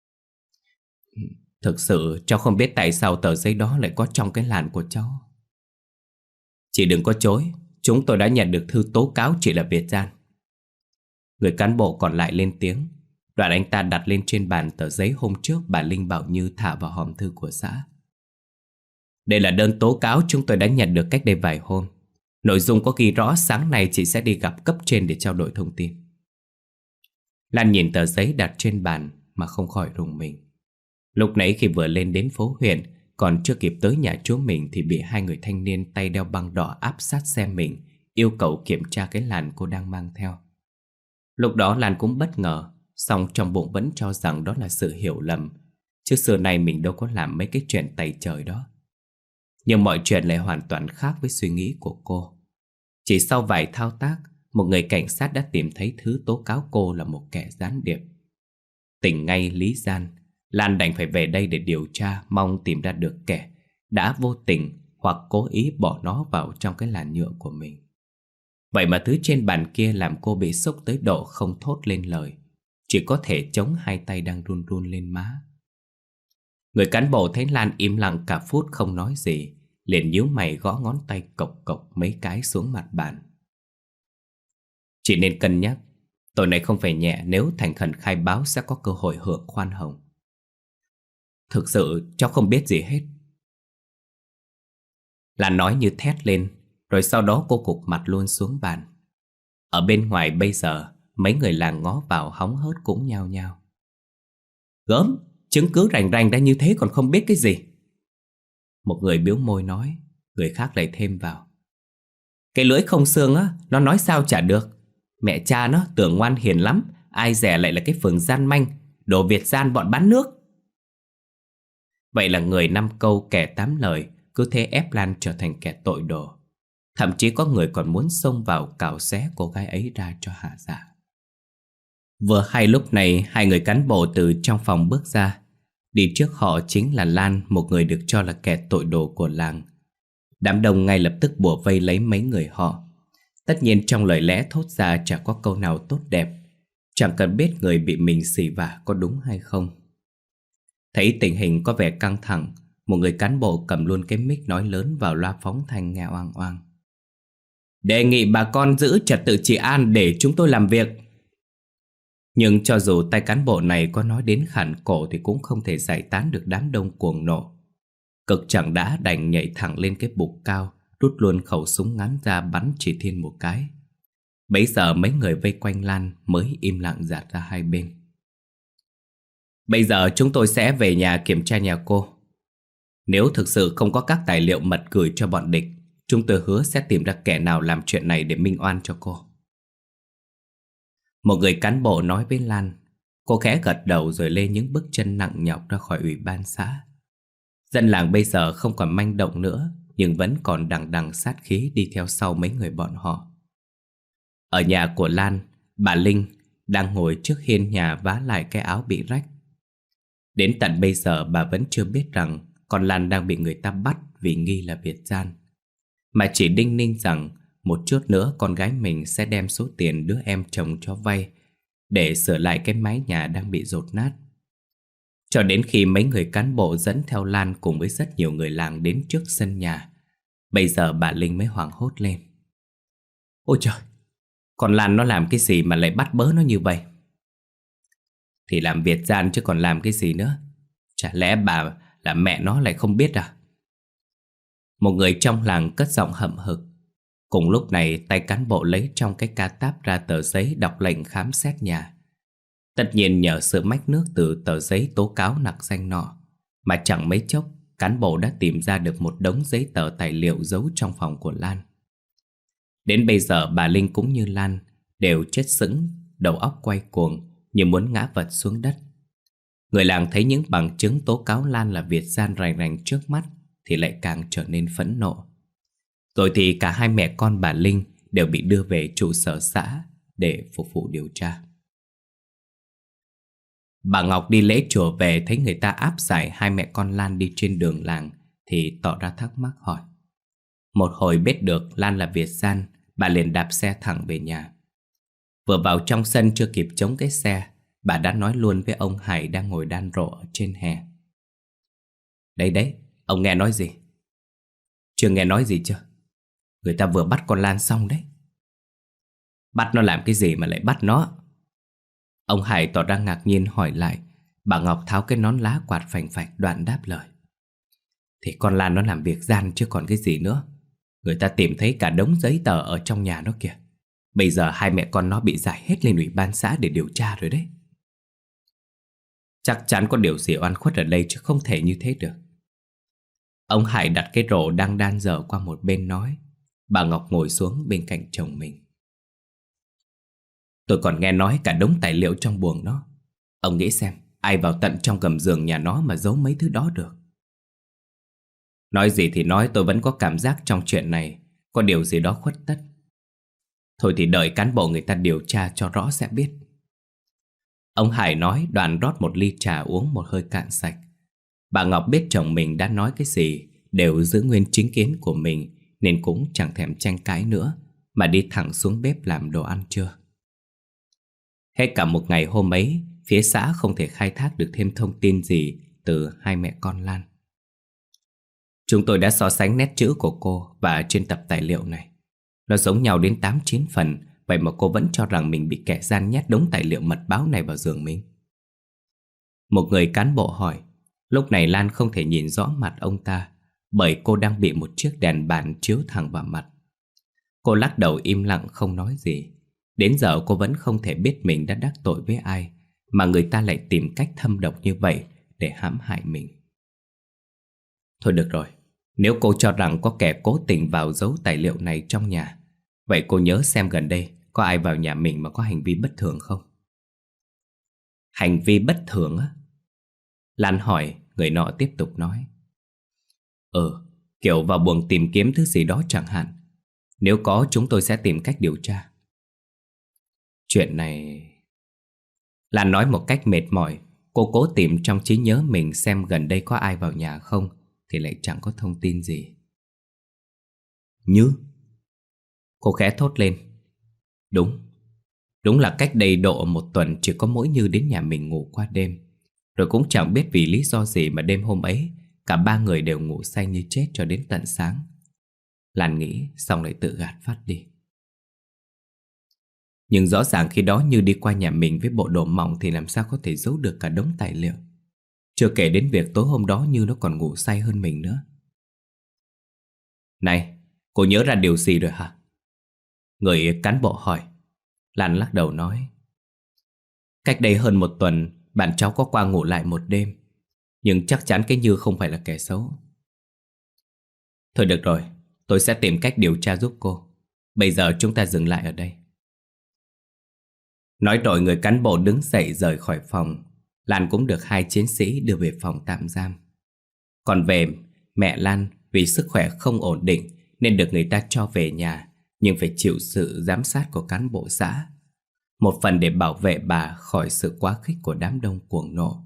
Thực sự cháu không biết tại sao tờ giấy đó lại có trong cái làn của cháu. Chị đừng có chối, chúng tôi đã nhận được thư tố cáo chị là Việt gian. Người cán bộ còn lại lên tiếng. Đoạn anh ta đặt lên trên bàn tờ giấy hôm trước bà Linh bảo Như thả vào hòm thư của xã. Đây là đơn tố cáo chúng tôi đã nhận được cách đây vài hôm. Nội dung có ghi rõ sáng nay chị sẽ đi gặp cấp trên để trao đổi thông tin. Lan nhìn tờ giấy đặt trên bàn mà không khỏi rùng mình. Lúc nãy khi vừa lên đến phố huyện, còn chưa kịp tới nhà chúa mình thì bị hai người thanh niên tay đeo băng đỏ áp sát xe mình, yêu cầu kiểm tra cái làn cô đang mang theo. Lúc đó Lan cũng bất ngờ, song trong bụng vẫn cho rằng đó là sự hiểu lầm, chứ xưa nay mình đâu có làm mấy cái chuyện tày trời đó. Nhưng mọi chuyện lại hoàn toàn khác với suy nghĩ của cô. Chỉ sau vài thao tác, một người cảnh sát đã tìm thấy thứ tố cáo cô là một kẻ gián điệp. Tỉnh ngay Lý Gian, Lan đành phải về đây để điều tra, mong tìm ra được kẻ đã vô tình hoặc cố ý bỏ nó vào trong cái làn nhựa của mình. Vậy mà thứ trên bàn kia làm cô bị sốc tới độ không thốt lên lời, chỉ có thể chống hai tay đang run run lên má. Người cán bộ thấy Lan im lặng cả phút không nói gì, liền nhíu mày gõ ngón tay cộc cộc mấy cái xuống mặt bàn. Chị nên cân nhắc, tội này không phải nhẹ, nếu thành khẩn khai báo sẽ có cơ hội hưởng khoan hồng. Thực sự cháu không biết gì hết. Lan nói như thét lên, rồi sau đó cô gục mặt luôn xuống bàn. Ở bên ngoài bây giờ, mấy người làng ngó vào hóng hớt cũng nhao nhao. Gớm, chứng cứ rành rành ra như thế còn không biết cái gì. Một người biếu môi nói, người khác lại thêm vào. Cái lưỡi không xương á, nó nói sao chả được. Mẹ cha nó tưởng ngoan hiền lắm, ai dè lại là cái phường gian manh, đồ Việt gian bọn bán nước. Vậy là người năm câu kẻ tám lời, cứ thế ép Lan trở thành kẻ tội đồ. Thậm chí có người còn muốn xông vào cào xé cô gái ấy ra cho hạ dạ. Vừa hay lúc này, hai người cán bộ từ trong phòng bước ra. Đi trước họ chính là Lan, một người được cho là kẻ tội đồ của làng. Đám đông ngay lập tức bủa vây lấy mấy người họ. Tất nhiên trong lời lẽ thốt ra chẳng có câu nào tốt đẹp, chẳng cần biết người bị mình xỉ vả có đúng hay không. Thấy tình hình có vẻ căng thẳng, một người cán bộ cầm luôn cái mic nói lớn vào loa phóng thanh nghe oang oang. Đề nghị bà con giữ trật tự trị an để chúng tôi làm việc. Nhưng cho dù tay cán bộ này có nói đến khản cổ thì cũng không thể giải tán được đám đông cuồng nộ. Cực chẳng đã đành nhảy thẳng lên cái bục cao, rút luôn khẩu súng ngắn ra bắn chỉ thiên một cái. Bấy giờ mấy người vây quanh Lan mới im lặng dạt ra hai bên. Bây giờ chúng tôi sẽ về nhà kiểm tra nhà cô. Nếu thực sự không có các tài liệu mật gửi cho bọn địch, chúng tôi hứa sẽ tìm ra kẻ nào làm chuyện này để minh oan cho cô. Một người cán bộ nói với Lan. Cô khẽ gật đầu rồi lê những bước chân nặng nhọc ra khỏi ủy ban xã. Dân làng bây giờ không còn manh động nữa, nhưng vẫn còn đằng đằng sát khí đi theo sau mấy người bọn họ. Ở nhà của Lan, bà Linh đang ngồi trước hiên nhà vá lại cái áo bị rách. Đến tận bây giờ bà vẫn chưa biết rằng con Lan đang bị người ta bắt vì nghi là Việt gian, mà chỉ đinh ninh rằng một chút nữa con gái mình sẽ đem số tiền đứa em chồng cho vay để sửa lại cái mái nhà đang bị dột nát. Cho đến khi mấy người cán bộ dẫn theo Lan cùng với rất nhiều người làng đến trước sân nhà, bây giờ bà Linh mới hoảng hốt lên. Ôi trời, con Lan nó làm cái gì mà lại bắt bớ nó như vậy? Thì làm Việt gian chứ còn làm cái gì nữa. Chả lẽ bà là mẹ nó lại không biết à? Một người trong làng cất giọng hậm hực. Cùng lúc này tay cán bộ lấy trong cái ca táp ra tờ giấy đọc lệnh khám xét nhà. Tất nhiên nhờ sự mách nước từ tờ giấy tố cáo nặc danh nọ, mà chẳng mấy chốc cán bộ đã tìm ra được một đống giấy tờ tài liệu giấu trong phòng của Lan. Đến bây giờ bà Linh cũng như Lan đều chết sững, đầu óc quay cuồng như muốn ngã vật xuống đất. Người làng thấy những bằng chứng tố cáo Lan là Việt gian rành rành trước mắt thì lại càng trở nên phẫn nộ. Rồi thì cả hai mẹ con bà Linh đều bị đưa về trụ sở xã để phục vụ điều tra. Bà Ngọc đi lễ chùa về thấy người ta áp giải hai mẹ con Lan đi trên đường làng thì tỏ ra thắc mắc hỏi. Một hồi biết được Lan là Việt gian, bà liền đạp xe thẳng về nhà. Vừa vào trong sân chưa kịp chống cái xe, bà đã nói luôn với ông Hải đang ngồi đan rộ ở trên hè. Đấy đấy, ông nghe nói gì? Chưa nghe nói gì chưa? Người ta vừa bắt con Lan xong đấy. Bắt nó làm cái gì mà lại bắt nó? Ông Hải tỏ ra ngạc nhiên hỏi lại. Bà Ngọc tháo cái nón lá quạt phành phạch đoạn đáp lời. Thì con Lan nó làm việc gian chứ còn cái gì nữa. Người ta tìm thấy cả đống giấy tờ ở trong nhà nó kìa. Bây giờ hai mẹ con nó bị giải hết lên ủy ban xã để điều tra rồi đấy. Chắc chắn có điều gì oan khuất ở đây chứ không thể như thế được. Ông Hải đặt cái rổ đang đan dở qua một bên nói. Bà Ngọc ngồi xuống bên cạnh chồng mình. Tôi còn nghe nói cả đống tài liệu trong buồng nó. Ông nghĩ xem, ai vào tận trong gầm giường nhà nó mà giấu mấy thứ đó được? Nói gì thì nói, tôi vẫn có cảm giác trong chuyện này có điều gì đó khuất tất. Thôi thì đợi cán bộ người ta điều tra cho rõ sẽ biết. Ông Hải nói đoạn rót một ly trà uống một hơi cạn sạch. Bà Ngọc biết chồng mình đã nói cái gì đều giữ nguyên chính kiến của mình, nên cũng chẳng thèm tranh cãi nữa, mà đi thẳng xuống bếp làm đồ ăn trưa. Hết cả một ngày hôm ấy, phía xã không thể khai thác được thêm thông tin gì từ hai mẹ con Lan. Chúng tôi đã so sánh nét chữ của cô và trên tập tài liệu này. Nó giống nhau đến tám chín phần, vậy mà cô vẫn cho rằng mình bị kẻ gian nhét đống tài liệu mật báo này vào giường mình. Một người cán bộ hỏi. Lúc này Lan không thể nhìn rõ mặt ông ta, bởi cô đang bị một chiếc đèn bàn chiếu thẳng vào mặt. Cô lắc đầu im lặng không nói gì. Đến giờ cô vẫn không thể biết mình đã đắc tội với ai, mà người ta lại tìm cách thâm độc như vậy để hãm hại mình. Thôi được rồi, nếu cô cho rằng có kẻ cố tình vào giấu tài liệu này trong nhà, vậy cô nhớ xem gần đây có ai vào nhà mình mà có hành vi bất thường không? Hành vi bất thường á? Lan hỏi, người nọ tiếp tục nói. Ừ, kiểu vào buồng tìm kiếm thứ gì đó chẳng hạn. Nếu có, chúng tôi sẽ tìm cách điều tra. Chuyện này... Lan nói một cách mệt mỏi. Cô cố tìm trong trí nhớ mình xem gần đây có ai vào nhà không, thì lại chẳng có thông tin gì. Như? Cô khẽ thốt lên. Đúng. Đúng là cách đây độ một tuần chỉ có mỗi Như đến nhà mình ngủ qua đêm. Rồi cũng chẳng biết vì lý do gì mà đêm hôm ấy cả ba người đều ngủ say như chết cho đến tận sáng. Lan nghĩ xong lại tự gạt phát đi. Nhưng rõ ràng khi đó Như đi qua nhà mình với bộ đồ mỏng thì làm sao có thể giấu được cả đống tài liệu. Chưa kể đến việc tối hôm đó Như nó còn ngủ say hơn mình nữa. Này, cô nhớ ra điều gì rồi hả? Người cán bộ hỏi. Lan lắc đầu nói. Cách đây hơn một tuần, bạn cháu có qua ngủ lại một đêm. Nhưng chắc chắn cái Như không phải là kẻ xấu. Thôi được rồi, tôi sẽ tìm cách điều tra giúp cô. Bây giờ chúng ta dừng lại ở đây. Nói rồi người cán bộ đứng dậy rời khỏi phòng. Lan cũng được hai chiến sĩ đưa về phòng tạm giam. Còn về mẹ Lan, vì sức khỏe không ổn định nên được người ta cho về nhà, nhưng phải chịu sự giám sát của cán bộ xã. Một phần để bảo vệ bà khỏi sự quá khích của đám đông cuồng nộ,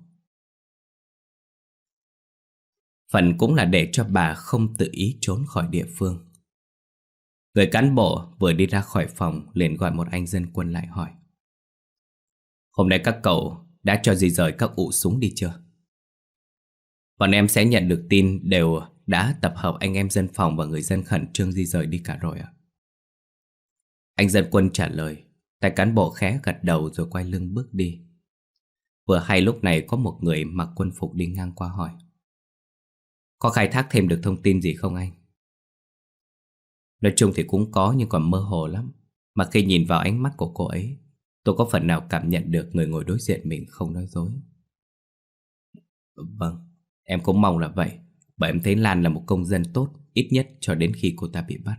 phần cũng là để cho bà không tự ý trốn khỏi địa phương. Người cán bộ vừa đi ra khỏi phòng liền gọi một anh dân quân lại hỏi. Hôm nay các cậu đã cho di rời các ụ súng đi chưa? Bọn em sẽ nhận được tin đều đã tập hợp anh em dân phòng và người dân khẩn trương di rời đi cả rồi ạ. Anh dân quân trả lời. Tay cán bộ khẽ gật đầu rồi quay lưng bước đi. Vừa hay lúc này có một người mặc quân phục đi ngang qua hỏi. Có khai thác thêm được thông tin gì không anh? Nói chung thì cũng có nhưng còn mơ hồ lắm. Mà khi nhìn vào ánh mắt của cô ấy, tôi có phần nào cảm nhận được người ngồi đối diện mình không nói dối. Vâng, em cũng mong là vậy. Bởi em thấy Lan là một công dân tốt, ít nhất cho đến khi cô ta bị bắt.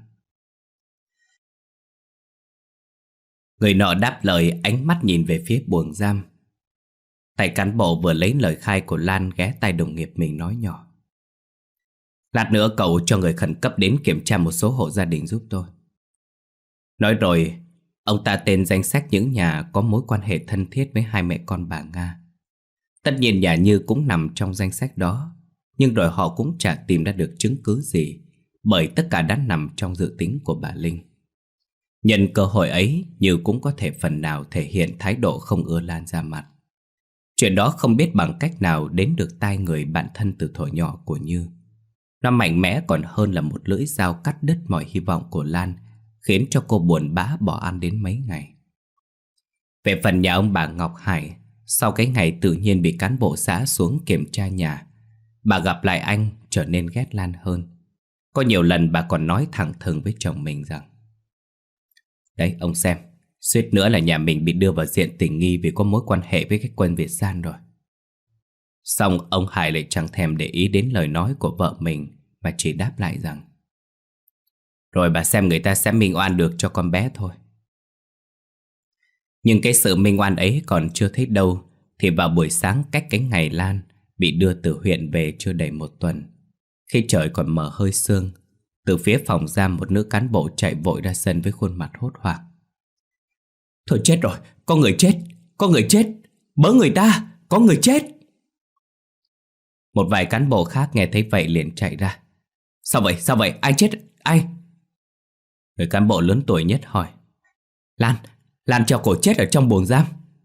Người nọ đáp lời, ánh mắt nhìn về phía buồng giam. Tay cán bộ vừa lấy lời khai của Lan ghé tai đồng nghiệp mình nói nhỏ. Lát nữa cậu cho người khẩn cấp đến kiểm tra một số hộ gia đình giúp tôi. Nói rồi, ông ta tên danh sách những nhà có mối quan hệ thân thiết với hai mẹ con bà Nga. Tất nhiên nhà Như cũng nằm trong danh sách đó, nhưng rồi họ cũng chả tìm ra được chứng cứ gì, bởi tất cả đã nằm trong dự tính của bà Linh. Nhân cơ hội ấy, Như cũng có thể phần nào thể hiện thái độ không ưa Lan ra mặt. Chuyện đó không biết bằng cách nào đến được tai người bạn thân từ thuở nhỏ của Như. Nó mạnh mẽ còn hơn là một lưỡi dao cắt đứt mọi hy vọng của Lan, khiến cho cô buồn bã bỏ ăn đến mấy ngày. Về phần nhà ông bà Ngọc Hải, sau cái ngày tự nhiên bị cán bộ xã xuống kiểm tra nhà, bà gặp lại anh trở nên ghét Lan hơn. Có nhiều lần bà còn nói thẳng thừng với chồng mình rằng: Đấy ông xem, suýt nữa là nhà mình bị đưa vào diện tình nghi vì có mối quan hệ với cái quân Việt gian rồi. Xong ông Hải lại chẳng thèm để ý đến lời nói của vợ mình, mà chỉ đáp lại rằng: Rồi bà xem người ta sẽ minh oan được cho con bé thôi. Nhưng cái sự minh oan ấy còn chưa thấy đâu, thì vào buổi sáng cách cái ngày Lan bị đưa từ huyện về chưa đầy một tuần, khi trời còn mờ hơi sương, từ phía phòng giam một nữ cán bộ chạy vội ra sân với khuôn mặt hốt hoảng. Thôi chết rồi, có người chết, có người chết, bớ người ta, có người chết. Một vài cán bộ khác nghe thấy vậy liền chạy ra. Sao vậy, sao vậy, ai chết, ai? Người cán bộ lớn tuổi nhất hỏi. Lan, Lan treo cổ chết ở trong buồng giam.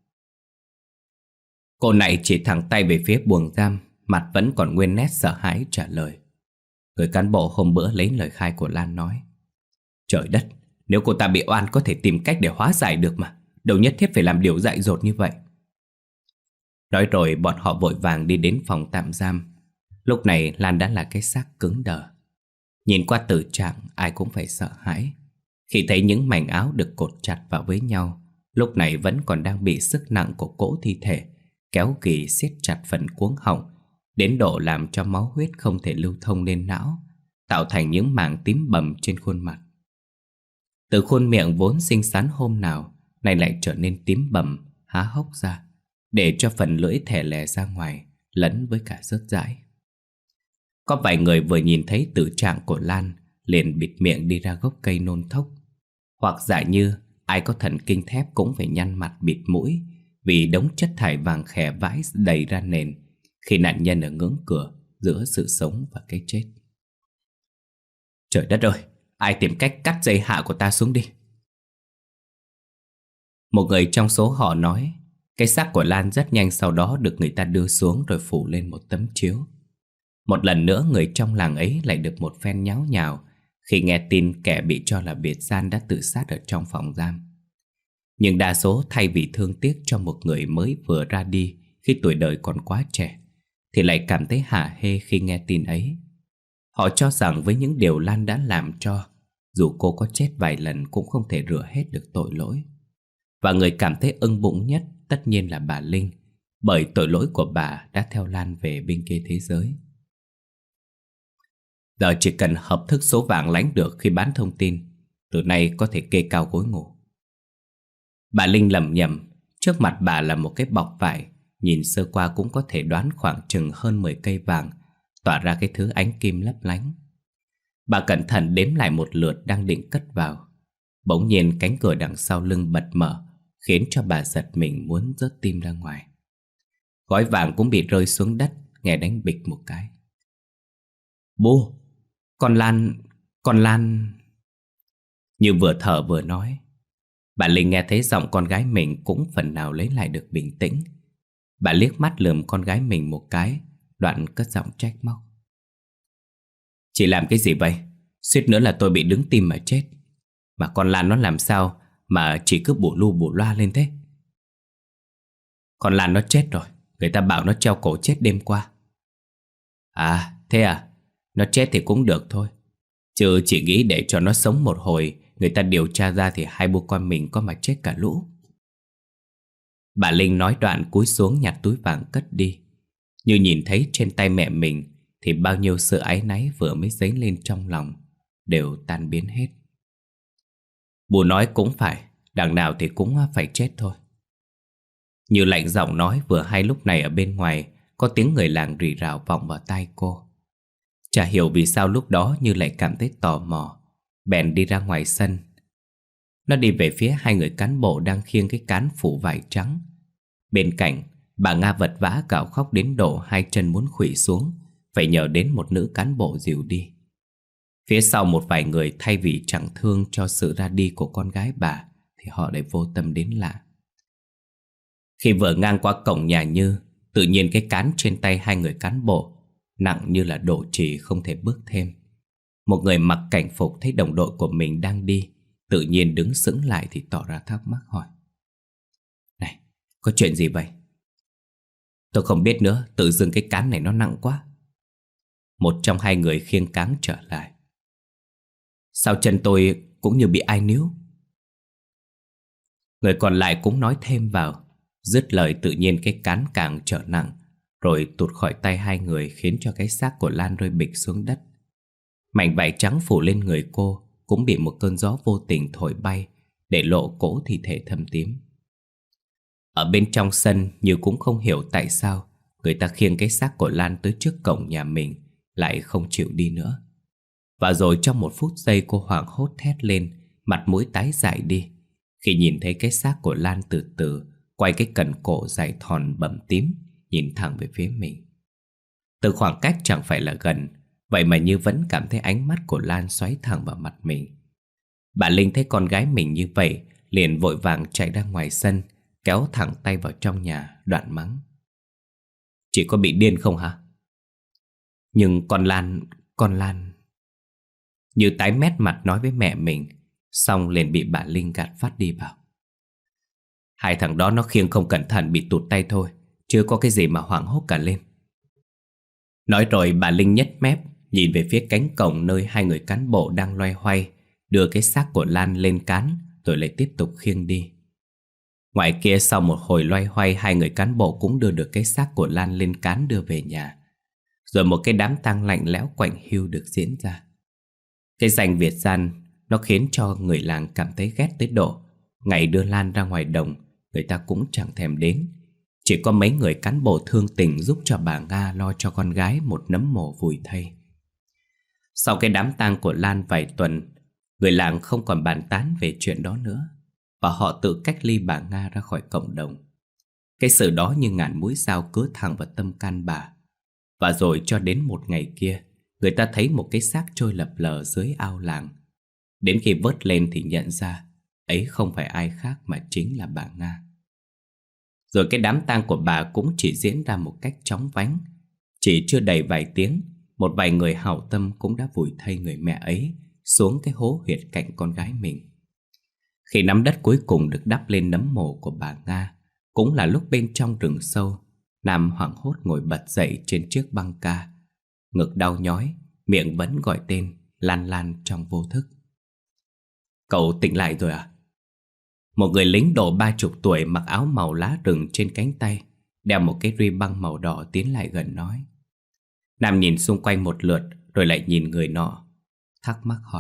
Cô này chỉ thẳng tay về phía buồng giam, mặt vẫn còn nguyên nét sợ hãi trả lời. Người cán bộ hôm bữa lấy lời khai của Lan nói. Trời đất, nếu cô ta bị oan có thể tìm cách để hóa giải được mà, đâu nhất thiết phải làm điều dại dột như vậy. Nói rồi bọn họ vội vàng đi đến phòng tạm giam. Lúc này Lan đã là cái xác cứng đờ. Nhìn qua tử trạng ai cũng phải sợ hãi khi thấy những mảnh áo được cột chặt vào với nhau, lúc này vẫn còn đang bị sức nặng của cỗ thi thể kéo kỳ siết chặt phần cuống họng, đến độ làm cho máu huyết không thể lưu thông lên não, tạo thành những mảng tím bầm trên khuôn mặt. Từ khuôn miệng vốn xinh xắn hôm nào nay lại trở nên tím bầm, há hốc ra, để cho phần lưỡi thè lè ra ngoài, lẫn với cả rớt rãi. Có vài người vừa nhìn thấy tử trạng của Lan liền bịt miệng đi ra gốc cây nôn thốc. Hoặc giả như ai có thần kinh thép cũng phải nhăn mặt bịt mũi vì đống chất thải vàng khè vãi đầy ra nền khi nạn nhân ở ngưỡng cửa giữa sự sống và cái chết. Trời đất ơi, ai tìm cách cắt dây hạ của ta xuống đi. Một người trong số họ nói. Cái xác của Lan rất nhanh sau đó được người ta đưa xuống rồi phủ lên một tấm chiếu. Một lần nữa người trong làng ấy lại được một phen nháo nhào khi nghe tin kẻ bị cho là biệt gian đã tự sát ở trong phòng giam. Nhưng đa số thay vì thương tiếc cho một người mới vừa ra đi khi tuổi đời còn quá trẻ, thì lại cảm thấy hả hê khi nghe tin ấy. Họ cho rằng với những điều Lan đã làm cho, dù cô có chết vài lần cũng không thể rửa hết được tội lỗi. Và người cảm thấy ưng bụng nhất tất nhiên là bà Linh, bởi tội lỗi của bà đã theo Lan về bên kia thế giới. Giờ chỉ cần hợp thức số vàng lánh được khi bán thông tin, từ nay có thể kê cao gối ngủ. Bà Linh lẩm nhẩm, trước mặt bà là một cái bọc vải, nhìn sơ qua cũng có thể đoán khoảng chừng hơn mười cây vàng, tỏa ra cái thứ ánh kim lấp lánh. Bà cẩn thận đếm lại một lượt đang định cất vào. Bỗng nhiên cánh cửa đằng sau lưng bật mở, khiến cho bà giật mình muốn rớt tim ra ngoài. Gói vàng cũng bị rơi xuống đất, nghe đánh bịch một cái. Bố, con Lan, con Lan... Như vừa thở vừa nói. Bà Linh nghe thấy giọng con gái mình cũng phần nào lấy lại được bình tĩnh. Bà liếc mắt lườm con gái mình một cái, đoạn cất giọng trách móc. Chị làm cái gì vậy? Suýt nữa là tôi bị đứng tim mà chết. Mà con Lan nó làm sao mà chỉ cứ bù lu bù loa lên thế? Con Lan nó chết rồi, người ta bảo nó treo cổ chết đêm qua. À, thế à? Nó chết thì cũng được thôi. Chứ chỉ nghĩ để cho nó sống một hồi, người ta điều tra ra thì hai bố con mình có mà chết cả lũ. Bà Linh nói đoạn cúi xuống nhặt túi vàng cất đi. Như nhìn thấy trên tay mẹ mình thì bao nhiêu sự áy náy vừa mới dấy lên trong lòng đều tan biến hết. Bố nói cũng phải, đằng nào thì cũng phải chết thôi. Như lạnh giọng nói vừa hay lúc này ở bên ngoài có tiếng người làng rì rào vọng vào tai cô. Chả hiểu vì sao lúc đó Như lại cảm thấy tò mò, bèn đi ra ngoài sân. Nó đi về phía hai người cán bộ đang khiêng cái cán phủ vải trắng. Bên cạnh, bà Nga vật vã gào khóc đến độ hai chân muốn khuỵu xuống, phải nhờ đến một nữ cán bộ dìu đi. Phía sau một vài người thay vì chẳng thương cho sự ra đi của con gái bà thì họ lại vô tâm đến lạ. Khi vừa ngang qua cổng nhà Như, tự nhiên cái cán trên tay hai người cán bộ nặng như là đổ trì không thể bước thêm. Một người mặc cảnh phục thấy đồng đội của mình đang đi, tự nhiên đứng sững lại thì tỏ ra thắc mắc hỏi. Này, có chuyện gì vậy? Tôi không biết nữa, tự dưng cái cán này nó nặng quá. Một trong hai người khiêng cáng trở lại. Sao chân tôi cũng như bị ai níu? Người còn lại cũng nói thêm vào. Dứt lời tự nhiên cái cán càng trở nặng, rồi tụt khỏi tay hai người khiến cho cái xác của Lan rơi bịch xuống đất. Mảnh vải trắng phủ lên người cô cũng bị một cơn gió vô tình thổi bay, để lộ cỗ thi thể thâm tím. Ở bên trong sân Như cũng không hiểu tại sao người ta khiêng cái xác của Lan tới trước cổng nhà mình lại không chịu đi nữa. Và rồi trong một phút giây cô hoảng hốt thét lên, mặt mũi tái dại đi Khi nhìn thấy cái xác của Lan từ từ quay cái cần cổ dài thòn bầm tím, nhìn thẳng về phía mình. Từ khoảng cách chẳng phải là gần, vậy mà Như vẫn cảm thấy ánh mắt của Lan xoáy thẳng vào mặt mình. Bà Linh thấy con gái mình như vậy, liền vội vàng chạy ra ngoài sân, kéo thẳng tay vào trong nhà, đoạn mắng: "Chị có bị điên không hả?" Nhưng con Lan, con Lan... Như tái mét mặt nói với mẹ mình, xong liền bị bà Linh gạt phát đi bảo: "Hai thằng đó nó khiêng không cẩn thận bị tụt tay thôi, chưa có cái gì mà hoảng hốt cả lên." Nói rồi bà Linh nhếch mép, nhìn về phía cánh cổng nơi hai người cán bộ đang loay hoay đưa cái xác của Lan lên cán, rồi lại tiếp tục khiêng đi. Ngoài kia sau một hồi loay hoay, hai người cán bộ cũng đưa được cái xác của Lan lên cán đưa về nhà. Rồi một cái đám tang lạnh lẽo quạnh hiu được diễn ra. Cái danh Việt gian nó khiến cho người làng cảm thấy ghét tới độ ngày đưa Lan ra ngoài đồng, người ta cũng chẳng thèm đến. Chỉ có mấy người cán bộ thương tình giúp cho bà Nga lo cho con gái một nấm mồ vùi thây. Sau cái đám tang của Lan vài tuần, người làng không còn bàn tán về chuyện đó nữa, và họ tự cách ly bà Nga ra khỏi cộng đồng. Cái sự đó như ngàn mũi dao cứa thẳng vào tâm can bà. Và rồi cho đến một ngày kia, người ta thấy một cái xác trôi lập lờ dưới ao làng. Đến khi vớt lên thì nhận ra ấy không phải ai khác mà chính là bà Nga. Rồi cái đám tang của bà cũng chỉ diễn ra một cách chóng vánh. Chỉ chưa đầy vài tiếng, một vài người hảo tâm cũng đã vùi thây người mẹ ấy xuống cái hố huyệt cạnh con gái mình. Khi nắm đất cuối cùng được đắp lên nấm mồ của bà Nga, cũng là lúc bên trong rừng sâu, Nam hoảng hốt ngồi bật dậy trên chiếc băng ca. Ngực đau nhói, miệng vẫn gọi tên Lan Lan trong vô thức. "Cậu tỉnh lại rồi à?" Một người lính độ ba chục tuổi mặc áo màu lá rừng trên cánh tay, đeo một cái ri băng màu đỏ tiến lại gần nói. Nam nhìn xung quanh một lượt rồi lại nhìn người nọ, thắc mắc hỏi: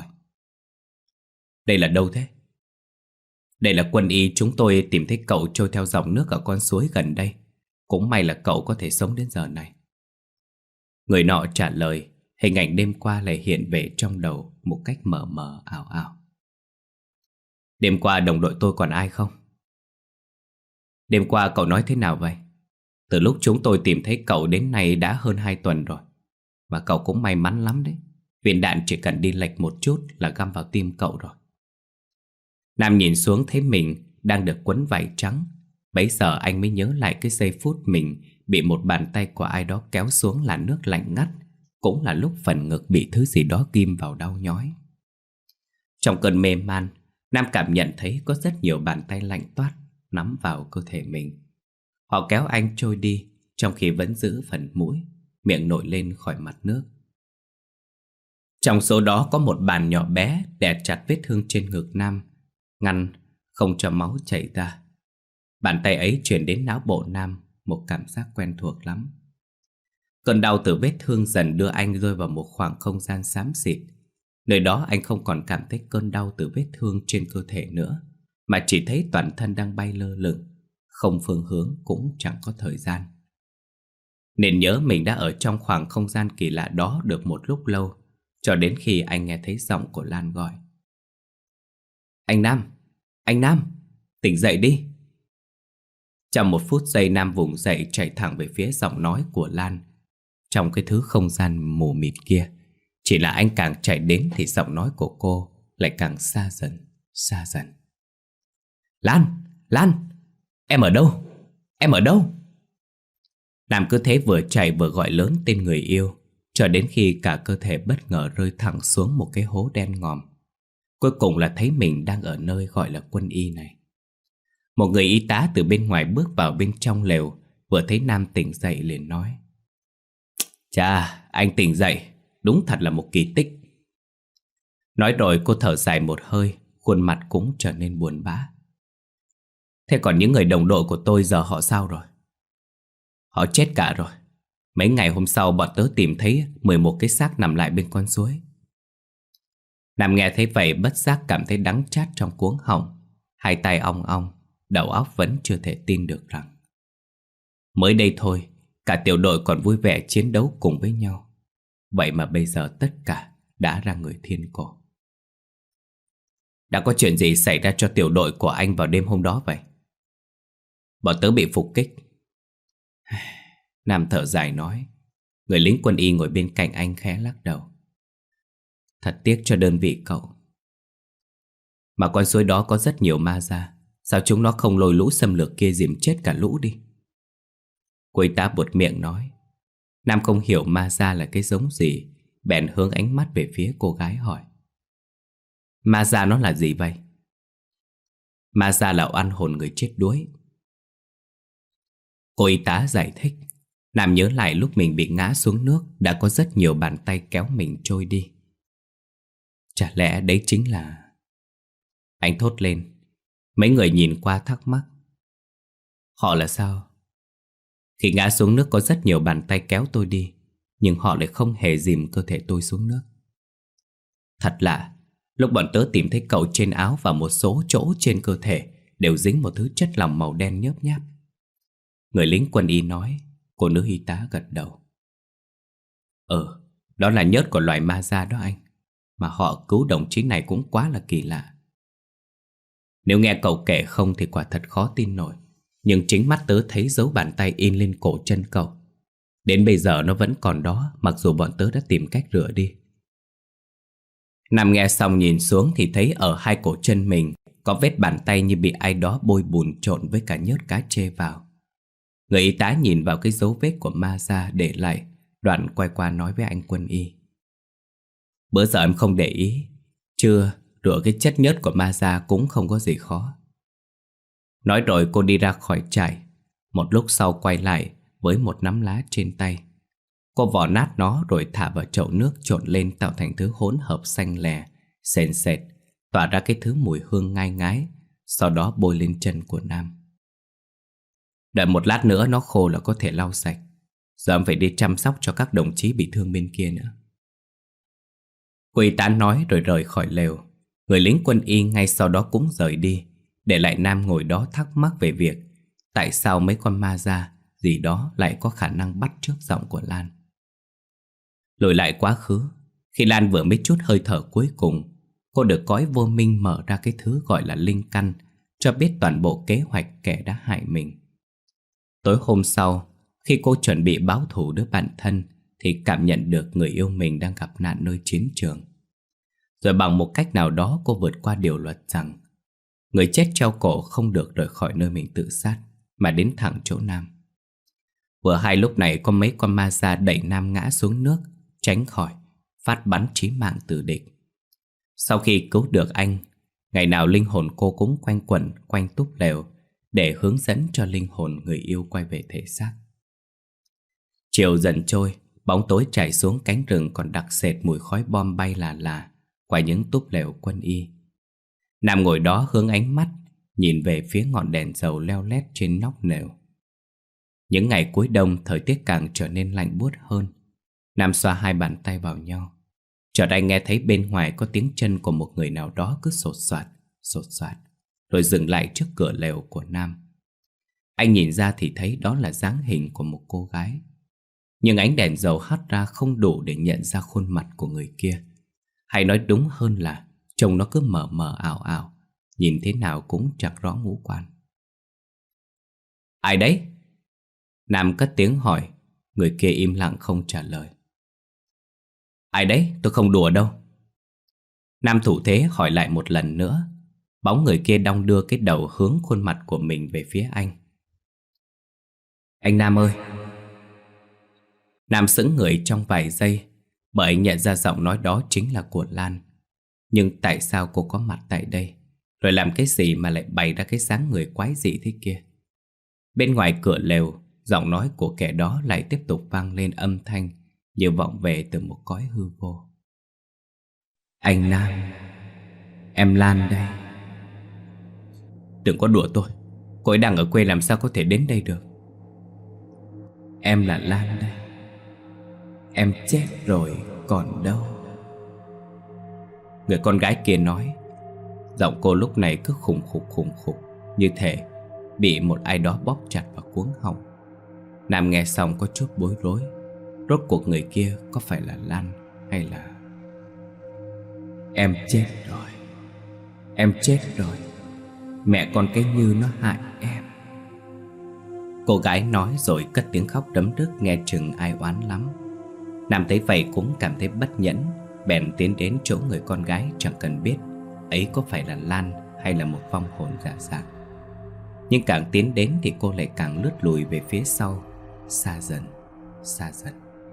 "Đây là đâu thế?" "Đây là quân y, chúng tôi tìm thấy cậu trôi theo dòng nước ở con suối gần đây. Cũng may là cậu có thể sống đến giờ này." Người nọ trả lời, hình ảnh đêm qua lại hiện về trong đầu một cách mờ mờ ảo ảo. "Đêm qua đồng đội tôi còn ai không?" "Đêm qua cậu nói thế nào vậy? Từ lúc chúng tôi tìm thấy cậu đến nay đã hơn hai tuần rồi. Và cậu cũng may mắn lắm đấy. Viên đạn chỉ cần đi lệch một chút là găm vào tim cậu rồi." Nam nhìn xuống thấy mình đang được quấn vải trắng. Bấy giờ anh mới nhớ lại cái giây phút mình bị một bàn tay của ai đó kéo xuống làn nước lạnh ngắt. Cũng là lúc phần ngực bị thứ gì đó ghim vào đau nhói. Trong cơn mê man, Nam cảm nhận thấy có rất nhiều bàn tay lạnh toát nắm vào cơ thể mình. Họ kéo anh trôi đi, trong khi vẫn giữ phần mũi, miệng nổi lên khỏi mặt nước. Trong số đó có một bàn nhỏ bé đè chặt vết thương trên ngực Nam, ngăn không cho máu chảy ra. Bàn tay ấy truyền đến não bộ Nam một cảm giác quen thuộc lắm. Cơn đau từ vết thương dần đưa anh rơi vào một khoảng không gian xám xịt. Nơi đó anh không còn cảm thấy cơn đau từ vết thương trên cơ thể nữa, mà chỉ thấy toàn thân đang bay lơ lửng, không phương hướng cũng chẳng có thời gian. Nên nhớ mình đã ở trong khoảng không gian kỳ lạ đó được một lúc lâu, cho đến khi anh nghe thấy giọng của Lan gọi. "Anh Nam! Anh Nam! Tỉnh dậy đi!" Trong một phút giây, Nam vùng dậy chạy thẳng về phía giọng nói của Lan. Trong cái thứ không gian mù mịt kia, chỉ là anh càng chạy đến thì giọng nói của cô lại càng xa dần, xa dần. "Lan! Lan! Em ở đâu? Em ở đâu?" Nam cứ thế vừa chạy vừa gọi lớn tên người yêu, cho đến khi cả cơ thể bất ngờ rơi thẳng xuống một cái hố đen ngòm. Cuối cùng là thấy mình đang ở nơi gọi là quân y này. Một người y tá từ bên ngoài bước vào bên trong lều, vừa thấy Nam tỉnh dậy liền nói: "Chà, anh tỉnh dậy, đúng thật là một kỳ tích." Nói rồi cô thở dài một hơi, khuôn mặt cũng trở nên buồn bã. "Thế còn những người đồng đội của tôi giờ họ sao rồi?" "Họ chết cả rồi. Mấy ngày hôm sau bọn tớ tìm thấy mười một cái xác nằm lại bên con suối." Nam nghe thấy vậy bất giác cảm thấy đắng chát trong cuống họng, hai tay ong ong, đầu óc vẫn chưa thể tin được rằng mới đây thôi cả tiểu đội còn vui vẻ chiến đấu cùng với nhau, vậy mà bây giờ tất cả đã ra người thiên cổ. Đã có chuyện gì xảy ra cho tiểu đội của anh vào đêm hôm đó vậy? Bọn tớ bị phục kích. Nam thở dài nói. Người lính quân y ngồi bên cạnh anh khẽ lắc đầu. Thật tiếc cho đơn vị cậu. Mà con suối đó có rất nhiều ma ra. Sao chúng nó không lôi lũ xâm lược kia dìm chết cả lũ đi? Cô y tá buột miệng nói. Nam không hiểu ma ra là cái giống gì, bèn hướng ánh mắt về phía cô gái hỏi. Ma ra nó là gì vậy? Ma ra là oan hồn người chết đuối. Cô y tá giải thích. Nam nhớ lại lúc mình bị ngã xuống nước, đã có rất nhiều bàn tay kéo mình trôi đi. Chả lẽ đấy chính là... Anh thốt lên. Mấy người nhìn qua thắc mắc. Họ là sao? Khi ngã xuống nước có rất nhiều bàn tay kéo tôi đi, nhưng họ lại không hề dìm cơ thể tôi xuống nước. Thật lạ, lúc bọn tớ tìm thấy cậu trên áo và một số chỗ trên cơ thể đều dính một thứ chất lỏng màu đen nhớp nháp. Người lính quân y nói. Cô nữ y tá gật đầu. Ừ, đó là nhớt của loài ma da đó anh. Mà họ cứu đồng chí này cũng quá là kỳ lạ. Nếu nghe cậu kể không thì quả thật khó tin nổi. Nhưng chính mắt tớ thấy dấu bàn tay in lên cổ chân cậu. Đến bây giờ nó vẫn còn đó, mặc dù bọn tớ đã tìm cách rửa đi. Nam nghe xong nhìn xuống thì thấy ở hai cổ chân mình có vết bàn tay như bị ai đó bôi bùn trộn với cả nhớt cá chê vào. Người y tá nhìn vào cái dấu vết của ma da để lại, đoạn quay qua nói với anh quân y. Bữa giờ em không để ý, chưa rửa cái chất nhớt của ma da cũng không có gì khó. Nói rồi cô đi ra khỏi trại. Một lúc sau quay lại với một nắm lá trên tay. Cô vò nát nó rồi thả vào chậu nước trộn lên tạo thành thứ hỗn hợp xanh lè, sền sệt, tỏa ra cái thứ mùi hương ngai ngái, sau đó bôi lên chân của Nam. Đợi một lát nữa nó khô là có thể lau sạch. Giờ em phải đi chăm sóc cho các đồng chí bị thương bên kia nữa. Cô y tá nói rồi rời khỏi lều. Người lính quân y ngay sau đó cũng rời đi, để lại Nam ngồi đó thắc mắc về việc tại sao mấy con ma da gì đó lại có khả năng bắt chước giọng của Lan. Lùi lại quá khứ, khi Lan vừa mới chút hơi thở cuối cùng, cô được cõi vô minh mở ra cái thứ gọi là linh căn, cho biết toàn bộ kế hoạch kẻ đã hại mình. Tối hôm sau, khi cô chuẩn bị báo thù đứa bạn thân, thì cảm nhận được người yêu mình đang gặp nạn nơi chiến trường. Rồi bằng một cách nào đó cô vượt qua điều luật rằng người chết treo cổ không được rời khỏi nơi mình tự sát, mà đến thẳng chỗ Nam. Vừa hay lúc này có mấy con ma da đẩy Nam ngã xuống nước, tránh khỏi phát bắn chí mạng từ địch. Sau khi cứu được anh, ngày nào linh hồn cô cũng quanh quẩn quanh túp lều để hướng dẫn cho linh hồn người yêu quay về thể xác. Chiều dần trôi, bóng tối trải xuống cánh rừng còn đặc sệt mùi khói bom bay là là qua những túp lều quân y. Nam ngồi đó hướng ánh mắt nhìn về phía ngọn đèn dầu leo lét trên nóc lều. Những ngày cuối đông thời tiết càng trở nên lạnh buốt hơn. Nam xoa hai bàn tay vào nhau. Chợt anh nghe thấy bên ngoài có tiếng chân của một người nào đó cứ sột soạt, sột soạt, rồi dừng lại trước cửa lều của Nam. Anh nhìn ra thì thấy đó là dáng hình của một cô gái. Nhưng ánh đèn dầu hắt ra không đủ để nhận ra khuôn mặt của người kia. Hay nói đúng hơn là trông nó cứ mờ mờ ảo ảo, nhìn thế nào cũng chẳng rõ ngũ quan. Ai đấy? Nam cất tiếng hỏi. Người kia im lặng không trả lời. Ai đấy? Tôi không đùa đâu. Nam thủ thế hỏi lại một lần nữa. Bóng người kia đong đưa cái đầu hướng khuôn mặt của mình về phía anh. Anh Nam ơi! Nam sững người trong vài giây, bởi anh nhận ra giọng nói đó chính là của Lan. Nhưng tại sao cô có mặt tại đây, rồi làm cái gì mà lại bày ra cái dáng người quái dị thế kia? Bên ngoài cửa lều, giọng nói của kẻ đó lại tiếp tục vang lên âm thanh như vọng về từ một cõi hư vô. Anh Nam, em Lan đây. Đừng có đùa tôi, cô ấy đang ở quê làm sao có thể đến đây được. Em là Lan đây. Em chết rồi còn đâu. Người con gái kia nói. Giọng cô lúc này cứ khủng khục khủng khục, như thể bị một ai đó bóp chặt vào cuống họng. Nam nghe xong có chút bối rối. Rốt cuộc người kia có phải là Lan hay là... Em chết rồi. Em chết rồi. Mẹ con cái Như nó hại em. Cô gái nói rồi cất tiếng khóc đấm đứt, nghe chừng ai oán lắm. Nam thấy vậy cũng cảm thấy bất nhẫn, bèn tiến đến chỗ người con gái, chẳng cần biết ấy có phải là Lan hay là một vong hồn giả dạng. Nhưng càng tiến đến thì cô lại càng lướt lùi về phía sau, xa dần, xa dần.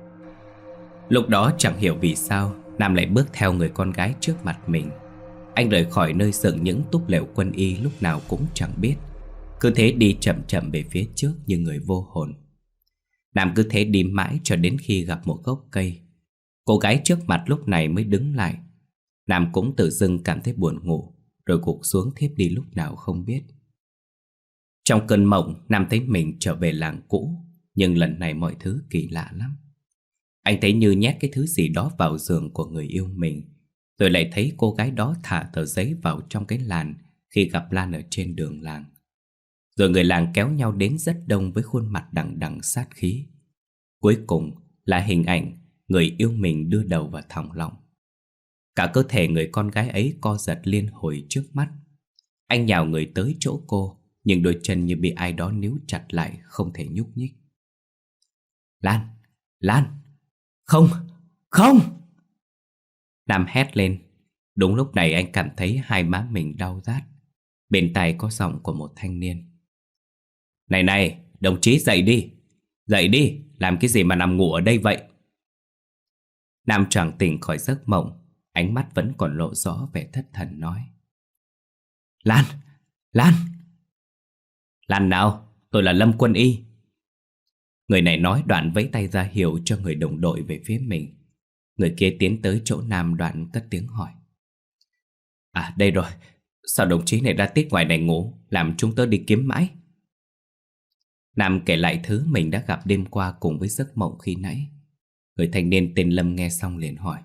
Lúc đó chẳng hiểu vì sao Nam lại bước theo người con gái trước mặt mình. Anh rời khỏi nơi dựng những túp lều quân y lúc nào cũng chẳng biết, cứ thế đi chậm chậm về phía trước như người vô hồn. Nam cứ thế đi mãi cho đến khi gặp một gốc cây. Cô gái trước mặt lúc này mới đứng lại. Nam cũng tự dưng cảm thấy buồn ngủ, rồi gục xuống thiếp đi lúc nào không biết. Trong cơn mộng, Nam thấy mình trở về làng cũ, nhưng lần này mọi thứ kỳ lạ lắm. Anh thấy như nhét cái thứ gì đó vào giường của người yêu mình, rồi lại thấy cô gái đó thả tờ giấy vào trong cái làn khi gặp Lan ở trên đường làng. Rồi người làng kéo nhau đến rất đông với khuôn mặt đằng đằng sát khí. Cuối cùng là hình ảnh người yêu mình đưa đầu vào thòng lọng. Cả cơ thể người con gái ấy co giật liên hồi trước mắt. Anh nhào người tới chỗ cô, nhưng đôi chân như bị ai đó níu chặt lại, không thể nhúc nhích. Lan! Lan! Không! Không! Nam hét lên. Đúng lúc này anh cảm thấy hai má mình đau rát. Bên tai có giọng của một thanh niên. Này này, đồng chí dậy đi! Dậy đi! Làm cái gì mà nằm ngủ ở đây vậy? Nam choàng tỉnh khỏi giấc mộng, ánh mắt vẫn còn lộ rõ vẻ thất thần nói. Lan! Lan! Lan nào? Tôi là Lâm Quân Y. Người này nói đoạn vẫy tay ra hiệu cho người đồng đội về phía mình. Người kia tiến tới chỗ Nam, đoạn cất tiếng hỏi. À đây rồi. Sao đồng chí này ra tít ngoài này ngủ, làm chúng tớ đi kiếm mãi? Nam kể lại thứ mình đã gặp đêm qua cùng với giấc mộng khi nãy. Người thanh niên tên Lâm nghe xong liền hỏi.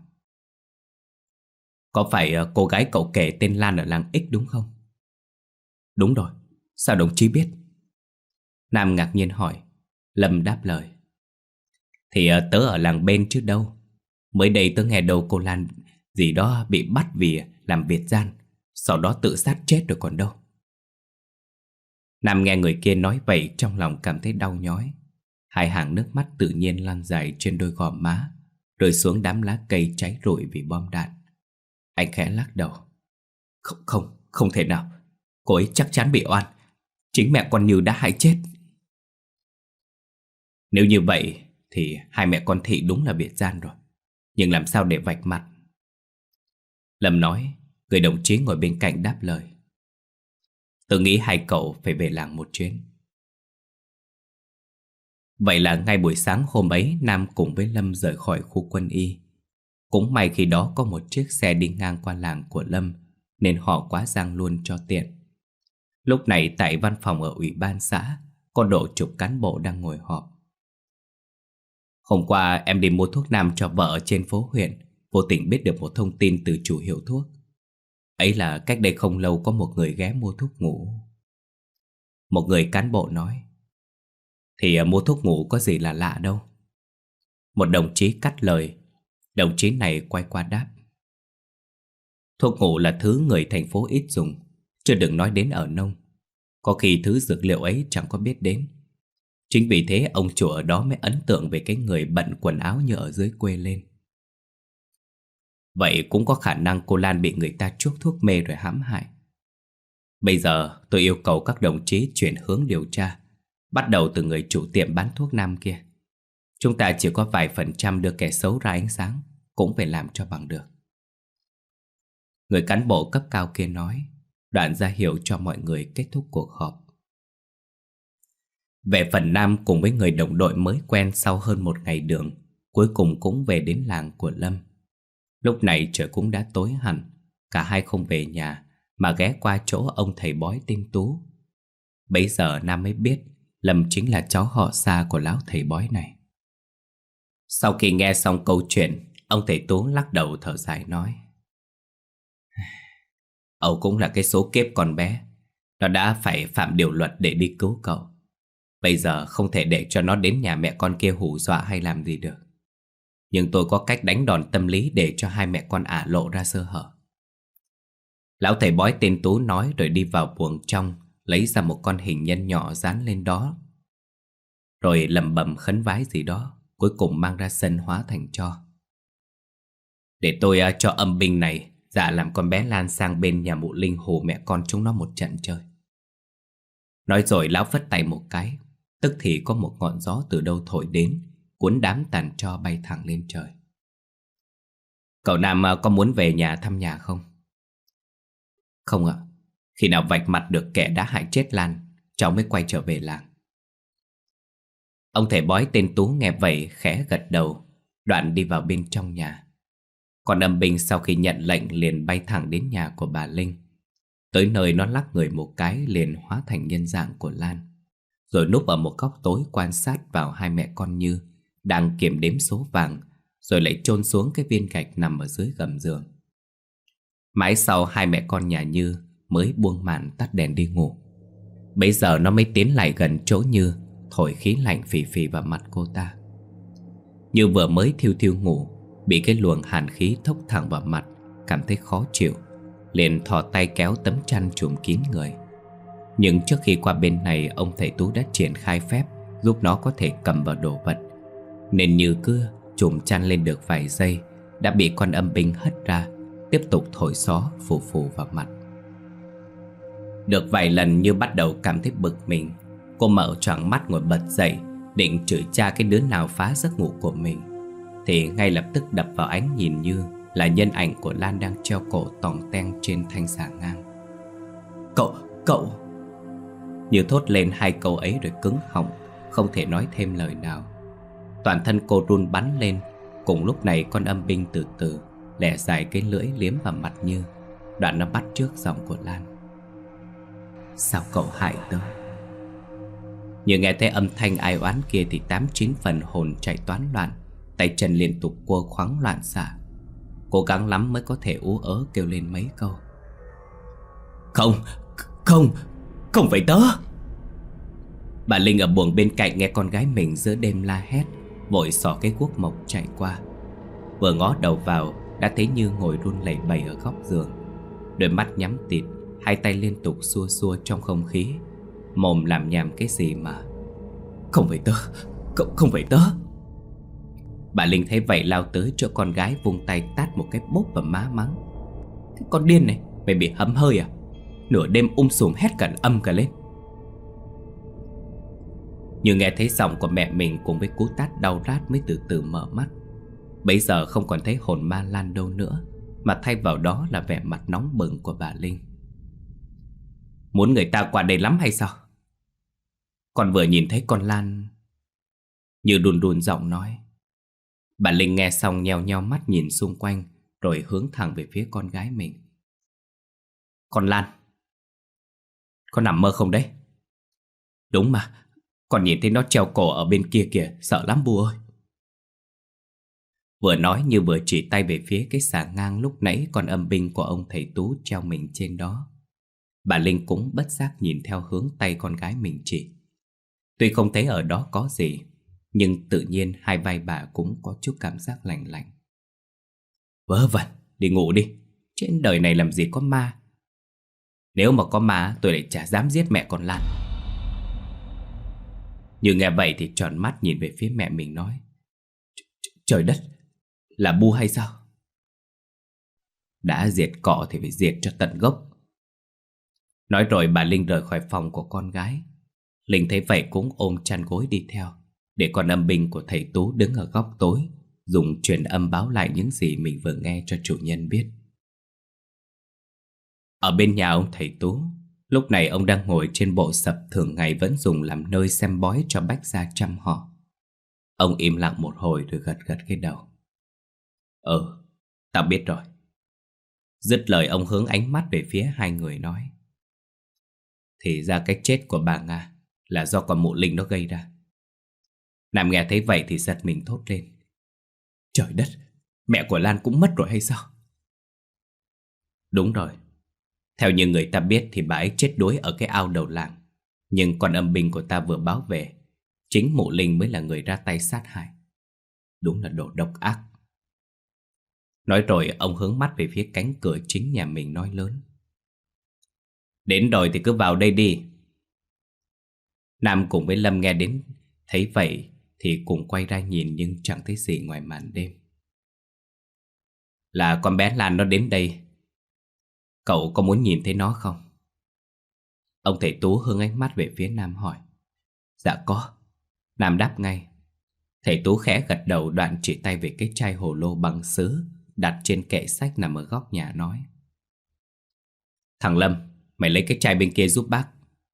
Có phải cô gái cậu kể tên Lan ở làng X đúng không? Đúng rồi. Sao đồng chí biết? Nam ngạc nhiên hỏi. Lâm đáp lời. Thì tớ ở làng bên chứ đâu. Mới đây tớ nghe đâu cô Lan gì đó bị bắt vì làm việt gian, sau đó tự sát chết rồi còn đâu. Nam nghe người kia nói vậy, trong lòng cảm thấy đau nhói. Hai hàng nước mắt tự nhiên lan dài trên đôi gò má, rơi xuống đám lá cây cháy rụi vì bom đạn. Anh khẽ lắc đầu. Không, không, không thể nào. Cô ấy chắc chắn bị oan. Chính mẹ con Như đã hại chết. Nếu như vậy thì hai mẹ con Thị đúng là biệt gian rồi. Nhưng làm sao để vạch mặt? Lâm nói. Người đồng chí ngồi bên cạnh đáp lời. Tôi nghĩ hai cậu phải về làng một chuyến. Vậy là ngay buổi sáng hôm ấy, Nam cùng với Lâm rời khỏi khu quân y. Cũng may khi đó có một chiếc xe đi ngang qua làng của Lâm, nên họ quá giang luôn cho tiện. Lúc này tại văn phòng ở ủy ban xã, có độ chục cán bộ đang ngồi họp. Hôm qua em đi mua thuốc nam cho vợ ở trên phố huyện, vô tình biết được một thông tin từ chủ hiệu thuốc. Ấy là cách đây không lâu có một người ghé mua thuốc ngủ. Một người cán bộ nói. Thì mua thuốc ngủ có gì là lạ đâu. Một đồng chí cắt lời. Đồng chí này quay qua đáp. Thuốc ngủ là thứ người thành phố ít dùng, chứ đừng nói đến ở nông. Có khi thứ dược liệu ấy chẳng có biết đến. Chính vì thế ông chủ ở đó mới ấn tượng về cái người bận quần áo như ở dưới quê lên. Vậy cũng có khả năng cô Lan bị người ta chuốc thuốc mê rồi hãm hại. Bây giờ tôi yêu cầu các đồng chí chuyển hướng điều tra, bắt đầu từ người chủ tiệm bán thuốc nam kia. Chúng ta chỉ có vài phần trăm đưa kẻ xấu ra ánh sáng, cũng phải làm cho bằng được. Người cán bộ cấp cao kia nói, đoạn ra hiệu cho mọi người kết thúc cuộc họp. Về phần Nam cùng với người đồng đội mới quen sau hơn một ngày đường, cuối cùng cũng về đến làng của Lâm. Lúc này trời cũng đã tối hẳn, cả hai không về nhà mà ghé qua chỗ ông thầy bói tên Tú. Bấy giờ Nam mới biết Lâm chính là cháu họ xa của lão thầy bói này. Sau khi nghe xong câu chuyện, ông thầy Tú lắc đầu thở dài nói. Âu cũng là cái số kiếp con bé. Nó đã phải phạm điều luật để đi cứu cậu. Bây giờ không thể để cho nó đến nhà mẹ con kia hù dọa hay làm gì được. Nhưng tôi có cách đánh đòn tâm lý để cho hai mẹ con ả lộ ra sơ hở. Lão thầy bói tên Tú nói rồi đi vào buồng trong, lấy ra một con hình nhân nhỏ dán lên đó, rồi lẩm bẩm khấn vái gì đó, cuối cùng mang ra sân hóa thành tro. Để tôi uh, cho âm binh này dạ làm con bé Lan sang bên nhà mụ Linh hù mẹ con chúng nó một trận chơi. Nói rồi lão phất tay một cái, tức thì có một ngọn gió từ đâu thổi đến, cuốn đám tàn tro bay thẳng lên trời. Cậu Nam uh, có muốn về nhà thăm nhà không? Không ạ. Khi nào vạch mặt được kẻ đã hại chết Lan, cháu mới quay trở về làng. Ông thầy bói tên Tú nghe vậy khẽ gật đầu, đoạn đi vào bên trong nhà. Còn âm binh sau khi nhận lệnh liền bay thẳng đến nhà của bà Linh. Tới nơi nó lắc người một cái liền hóa thành nhân dạng của Lan, rồi núp ở một góc tối quan sát vào hai mẹ con Như đang kiểm đếm số vàng, rồi lại chôn xuống cái viên gạch nằm ở dưới gầm giường. Mãi sau hai mẹ con nhà Như mới buông màn tắt đèn đi ngủ. Bây giờ nó mới tiến lại gần chỗ Như, thổi khí lạnh phì phì vào mặt cô ta. Như vừa mới thiêu thiêu ngủ, bị cái luồng hàn khí thốc thẳng vào mặt, cảm thấy khó chịu, liền thò tay kéo tấm chăn trùm kín người. Nhưng trước khi qua bên này, ông thầy Tú đã triển khai phép giúp nó có thể cầm vào đồ vật, nên Như cứ trùm chăn lên được vài giây đã bị con âm binh hất ra, tiếp tục thổi xó phù phù vào mặt. Được vài lần Như bắt đầu cảm thấy bực mình. Cô mở choàng mắt ngồi bật dậy, định chửi cha cái đứa nào phá giấc ngủ của mình, thì ngay lập tức đập vào ánh nhìn Như là nhân ảnh của Lan đang treo cổ tòng teng trên thanh xà ngang. Cậu, cậu Như thốt lên hai câu ấy rồi cứng họng, không thể nói thêm lời nào. Toàn thân cô run bắn lên. Cùng lúc này con âm binh từ từ lẻ dài cái lưỡi liếm vào mặt Như, đoạn nó bắt trước giọng của Lan. Sao cậu hại tớ? Như nghe thấy âm thanh ai oán kia thì tám chín phần hồn chạy toán loạn, tay chân liên tục cua khoáng loạn xạ. Cố gắng lắm mới có thể ú ớ kêu lên mấy câu. Không, không, không phải tớ. Bà Linh ở buồng bên cạnh nghe con gái mình giữa đêm la hét, vội xỏ cái guốc mộc chạy qua. Vừa ngó đầu vào đã thấy Như ngồi run lẩy bẩy ở góc giường, đôi mắt nhắm tịt, hai tay liên tục xua xua trong không khí, mồm làm nhảm cái gì mà không phải tớ, không, không phải tớ. Bà Linh thấy vậy lao tới chỗ con gái, vung tay tát một cái bốp vào má mắng. Cái con điên này, mày bị hấm hơi à? Nửa đêm um sùm hét cả âm cả lên. Như nghe thấy giọng của mẹ mình cùng với cú tát đau rát mới từ từ mở mắt. Bây giờ không còn thấy hồn ma Lan đâu nữa, mà thay vào đó là vẻ mặt nóng bừng của bà Linh. Muốn người ta qua đây lắm hay sao? Con vừa nhìn thấy con Lan. Như đùn đùn giọng nói. Bà Linh nghe xong nheo nheo mắt nhìn xung quanh, rồi hướng thẳng về phía con gái mình. Con Lan, con nằm mơ không đấy? Đúng mà, con nhìn thấy nó treo cổ ở bên kia kìa, sợ lắm Bu ơi. Vừa nói Như vừa chỉ tay về phía cái xà ngang lúc nãy con âm binh của ông thầy Tú treo mình trên đó. Bà Linh cũng bất giác nhìn theo hướng tay con gái mình chỉ. Tuy không thấy ở đó có gì, nhưng tự nhiên hai vai bà cũng có chút cảm giác lạnh lạnh. Vớ vẩn, đi ngủ đi. Trên đời này làm gì có ma. Nếu mà có ma tôi lại chả dám giết mẹ con Lan. Như nghe vậy thì tròn mắt nhìn về phía mẹ mình nói. Trời đất, là Bu hay sao? Đã diệt cỏ thì phải diệt cho tận gốc. Nói rồi bà Linh rời khỏi phòng của con gái. Linh thấy vậy cũng ôm chăn gối đi theo, để con âm binh của thầy Tú đứng ở góc tối, dùng truyền âm báo lại những gì mình vừa nghe cho chủ nhân biết. Ở bên nhà ông thầy Tú, lúc này ông đang ngồi trên bộ sập thường ngày vẫn dùng làm nơi xem bói cho bách gia trăm họ. Ông im lặng một hồi rồi gật gật cái đầu. Ừ, tao biết rồi. Dứt lời ông hướng ánh mắt về phía hai người nói. Thì ra cái chết của bà Nga là do con mụ Linh nó gây ra. Nam nghe thấy vậy thì giật mình thốt lên. Trời đất, mẹ của Lan cũng mất rồi hay sao? Đúng rồi. Theo như người ta biết thì bà ấy chết đuối ở cái ao đầu làng. Nhưng con âm binh của ta vừa báo về, chính mụ Linh mới là người ra tay sát hại. Đúng là đồ độc ác. Nói rồi ông hướng mắt về phía cánh cửa chính nhà mình nói lớn. Đến rồi thì cứ vào đây đi. Nam cùng với Lâm nghe đến thấy vậy thì cùng quay ra nhìn, nhưng chẳng thấy gì ngoài màn đêm. Là con bé Lan nó đến đây. Cậu có muốn nhìn thấy nó không? Ông thầy Tú hướng ánh mắt về phía Nam hỏi. Dạ có. Nam đáp ngay. Thầy Tú khẽ gật đầu, đoạn chỉ tay về cái chai hồ lô bằng sứ đặt trên kệ sách nằm ở góc nhà nói. Thằng Lâm, mày lấy cái chai bên kia giúp bác.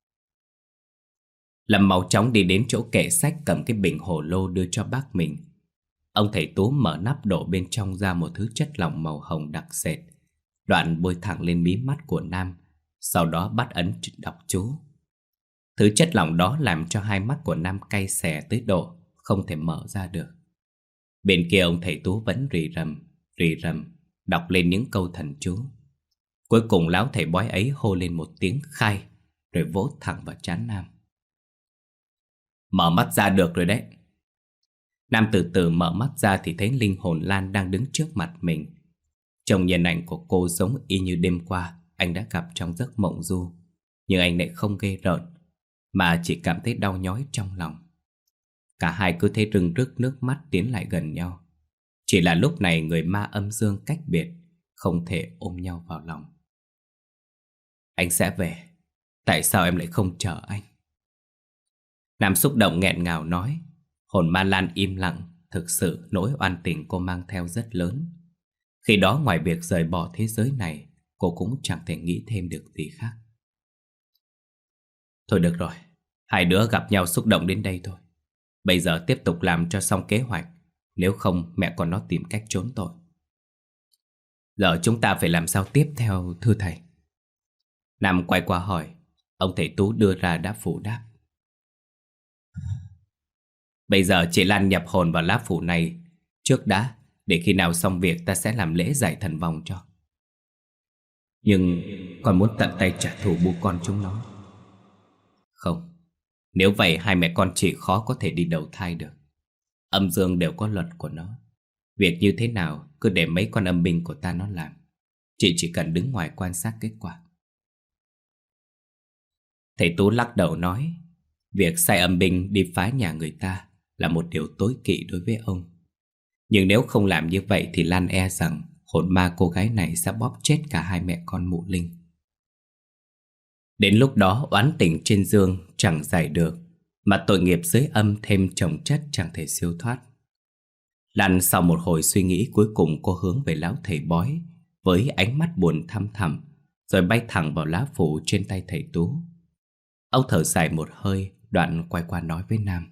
Lâm mau chóng đi đến chỗ kệ sách, cầm cái bình hồ lô đưa cho bác mình. Ông thầy Tú mở nắp đổ bên trong ra một thứ chất lỏng màu hồng đặc sệt, đoạn bôi thẳng lên mí mắt của Nam, sau đó bắt ấn đọc chú. Thứ chất lỏng đó làm cho hai mắt của Nam cay xè tới độ không thể mở ra được. Bên kia ông thầy Tú vẫn rì rầm, rì rầm, đọc lên những câu thần chú. Cuối cùng lão thầy bói ấy hô lên một tiếng khai, rồi vỗ thẳng vào trán Nam. Mở mắt ra được rồi đấy. Nam từ từ mở mắt ra thì thấy linh hồn Lan đang đứng trước mặt mình. Trông nhìn ảnh của cô giống y như đêm qua anh đã gặp trong giấc mộng du, nhưng anh lại không ghê rợn, mà chỉ cảm thấy đau nhói trong lòng. Cả hai cứ thế rưng rức nước mắt tiến lại gần nhau. Chỉ là lúc này người ma âm dương cách biệt, không thể ôm nhau vào lòng. Anh sẽ về. Tại sao em lại không chờ anh? Nam xúc động nghẹn ngào nói. Hồn ma Lan im lặng. Thực sự nỗi oan tình cô mang theo rất lớn. Khi đó ngoài việc rời bỏ thế giới này, cô cũng chẳng thể nghĩ thêm được gì khác. Thôi được rồi, hai đứa gặp nhau xúc động đến đây thôi. Bây giờ tiếp tục làm cho xong kế hoạch, nếu không mẹ con nó tìm cách trốn tội. Giờ chúng ta phải làm sao tiếp theo thưa thầy? Nam quay qua hỏi. Ông thầy Tú đưa ra đáp phủ đáp. Bây giờ chị Lan nhập hồn vào lá phủ này trước đã, để khi nào xong việc ta sẽ làm lễ giải thần vong cho. Nhưng con muốn tận tay trả thù bố con chúng nó. Không, nếu vậy hai mẹ con chị khó có thể đi đầu thai được. Âm dương đều có luật của nó. Việc như thế nào cứ để mấy con âm binh của ta nó làm. Chị chỉ cần đứng ngoài quan sát kết quả. Thầy Tú lắc đầu nói. Việc sai âm binh đi phá nhà người ta là một điều tối kỵ đối với ông. Nhưng nếu không làm như vậy thì Lan e rằng hồn ma cô gái này sẽ bóp chết cả hai mẹ con mụ Linh. Đến lúc đó oán tình trên dương chẳng giải được, mà tội nghiệp dưới âm thêm chồng chất chẳng thể siêu thoát. Lan sau một hồi suy nghĩ, cuối cùng cô hướng về lão thầy bói với ánh mắt buồn thăm thẳm, rồi bay thẳng vào lá phủ trên tay thầy Tú. Ông thở dài một hơi, đoạn quay qua nói với Nam.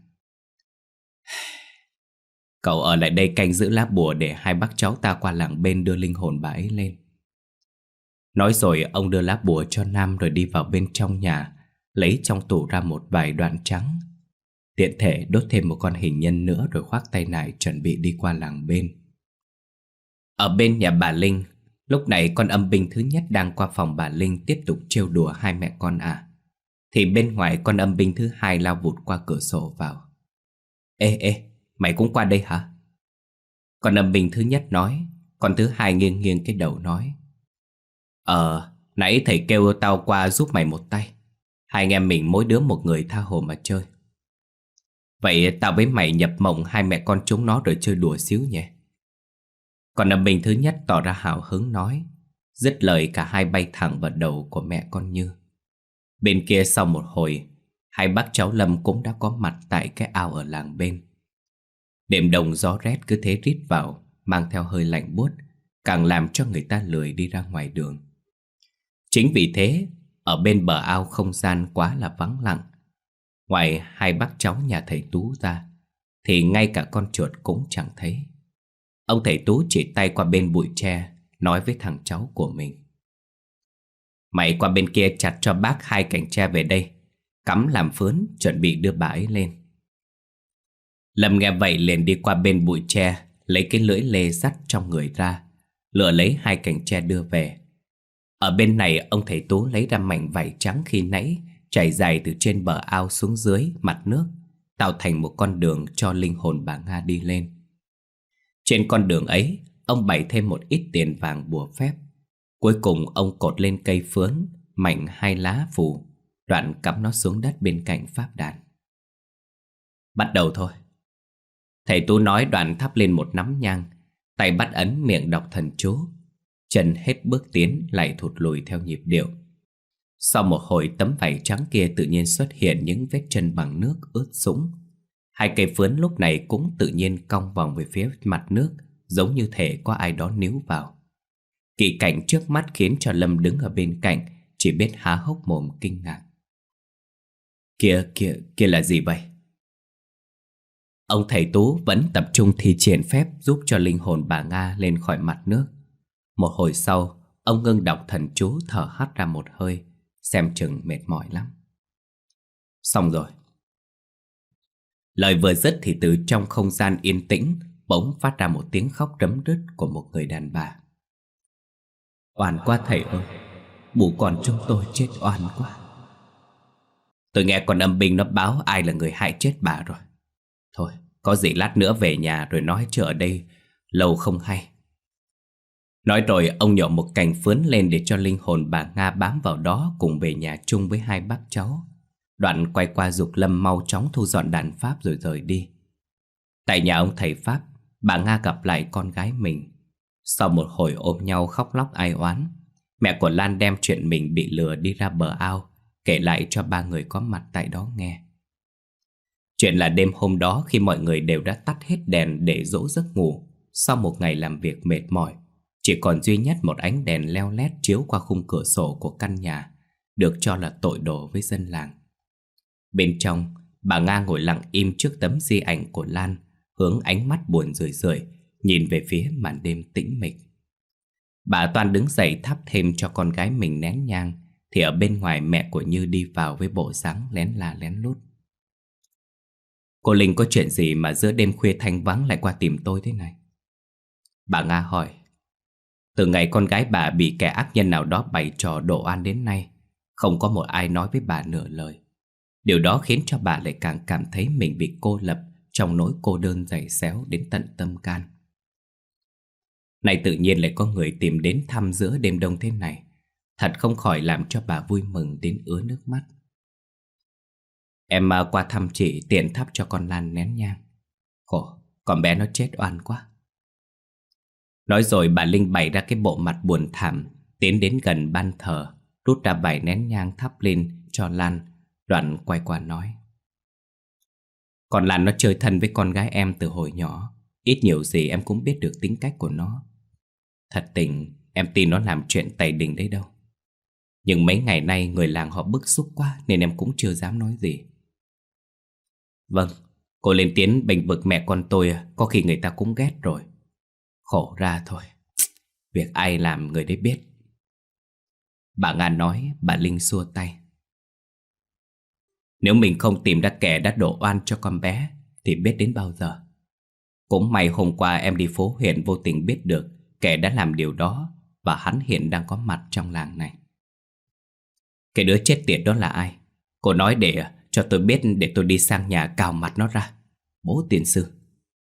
Cậu ở lại đây canh giữ lá bùa để hai bác cháu ta qua làng bên đưa linh hồn bà ấy lên. Nói rồi ông đưa lá bùa cho Nam, rồi đi vào bên trong nhà, lấy trong tủ ra một vài đoạn trắng. Tiện thể đốt thêm một con hình nhân nữa, rồi khoác tay nải chuẩn bị đi qua làng bên. Ở bên nhà bà Linh, lúc này con âm binh thứ nhất đang qua phòng bà Linh tiếp tục trêu đùa hai mẹ con à. Thì bên ngoài con âm binh thứ hai lao vụt qua cửa sổ vào. Ê ê, mày cũng qua đây hả? Con âm binh thứ nhất nói. Con thứ hai nghiêng nghiêng cái đầu nói. Ờ, nãy thầy kêu tao qua giúp mày một tay. Hai anh em mình mỗi đứa một người tha hồ mà chơi. Vậy tao với mày nhập mộng hai mẹ con chúng nó rồi chơi đùa xíu nhé. Còn âm binh thứ nhất tỏ ra hào hứng nói. Dứt lời cả hai bay thẳng vào đầu của mẹ con Như. Bên kia sau một hồi, hai bác cháu Lâm cũng đã có mặt tại cái ao ở làng bên. Đêm đông gió rét cứ thế rít vào, mang theo hơi lạnh buốt, càng làm cho người ta lười đi ra ngoài đường. Chính vì thế, ở bên bờ ao không gian quá là vắng lặng. Ngoài hai bác cháu nhà thầy Tú ra, thì ngay cả con chuột cũng chẳng thấy. Ông thầy Tú chỉ tay qua bên bụi tre, nói với thằng cháu của mình. Mày qua bên kia chặt cho bác hai cành tre về đây, cắm làm phướn, chuẩn bị đưa bà ấy lên. Lâm nghe vậy liền đi qua bên bụi tre, lấy cái lưỡi lê sắt trong người ra, lựa lấy hai cành tre đưa về. Ở bên này ông thầy Tú lấy ra mảnh vải trắng khi nãy trải dài từ trên bờ ao xuống dưới mặt nước, tạo thành một con đường cho linh hồn bà Nga đi lên. Trên con đường ấy, ông bày thêm một ít tiền vàng bùa phép. Cuối cùng ông cột lên cây phướn, mạnh hai lá phù, đoạn cắm nó xuống đất bên cạnh pháp đàn. Bắt đầu thôi. Thầy Tú nói, đoạn thắp lên một nắm nhang, tay bắt ấn miệng đọc thần chú. Chân hết bước tiến lại thụt lùi theo nhịp điệu. Sau một hồi, tấm vải trắng kia tự nhiên xuất hiện những vết chân bằng nước ướt sũng. Hai cây phướn lúc này cũng tự nhiên cong vòng về phía mặt nước, giống như thể có ai đó níu vào. Kỳ cảnh trước mắt khiến cho Lâm đứng ở bên cạnh chỉ biết há hốc mồm kinh ngạc. Kia, kia, kia là gì vậy? Ông thầy Tú vẫn tập trung thi triển phép giúp cho linh hồn bà Nga lên khỏi mặt nước. Một hồi sau, ông ngưng đọc thần chú, thở hắt ra một hơi, xem chừng mệt mỏi lắm. Xong rồi. Lời vừa dứt thì từ trong không gian yên tĩnh bỗng phát ra một tiếng khóc rấm rứt của một người đàn bà. Oan quá thầy ơi, bố con chúng tôi chết oan quá. Tôi nghe con âm binh nó báo ai là người hại chết bà rồi. Thôi, có gì lát nữa về nhà rồi nói, chứ ở đây lâu không hay. Nói rồi ông nhổ một cành phướn lên để cho linh hồn bà Nga bám vào đó cùng về nhà chung với hai bác cháu. Đoạn quay qua giục Lâm mau chóng thu dọn đàn pháp rồi rời đi. Tại nhà ông thầy pháp, bà Nga gặp lại con gái mình. Sau một hồi ôm nhau khóc lóc ai oán, mẹ của Lan đem chuyện mình bị lừa đi ra bờ ao kể lại cho ba người có mặt tại đó nghe. Chuyện là đêm hôm đó, khi mọi người đều đã tắt hết đèn để dỗ giấc ngủ, sau một ngày làm việc mệt mỏi, chỉ còn duy nhất một ánh đèn leo lét chiếu qua khung cửa sổ của căn nhà, được cho là tội đồ với dân làng. Bên trong, bà Nga ngồi lặng im trước tấm di ảnh của Lan, hướng ánh mắt buồn rười rượi nhìn về phía màn đêm tĩnh mịch. Bà Toan đứng dậy thắp thêm cho con gái mình nén nhang, thì ở bên ngoài mẹ của Như đi vào với bộ dáng lén la lén lút. Cô Linh, có chuyện gì mà giữa đêm khuya thanh vắng lại qua tìm tôi thế này? Bà Nga hỏi. Từ ngày con gái bà bị kẻ ác nhân nào đó bày trò đổ oan đến nay, không có một ai nói với bà nửa lời. Điều đó khiến cho bà lại càng cảm thấy mình bị cô lập trong nỗi cô đơn dày xéo đến tận tâm can. Nay tự nhiên lại có người tìm đến thăm giữa đêm đông thế này, thật không khỏi làm cho bà vui mừng đến ứa nước mắt. Em qua thăm chị tiện thắp cho con Lan nén nhang. Khổ, con bé nó chết oan quá. Nói rồi bà Linh bày ra cái bộ mặt buồn thảm, tiến đến gần ban thờ, rút ra vài nén nhang thắp lên cho Lan, đoạn quay qua nói. Con Lan nó chơi thân với con gái em từ hồi nhỏ, ít nhiều gì em cũng biết được tính cách của nó. Thật tình em tin nó làm chuyện tày đình đấy đâu. Nhưng mấy ngày nay người làng họ bức xúc quá nên em cũng chưa dám nói gì. Vâng, cô lên tiếng bênh vực mẹ con tôi, có khi người ta cũng ghét rồi. Khổ ra thôi, việc ai làm người đấy biết. Bà Nga nói, bà Linh xua tay. Nếu mình không tìm ra kẻ đã đổ oan cho con bé thì biết đến bao giờ. Cũng may hôm qua em đi phố huyện vô tình biết được kẻ đã làm điều đó, và hắn hiện đang có mặt trong làng này. Cái đứa chết tiệt đó là ai? Cô nói để cho tôi biết, để tôi đi sang nhà cào mặt nó ra. Bố tiên sư.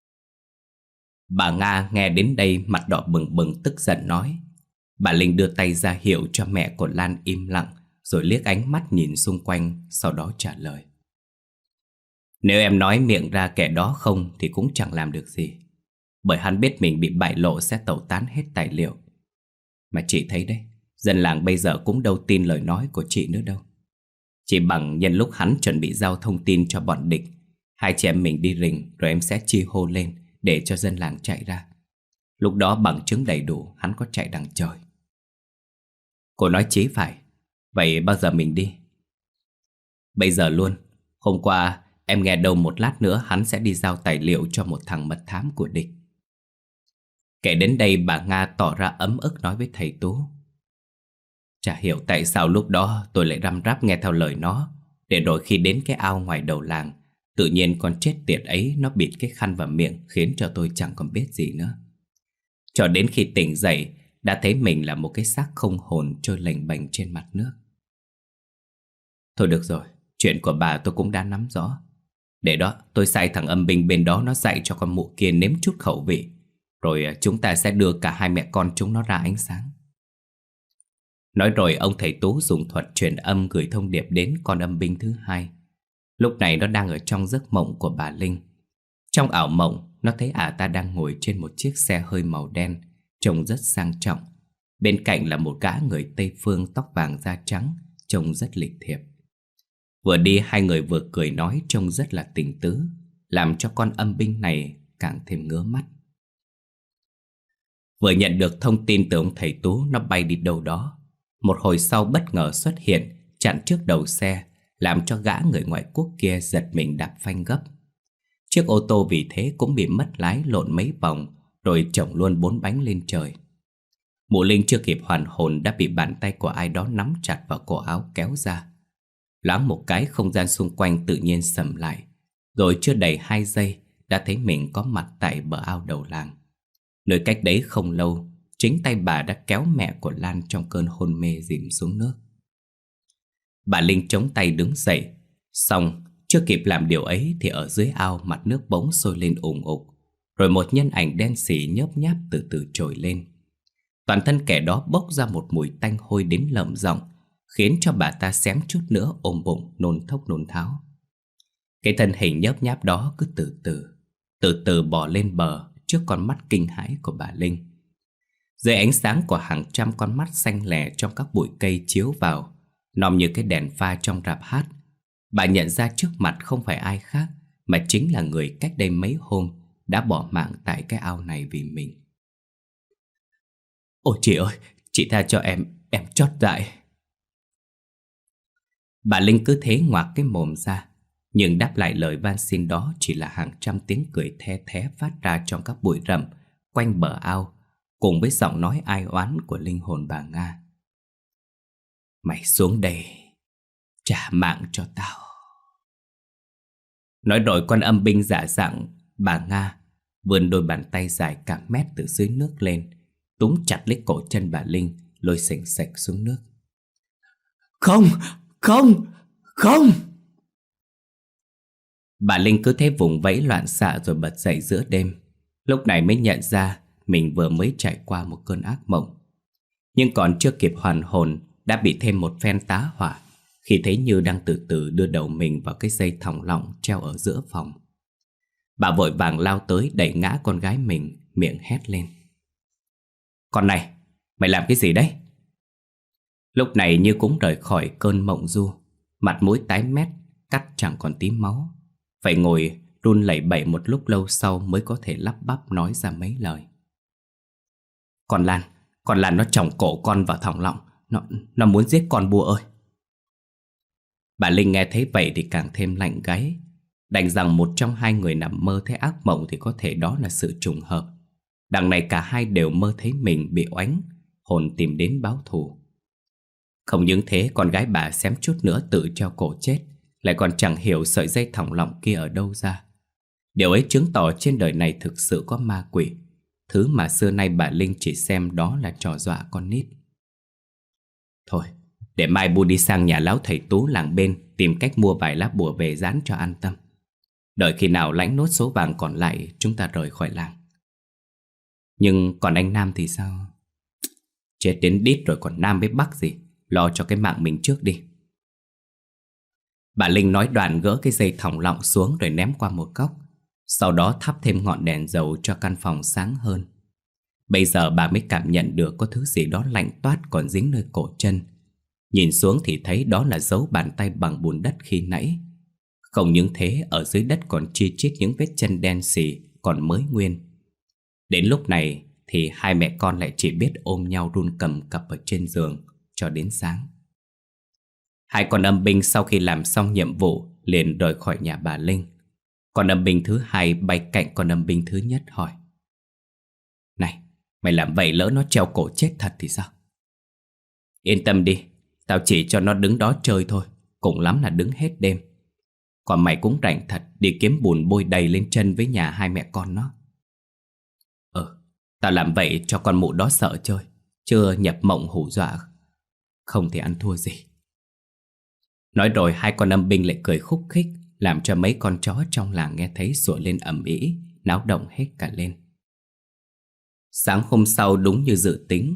Bà Nga nghe đến đây mặt đỏ bừng bừng tức giận nói. Bà Linh đưa tay ra hiệu cho mẹ của Lan im lặng, rồi liếc ánh mắt nhìn xung quanh, sau đó trả lời. Nếu em nói miệng ra kẻ đó không thì cũng chẳng làm được gì, bởi hắn biết mình bị bại lộ sẽ tẩu tán hết tài liệu. Mà chị thấy đấy, dân làng bây giờ cũng đâu tin lời nói của chị nữa đâu. Chỉ bằng nhân lúc hắn chuẩn bị giao thông tin cho bọn địch, hai chị em mình đi rình, rồi em sẽ chi hô lên để cho dân làng chạy ra. Lúc đó bằng chứng đầy đủ, hắn có chạy đằng trời. Cô nói chí phải. Vậy bao giờ mình đi? Bây giờ luôn. Hôm qua em nghe đâu một lát nữa hắn sẽ đi giao tài liệu cho một thằng mật thám của địch. Kể đến đây bà Nga tỏ ra ấm ức nói với thầy Tú. Chả hiểu tại sao lúc đó tôi lại răm rắp nghe theo lời nó, để rồi khi đến cái ao ngoài đầu làng, tự nhiên con chết tiệt ấy nó bịt cái khăn vào miệng, khiến cho tôi chẳng còn biết gì nữa. Cho đến khi tỉnh dậy, đã thấy mình là một cái xác không hồn trôi lềnh bềnh trên mặt nước. Thôi được rồi, chuyện của bà tôi cũng đã nắm rõ. Để đó, tôi sai thằng âm binh bên đó nó dạy cho con mụ kia nếm chút khẩu vị, rồi chúng ta sẽ đưa cả hai mẹ con chúng nó ra ánh sáng. Nói rồi ông thầy Tú dùng thuật truyền âm gửi thông điệp đến con âm binh thứ hai. Lúc này nó đang ở trong giấc mộng của bà Linh. Trong ảo mộng, nó thấy ả ta đang ngồi trên một chiếc xe hơi màu đen, trông rất sang trọng. Bên cạnh là một gã người Tây Phương tóc vàng da trắng, trông rất lịch thiệp. Vừa đi hai người vừa cười nói trông rất là tình tứ, làm cho con âm binh này càng thêm ngứa mắt. Vừa nhận được thông tin từ ông thầy Tú, nó bay đi đâu đó. Một hồi sau bất ngờ xuất hiện, chặn trước đầu xe, làm cho gã người ngoại quốc kia giật mình đạp phanh gấp. Chiếc ô tô vì thế cũng bị mất lái lộn mấy vòng, rồi chổng luôn bốn bánh lên trời. Mụ Linh chưa kịp hoàn hồn đã bị bàn tay của ai đó nắm chặt vào cổ áo kéo ra. Loáng một cái không gian xung quanh tự nhiên sầm lại, rồi chưa đầy hai giây đã thấy mình có mặt tại bờ ao đầu làng. Nơi cách đấy không lâu, chính tay bà đã kéo mẹ của Lan trong cơn hôn mê dìm xuống nước. Bà Linh chống tay đứng dậy, xong chưa kịp làm điều ấy thì ở dưới ao mặt nước bỗng sôi lên ủng ục, rồi một nhân ảnh đen sì nhớp nháp từ từ trồi lên. Toàn thân kẻ đó bốc ra một mùi tanh hôi đến lợm giọng, khiến cho bà ta xém chút nữa ôm bụng nôn thốc nôn tháo. Cái thân hình nhớp nháp đó cứ từ từ, từ từ bò lên bờ trước con mắt kinh hãi của bà Linh. Dưới ánh sáng của hàng trăm con mắt xanh lè trong các bụi cây chiếu vào, nòm như cái đèn pha trong rạp hát, bà nhận ra trước mặt không phải ai khác mà chính là người cách đây mấy hôm đã bỏ mạng tại cái ao này vì mình. Ôi chị ơi, chị tha cho em, em chót dại. Bà Linh cứ thế ngoạc cái mồm ra, nhưng đáp lại lời van xin đó chỉ là hàng trăm tiếng cười the thé phát ra trong các bụi rậm quanh bờ ao, cùng với giọng nói ai oán của linh hồn bà Nga. Mày xuống đây, trả mạng cho tao. Nói rồi con âm binh giả dạng bà Nga vươn đôi bàn tay dài cả mét từ dưới nước lên, túm chặt lấy cổ chân bà Linh, lôi xềnh xệch xuống nước. Không, không, không! Bà Linh cứ thế vùng vẫy loạn xạ rồi bật dậy giữa đêm. Lúc này mới nhận ra mình vừa mới trải qua một cơn ác mộng. Nhưng còn chưa kịp hoàn hồn đã bị thêm một phen tá hỏa khi thấy Như đang từ từ đưa đầu mình vào cái dây thòng lọng treo ở giữa phòng. Bà vội vàng lao tới đẩy ngã con gái mình, miệng hét lên. Con này, mày làm cái gì đấy? Lúc này Như cũng rời khỏi cơn mộng du, mặt mũi tái mét, cắt chẳng còn tí máu, phải ngồi run lẩy bẩy một lúc lâu sau mới có thể lắp bắp nói ra mấy lời. Con Lan, con Lan nó chồng cổ con vào thòng lọng, Nó, nó muốn giết con bùa ơi. Bà Linh nghe thấy vậy thì càng thêm lạnh gáy, đành rằng một trong hai người nằm mơ thấy ác mộng thì có thể đó là sự trùng hợp. Đằng này cả hai đều mơ thấy mình bị oánh, hồn tìm đến báo thù. Không những thế, con gái bà xém chút nữa tự treo cổ chết, lại còn chẳng hiểu sợi dây thòng lọng kia ở đâu ra. Điều ấy chứng tỏ trên đời này thực sự có ma quỷ, thứ mà xưa nay bà Linh chỉ xem đó là trò dọa con nít. Thôi, để mai bu đi sang nhà lão thầy Tú làng bên tìm cách mua vài lá bùa về dán cho an tâm. Đợi khi nào lãnh nốt số vàng còn lại chúng ta rời khỏi làng. Nhưng còn anh Nam thì sao? Chết đến đít rồi còn Nam với Bắc gì, lo cho cái mạng mình trước đi. Bà Linh nói đoạn gỡ cái dây thòng lọng xuống rồi ném qua một góc, sau đó thắp thêm ngọn đèn dầu cho căn phòng sáng hơn. Bây giờ bà mới cảm nhận được có thứ gì đó lạnh toát còn dính nơi cổ chân. Nhìn xuống thì thấy đó là dấu bàn tay bằng bùn đất khi nãy. Không những thế, ở dưới đất còn chi chít những vết chân đen xì còn mới nguyên. Đến lúc này thì hai mẹ con lại chỉ biết ôm nhau run cầm cập ở trên giường cho đến sáng. Hai con âm binh sau khi làm xong nhiệm vụ liền rời khỏi nhà bà Linh. Con âm binh thứ hai bay cạnh con âm binh thứ nhất hỏi: Này, mày làm vậy lỡ nó treo cổ chết thật thì sao? Yên tâm đi, tao chỉ cho nó đứng đó chơi thôi, cùng lắm là đứng hết đêm. Còn mày cũng rảnh thật đi kiếm bùn bôi đầy lên chân với nhà hai mẹ con nó. Ừ, tao làm vậy cho con mụ đó sợ chơi, chưa nhập mộng hù dọa, không thì ăn thua gì. Nói rồi hai con âm binh lại cười khúc khích, làm cho mấy con chó trong làng nghe thấy sủa lên ầm ĩ, náo động hết cả lên. Sáng hôm sau đúng như dự tính,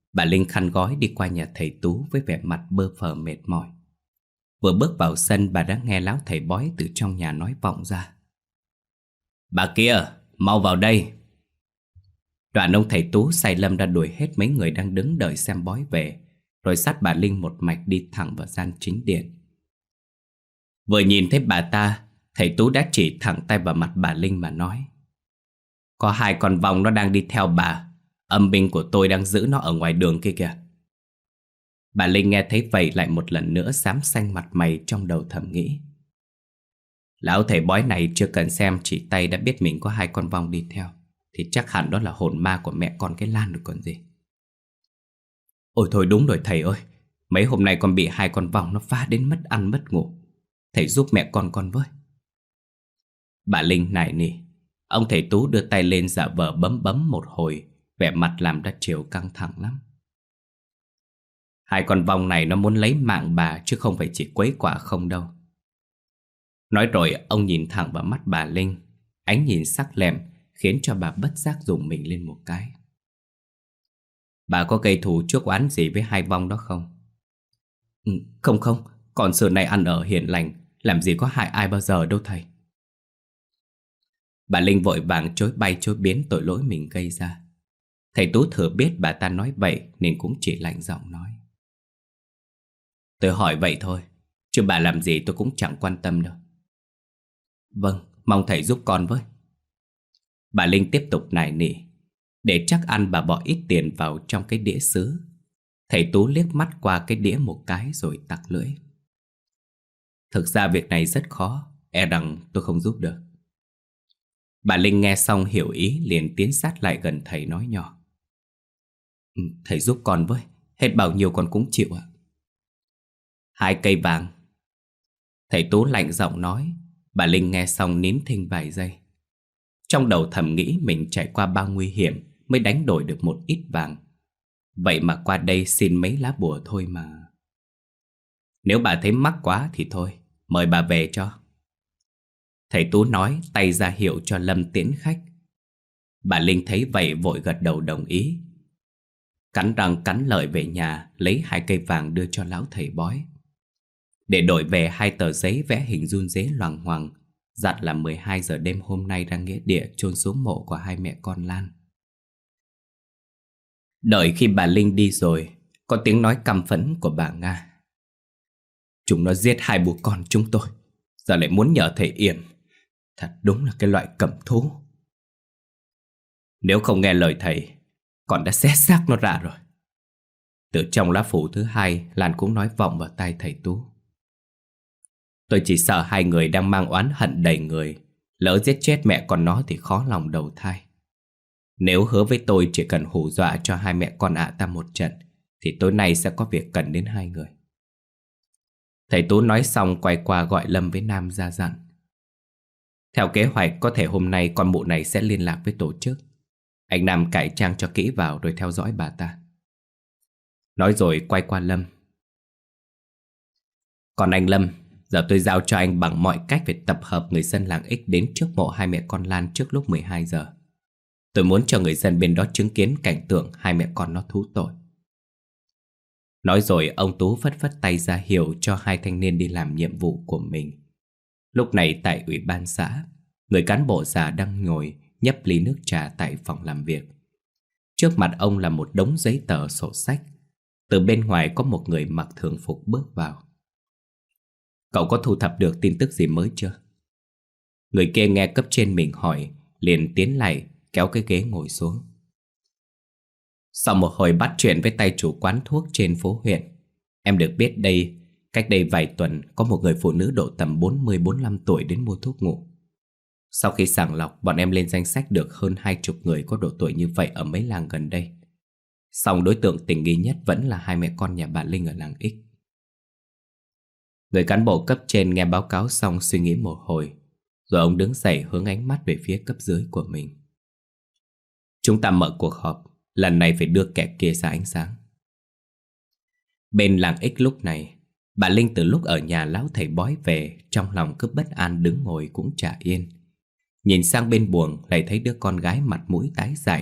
Bà Linh khăn gói đi qua nhà thầy Tú với vẻ mặt bơ phờ mệt mỏi. Vừa bước vào sân, bà đã nghe lão thầy bói từ trong nhà nói vọng ra: "Bà kia, mau vào đây." Đoạn ông thầy Tú sai Lâm đã đuổi hết mấy người đang đứng đợi xem bói về, rồi dắt bà Linh một mạch đi thẳng vào gian chính điện. Vừa nhìn thấy bà ta, thầy Tú đã chỉ thẳng tay vào mặt bà Linh mà nói: "Có hai con vong nó đang đi theo bà. Âm binh của tôi đang giữ nó ở ngoài đường kia kìa." Bà Linh nghe thấy vậy lại một lần nữa xám xanh mặt mày, trong đầu thầm nghĩ: lão thầy bói này chưa cần xem chỉ tay đã biết mình có hai con vong đi theo, thì chắc hẳn đó là hồn ma của mẹ con cái Lan rồi còn gì. Ôi thôi đúng rồi thầy ơi, mấy hôm nay con bị hai con vong nó phá đến mất ăn mất ngủ. Thầy giúp mẹ con con với. Bà Linh nài nỉ. Ông thầy Tú đưa tay lên giả vờ bấm bấm một hồi, vẻ mặt làm ra chiều căng thẳng lắm. Hai con vong này nó muốn lấy mạng bà, chứ không phải chỉ quấy quả không đâu. Nói rồi ông nhìn thẳng vào mắt bà Linh, ánh nhìn sắc lẹm khiến cho bà bất giác rùng mình lên một cái. Bà có gây thù chuốc oán gì với hai vong đó không? Ừ, không không, còn xưa này ăn ở hiền lành, làm gì có hại ai bao giờ đâu thầy. Bà Linh vội vàng chối bay chối biến tội lỗi mình gây ra. Thầy Tú thừa biết bà ta nói vậy nên cũng chỉ lạnh giọng nói: tôi hỏi vậy thôi, chứ bà làm gì tôi cũng chẳng quan tâm đâu. Vâng, mong thầy giúp con với. Bà Linh tiếp tục nài nỉ. Để chắc ăn, bà bỏ ít tiền vào trong cái đĩa sứ. Thầy Tú liếc mắt qua cái đĩa một cái rồi tặc lưỡi: thực ra việc này rất khó, e rằng tôi không giúp được. Bà Linh nghe xong hiểu ý, liền tiến sát lại gần thầy nói nhỏ: ừ, thầy giúp con với, hết bao nhiêu con cũng chịu ạ. Hai cây vàng. Thầy Tú lạnh giọng nói. Bà Linh nghe xong nín thinh vài giây. Trong đầu thầm nghĩ mình trải qua bao nguy hiểm mới đánh đổi được một ít vàng. Vậy mà qua đây xin mấy lá bùa thôi mà. Nếu bà thấy mắc quá thì thôi, mời bà về cho. Thầy Tú nói, tay ra hiệu cho Lâm tiễn khách. Bà Linh thấy vậy vội gật đầu đồng ý. Cắn răng cắn lợi về nhà, lấy hai cây vàng đưa cho lão thầy bói. Để đổi về hai tờ giấy vẽ hình run rế loằng ngoằng, dặn là mười hai giờ đêm hôm nay ra nghĩa địa chôn xuống mộ của hai mẹ con Lan. Đợi khi bà Linh đi rồi, có tiếng nói căm phẫn của bà Nga: chúng nó giết hai bố con chúng tôi, giờ lại muốn nhờ thầy yểm. Thật đúng là cái loại cẩm thú. Nếu không nghe lời thầy, con đã xé xác nó ra rồi. Từ trong lá phủ thứ hai, Lan cũng nói vọng vào tai thầy Tú: tôi chỉ sợ hai người đang mang oán hận đầy người, lỡ giết chết mẹ con nó thì khó lòng đầu thai. Nếu hứa với tôi chỉ cần hù dọa cho hai mẹ con ạ ta một trận, thì tối nay sẽ có việc cần đến hai người. Thầy Tú nói xong quay qua gọi Lâm với Nam ra dặn: theo kế hoạch, có thể hôm nay con mụ này sẽ liên lạc với tổ chức. Anh Nam cải trang cho kỹ vào rồi theo dõi bà ta. Nói rồi quay qua Lâm: còn anh Lâm, giờ tôi giao cho anh bằng mọi cách phải tập hợp người dân làng X đến trước mộ hai mẹ con Lan trước lúc mười hai giờ. Tôi muốn cho người dân bên đó chứng kiến cảnh tượng hai mẹ con nó thú tội. Nói rồi ông Tú phất phất tay ra hiệu cho hai thanh niên đi làm nhiệm vụ của mình. Lúc này tại ủy ban xã, người cán bộ già đang ngồi nhấp ly nước trà tại phòng làm việc. Trước mặt ông là một đống giấy tờ sổ sách. Từ bên ngoài có một người mặc thường phục bước vào. Cậu có thu thập được tin tức gì mới chưa? Người kia nghe cấp trên mình hỏi, liền tiến lại kéo cái ghế ngồi xuống. Sau một hồi bắt chuyện với tay chủ quán thuốc trên phố huyện, em được biết đây, cách đây vài tuần có một người phụ nữ độ tầm bốn mươi bốn mươi lăm tuổi đến mua thuốc ngủ. Sau khi sàng lọc, bọn em lên danh sách được hơn hai chục người có độ tuổi như vậy ở mấy làng gần đây. Song đối tượng tình nghi nhất vẫn là hai mẹ con nhà bà Linh ở làng X. Người cán bộ cấp trên nghe báo cáo xong suy nghĩ một hồi, rồi ông đứng dậy hướng ánh mắt về phía cấp dưới của mình. Chúng ta mở cuộc họp, lần này phải đưa kẻ kia ra ánh sáng. Bên làng X lúc này, bà Linh từ lúc ở nhà lão thầy bói về, trong lòng cứ bất an đứng ngồi cũng chả yên. Nhìn sang bên buồng lại thấy đứa con gái mặt mũi tái dại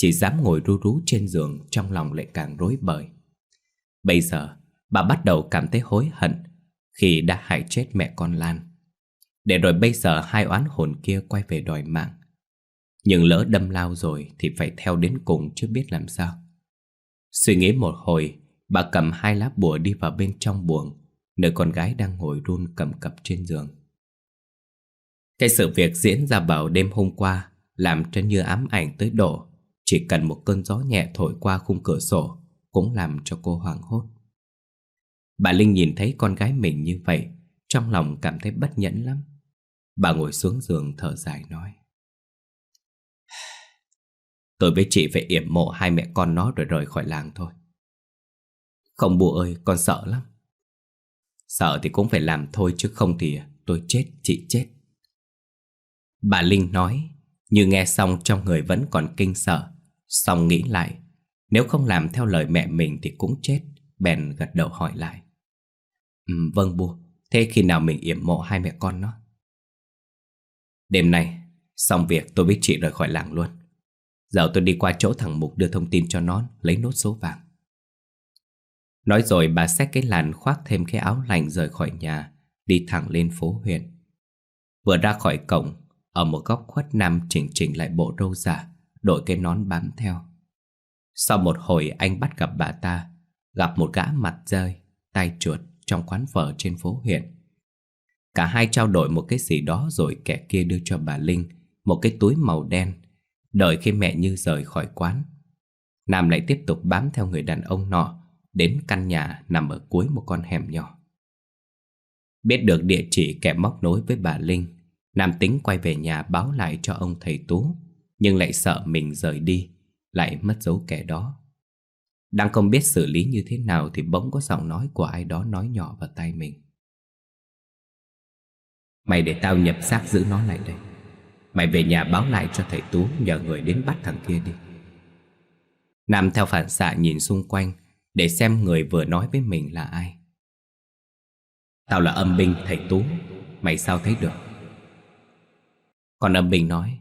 chỉ dám ngồi ru rú trên giường, trong lòng lại càng rối bời. Bây giờ bà bắt đầu cảm thấy hối hận khi đã hại chết mẹ con Lan, để rồi bây giờ hai oán hồn kia quay về đòi mạng. Nhưng lỡ đâm lao rồi thì phải theo đến cùng chứ biết làm sao. Suy nghĩ một hồi, bà cầm hai lá bùa đi vào bên trong buồng, nơi con gái đang ngồi run cầm cập trên giường. Cái sự việc diễn ra vào đêm hôm qua làm cho Như ám ảnh tới độ chỉ cần một cơn gió nhẹ thổi qua khung cửa sổ cũng làm cho cô hoảng hốt. Bà Linh nhìn thấy con gái mình như vậy, trong lòng cảm thấy bất nhẫn lắm. Bà ngồi xuống giường thở dài nói: Tôi với chị phải yểm mộ hai mẹ con nó rồi rời khỏi làng thôi. Không bố ơi, con sợ lắm. Sợ thì cũng phải làm thôi, chứ không thì tôi chết, chị chết. Bà Linh nói, như nghe xong trong người vẫn còn kinh sợ. Xong nghĩ lại, nếu không làm theo lời mẹ mình thì cũng chết. Bèn gật đầu hỏi lại: ừ, Vâng bu, thế khi nào mình yểm mộ hai mẹ con nó? Đêm nay, xong việc tôi với chị rời khỏi làng luôn. Giờ tôi đi qua chỗ thằng Mục đưa thông tin cho nó lấy nốt số vàng. Nói rồi bà xách cái làn khoác thêm cái áo lạnh rời khỏi nhà, đi thẳng lên phố huyện. Vừa ra khỏi cổng, ở một góc khuất, Nam chỉnh chỉnh lại bộ râu giả, đội cái nón bám theo. Sau một hồi anh bắt gặp bà ta, gặp một gã mặt dơi, tay chuột trong quán phở trên phố huyện. Cả hai trao đổi một cái gì đó rồi kẻ kia đưa cho bà Linh một cái túi màu đen. Đợi khi mẹ Như rời khỏi quán, Nam lại tiếp tục bám theo người đàn ông nọ đến căn nhà nằm ở cuối một con hẻm nhỏ. Biết được địa chỉ kẻ móc nối với bà Linh, Nam tính quay về nhà báo lại cho ông thầy Tú, nhưng lại sợ mình rời đi lại mất dấu kẻ đó. Đang không biết xử lý như thế nào thì bỗng có giọng nói của ai đó nói nhỏ vào tai mình: Mày để tao nhập xác giữ nó lại đây. Mày về nhà báo lại cho thầy Tú, nhờ người đến bắt thằng kia đi. Nam theo phản xạ nhìn xung quanh để xem người vừa nói với mình là ai. Tao là âm binh thầy Tú, mày sao thấy được? Còn âm binh nói: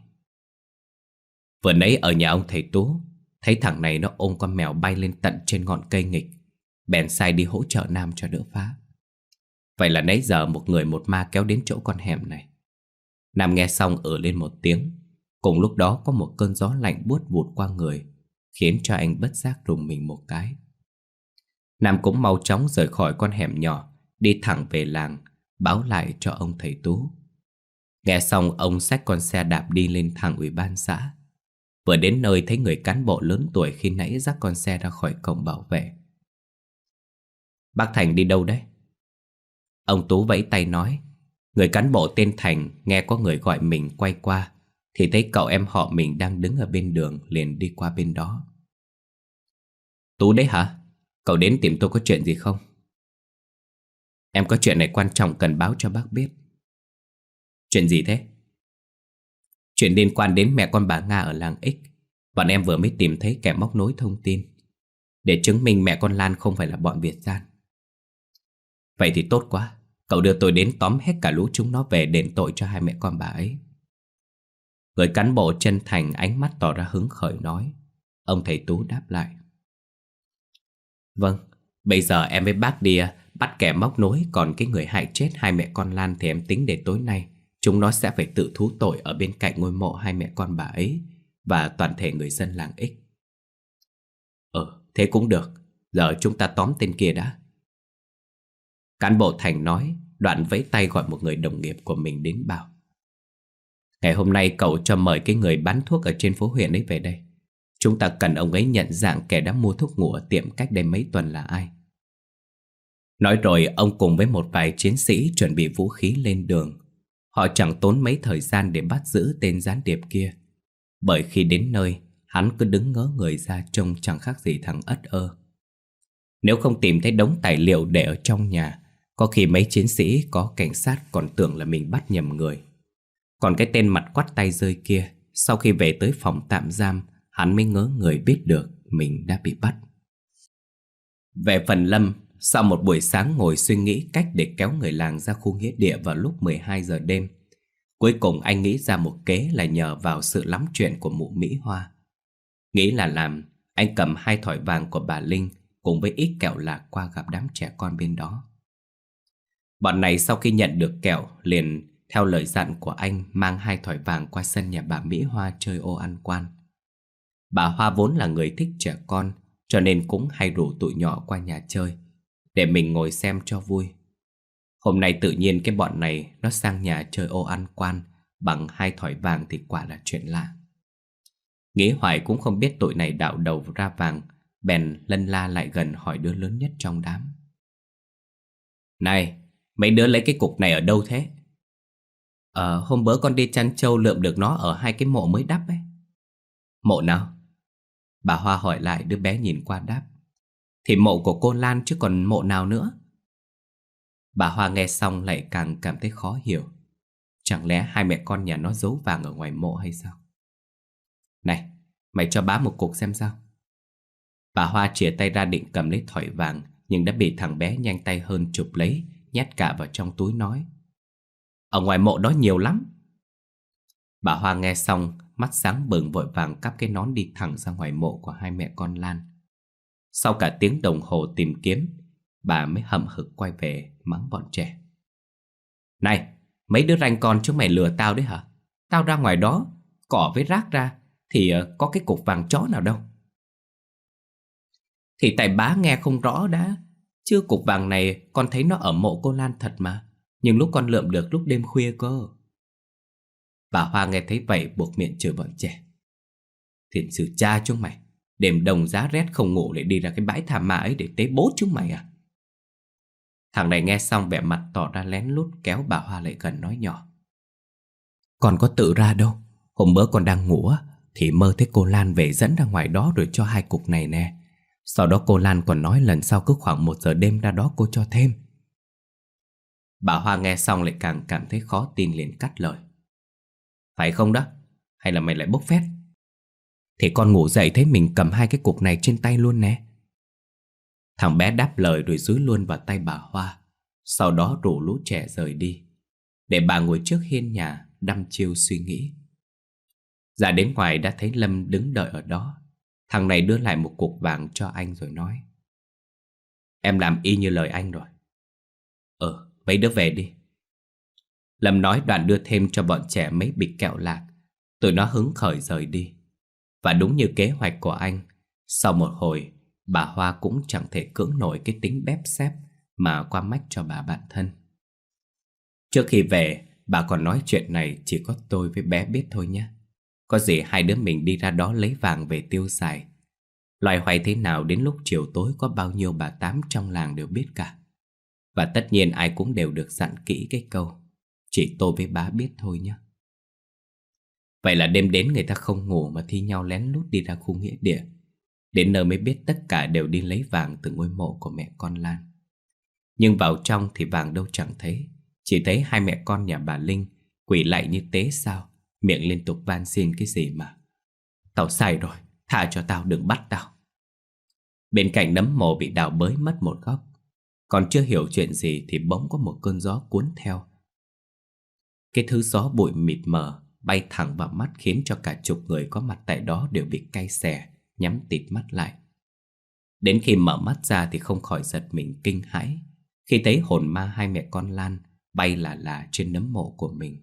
Vừa nãy ở nhà ông thầy Tú, thấy thằng này nó ôm con mèo bay lên tận trên ngọn cây nghịch, bèn sai đi hỗ trợ Nam cho đỡ phá. Vậy là nãy giờ một người một ma kéo đến chỗ con hẻm này. Nam nghe xong ử lên một tiếng. Cùng lúc đó có một cơn gió lạnh buốt vụt qua người, khiến cho anh bất giác rùng mình một cái. Nam cũng mau chóng rời khỏi con hẻm nhỏ, đi thẳng về làng, báo lại cho ông thầy Tú. Nghe xong ông xách con xe đạp đi lên thẳng ủy ban xã. Vừa đến nơi thấy người cán bộ lớn tuổi khi nãy dắt con xe ra khỏi cổng bảo vệ. Bác Thành đi đâu đấy? Ông Tú vẫy tay nói. Người cán bộ tên Thành nghe có người gọi mình quay qua, thì thấy cậu em họ mình đang đứng ở bên đường, liền đi qua bên đó. Tú đấy hả? Cậu đến tìm tôi có chuyện gì không? Em có chuyện này quan trọng cần báo cho bác biết. Chuyện gì thế? Chuyện liên quan đến mẹ con bà Nga ở làng X. Bọn em vừa mới tìm thấy kẻ móc nối thông tin, để chứng minh mẹ con Lan không phải là bọn Việt gian. Vậy thì tốt quá. Cậu đưa tôi đến tóm hết cả lũ chúng nó về đền tội cho hai mẹ con bà ấy. Người cán bộ chân thành ánh mắt tỏ ra hứng khởi nói. Ông thầy Tú đáp lại. Vâng, bây giờ em với bác đi bắt kẻ móc nối. Còn cái người hại chết hai mẹ con Lan thì em tính để tối nay chúng nó sẽ phải tự thú tội ở bên cạnh ngôi mộ hai mẹ con bà ấy và toàn thể người dân làng X. Ờ, thế cũng được. Giờ chúng ta tóm tên kia đã. Cán bộ Thành nói, đoạn vẫy tay gọi một người đồng nghiệp của mình đến bảo. Ngày hôm nay cậu cho mời cái người bán thuốc ở trên phố huyện ấy về đây. Chúng ta cần ông ấy nhận dạng kẻ đã mua thuốc ngủ ở tiệm cách đây mấy tuần là ai. Nói rồi ông cùng với một vài chiến sĩ chuẩn bị vũ khí lên đường. Họ chẳng tốn mấy thời gian để bắt giữ tên gián điệp kia, bởi khi đến nơi hắn cứ đứng ngớ người ra trông chẳng khác gì thằng ất ơ. Nếu không tìm thấy đống tài liệu để ở trong nhà, có khi mấy chiến sĩ có cảnh sát còn tưởng là mình bắt nhầm người. Còn cái tên mặt quắt tay rơi kia, sau khi về tới phòng tạm giam, hắn mới ngớ người biết được mình đã bị bắt. Về phần Lâm, sau một buổi sáng ngồi suy nghĩ cách để kéo người làng ra khu nghĩa địa vào lúc mười hai giờ đêm, cuối cùng anh nghĩ ra một kế là nhờ vào sự lắm chuyện của mụ Mỹ Hoa. Nghĩ là làm, anh cầm hai thỏi vàng của bà Linh cùng với ít kẹo lạc qua gặp đám trẻ con bên đó. Bọn này sau khi nhận được kẹo liền theo lời dặn của anh mang hai thỏi vàng qua sân nhà bà Mỹ Hoa chơi ô ăn quan. Bà Hoa vốn là người thích trẻ con, cho nên cũng hay rủ tụi nhỏ qua nhà chơi để mình ngồi xem cho vui. Hôm nay tự nhiên cái bọn này nó sang nhà chơi ô ăn quan bằng hai thỏi vàng thì quả là chuyện lạ. Nghĩ hoài cũng không biết tụi này đạo đầu ra vàng, bèn lân la lại gần hỏi đứa lớn nhất trong đám. Này, mấy đứa lấy cái cục này ở đâu thế? Ờ, hôm bữa con đi chăn trâu lượm được nó ở hai cái mộ mới đắp ấy. Mộ nào? Bà Hoa hỏi lại, đứa bé nhìn qua đáp. Thì mộ của cô Lan chứ còn mộ nào nữa. Bà Hoa nghe xong lại càng cảm thấy khó hiểu. Chẳng lẽ hai mẹ con nhà nó giấu vàng ở ngoài mộ hay sao? Này, mày cho bá một cục xem sao. Bà Hoa chìa tay ra định cầm lấy thỏi vàng, nhưng đã bị thằng bé nhanh tay hơn chụp lấy, nhét cả vào trong túi nói. Ở ngoài mộ đó nhiều lắm. Bà Hoa nghe xong, mắt sáng bừng vội vàng cắp cái nón đi thẳng ra ngoài mộ của hai mẹ con Lan. Sau cả tiếng đồng hồ tìm kiếm, bà mới hậm hực quay về mắng bọn trẻ. Này, mấy đứa ranh con chúng mày lừa tao đấy hả? Tao ra ngoài đó, cỏ với rác ra, thì có cái cục vàng chó nào đâu. Thì tại bá nghe không rõ đã. Chứ cục vàng này con thấy nó ở mộ cô Lan thật mà. Nhưng lúc con lượm được lúc đêm khuya cơ. Bà Hoa nghe thấy vậy buộc miệng chửi bọn trẻ. Thiện sư cha chúng mày, đêm đồng giá rét không ngủ để đi ra cái bãi thả ma ấy để tế bố chúng mày à? Thằng này nghe xong vẻ mặt tỏ ra lén lút kéo bà Hoa lại gần nói nhỏ. Con có tự ra đâu. Hôm bữa con đang ngủ thì mơ thấy cô Lan về dẫn ra ngoài đó rồi cho hai cục này nè. Sau đó cô Lan còn nói lần sau cứ khoảng một giờ đêm ra đó cô cho thêm. Bà Hoa nghe xong lại càng cảm thấy khó tin, liền cắt lời. Phải không đó? Hay là mày lại bốc phét? Thì con ngủ dậy thấy mình cầm hai cái cục này trên tay luôn nè. Thằng bé đáp lời rồi dúi luôn vào tay bà Hoa. Sau đó rủ lũ trẻ rời đi, để bà ngồi trước hiên nhà đăm chiêu suy nghĩ. Ra đến ngoài đã thấy Lâm đứng đợi ở đó. Thằng này đưa lại một cục vàng cho anh rồi nói. Em làm y như lời anh rồi. Ờ, mấy đứa về đi. Lâm nói đoạn đưa thêm cho bọn trẻ mấy bịch kẹo lạc. Tụi nó hứng khởi rời đi. Và đúng như kế hoạch của anh, sau một hồi, bà Hoa cũng chẳng thể cưỡng nổi cái tính bép xép mà qua mách cho bà bạn thân. Trước khi về, bà còn nói chuyện này chỉ có tôi với bé biết thôi nhé. Có gì hai đứa mình đi ra đó lấy vàng về tiêu xài. Loài hoài thế nào đến lúc chiều tối có bao nhiêu bà tám trong làng đều biết cả. Và tất nhiên ai cũng đều được dặn kỹ cái câu chỉ tôi với bá biết thôi nhé. Vậy là đêm đến người ta không ngủ mà thi nhau lén lút đi ra khu nghĩa địa. Đến nơi mới biết tất cả đều đi lấy vàng từ ngôi mộ của mẹ con Lan. Nhưng vào trong thì vàng đâu chẳng thấy. Chỉ thấy hai mẹ con nhà bà Linh quỳ lạy như tế sao, miệng liên tục van xin cái gì mà. Tao sai rồi, tha cho tao, đừng bắt tao. Bên cạnh nấm mồ bị đào bới mất một góc. Còn chưa hiểu chuyện gì thì bỗng có một cơn gió cuốn theo. Cái thứ gió bụi mịt mờ bay thẳng vào mắt khiến cho cả chục người có mặt tại đó đều bị cay xè, nhắm tịt mắt lại. Đến khi mở mắt ra thì không khỏi giật mình kinh hãi khi thấy hồn ma hai mẹ con Lan bay lả lả trên nấm mộ của mình.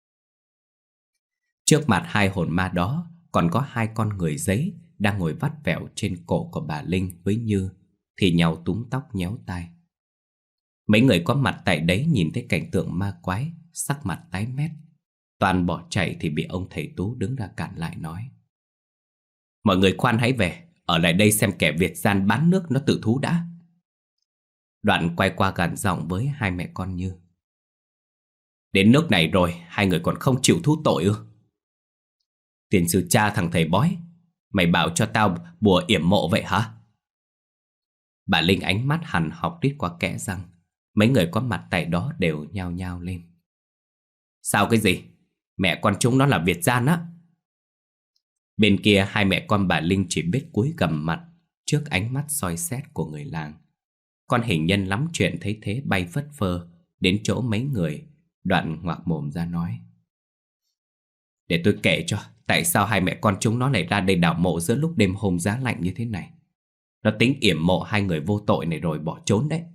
Trước mặt hai hồn ma đó còn có hai con người giấy đang ngồi vắt vẻo trên cổ của bà Linh với Như, thì nhau túm tóc nhéo tai. Mấy người có mặt tại đấy nhìn thấy cảnh tượng ma quái, sắc mặt tái mét. Toàn bỏ chạy thì bị ông thầy Tú đứng ra cản lại nói. Mọi người khoan hãy về, ở lại đây xem kẻ Việt gian bán nước nó tự thú đã. Đoạn quay qua gằn giọng với hai mẹ con Như. Đến nước này rồi, hai người còn không chịu thú tội ư? Tiền sư cha thằng thầy bói, mày bảo cho tao bùa yểm mộ vậy hả? Bà Linh ánh mắt hằn học rít qua kẽ răng. Mấy người có mặt tại đó đều nhao nhao lên. Sao cái gì? Mẹ con chúng nó là Việt gian á. Bên kia hai mẹ con bà Linh chỉ biết cúi gằm mặt trước ánh mắt soi xét của người làng. Con hình nhân lắm chuyện thấy thế bay phất phơ đến chỗ mấy người, đoạn ngoạc mồm ra nói. Để tôi kể cho tại sao hai mẹ con chúng nó lại ra đây đào mộ giữa lúc đêm hôm giá lạnh như thế này. Nó tính yểm mộ hai người vô tội này rồi bỏ trốn đấy.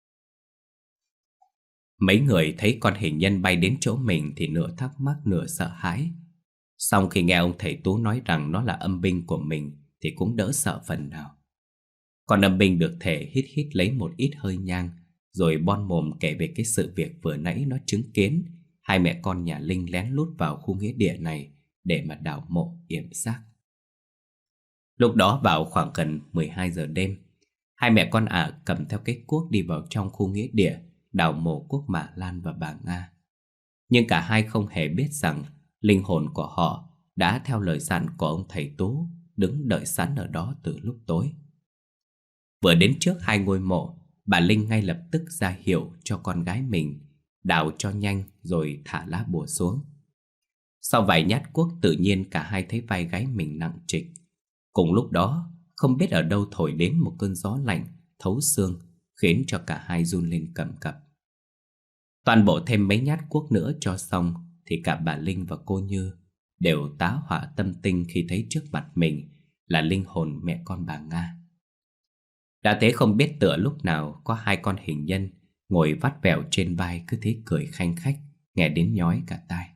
Mấy người thấy con hình nhân bay đến chỗ mình thì nửa thắc mắc nửa sợ hãi. Xong khi nghe ông thầy Tú nói rằng nó là âm binh của mình thì cũng đỡ sợ phần nào. Con âm binh được thể hít hít lấy một ít hơi nhang, rồi bon mồm kể về cái sự việc vừa nãy nó chứng kiến hai mẹ con nhà Linh lén lút vào khu nghĩa địa này để mà đào mộ yểm xác. Lúc đó vào khoảng gần mười hai giờ đêm, hai mẹ con ả cầm theo cái cuốc đi vào trong khu nghĩa địa đào mộ Quốc Mã Lan và bà Nga. Nhưng cả hai không hề biết rằng linh hồn của họ đã theo lời dặn của ông thầy Tú đứng đợi sẵn ở đó từ lúc tối. Vừa đến trước hai ngôi mộ, bà Linh ngay lập tức ra hiệu cho con gái mình đào cho nhanh rồi thả lá bùa xuống. Sau vài nhát cuốc, tự nhiên cả hai thấy vai gáy mình nặng trịch. Cùng lúc đó, không biết ở đâu thổi đến một cơn gió lạnh thấu xương, khiến cho cả hai run lên cầm cập. Toàn bộ thêm mấy nhát cuốc nữa cho xong thì cả bà Linh và cô Như đều tá hỏa tâm tinh khi thấy trước mặt mình là linh hồn mẹ con bà Nga. Đã thế không biết tựa lúc nào có hai con hình nhân ngồi vắt vẻo trên vai, cứ thế cười khanh khách, nghe đến nhói cả tai.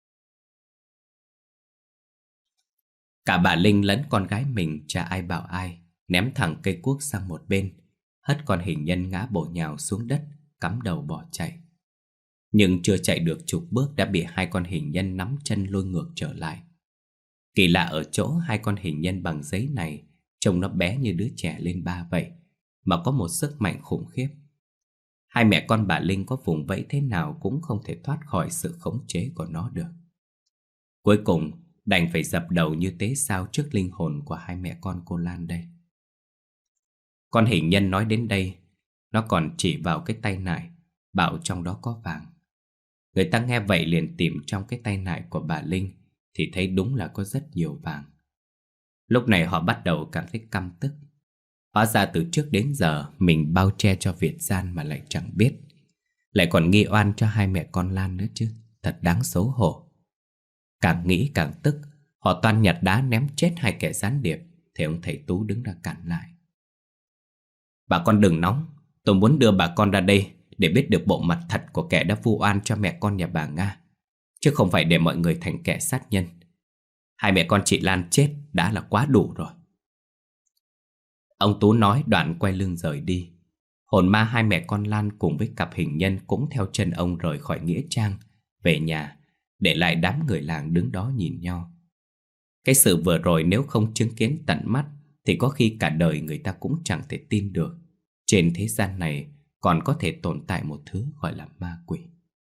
Cả bà Linh lẫn con gái mình chả ai bảo ai, ném thẳng cây cuốc sang một bên, hất con hình nhân ngã bổ nhào xuống đất, cắm đầu bỏ chạy. Nhưng chưa chạy được chục bước đã bị hai con hình nhân nắm chân lôi ngược trở lại. Kỳ lạ ở chỗ hai con hình nhân bằng giấy này trông nó bé như đứa trẻ lên ba vậy, mà có một sức mạnh khủng khiếp. Hai mẹ con bà Linh có vùng vẫy thế nào cũng không thể thoát khỏi sự khống chế của nó được. Cuối cùng đành phải dập đầu như tế sao trước linh hồn của hai mẹ con cô Lan đây. Con hình nhân nói đến đây, nó còn chỉ vào cái tay nải, bảo trong đó có vàng. Người ta nghe vậy liền tìm trong cái tay nải của bà Linh thì thấy đúng là có rất nhiều vàng. Lúc này họ bắt đầu cảm thấy căm tức. Hóa ra từ trước đến giờ mình bao che cho Việt gian mà lại chẳng biết, lại còn nghi oan cho hai mẹ con Lan nữa chứ. Thật đáng xấu hổ. Càng nghĩ càng tức, họ toan nhặt đá ném chết hai kẻ gián điệp thì ông thầy Tú đứng ra cản lại. Bà con đừng nóng, tôi muốn đưa bà con ra đây để biết được bộ mặt thật của kẻ đã vu oan cho mẹ con nhà bà Nga, chứ không phải để mọi người thành kẻ sát nhân. Hai mẹ con chị Lan chết đã là quá đủ rồi. Ông Tú nói đoạn quay lưng rời đi. Hồn ma hai mẹ con Lan cùng với cặp hình nhân cũng theo chân ông rời khỏi nghĩa trang, về nhà, để lại đám người làng đứng đó nhìn nhau. Cái sự vừa rồi nếu không chứng kiến tận mắt thì có khi cả đời người ta cũng chẳng thể tin được trên thế gian này còn có thể tồn tại một thứ gọi là ma quỷ.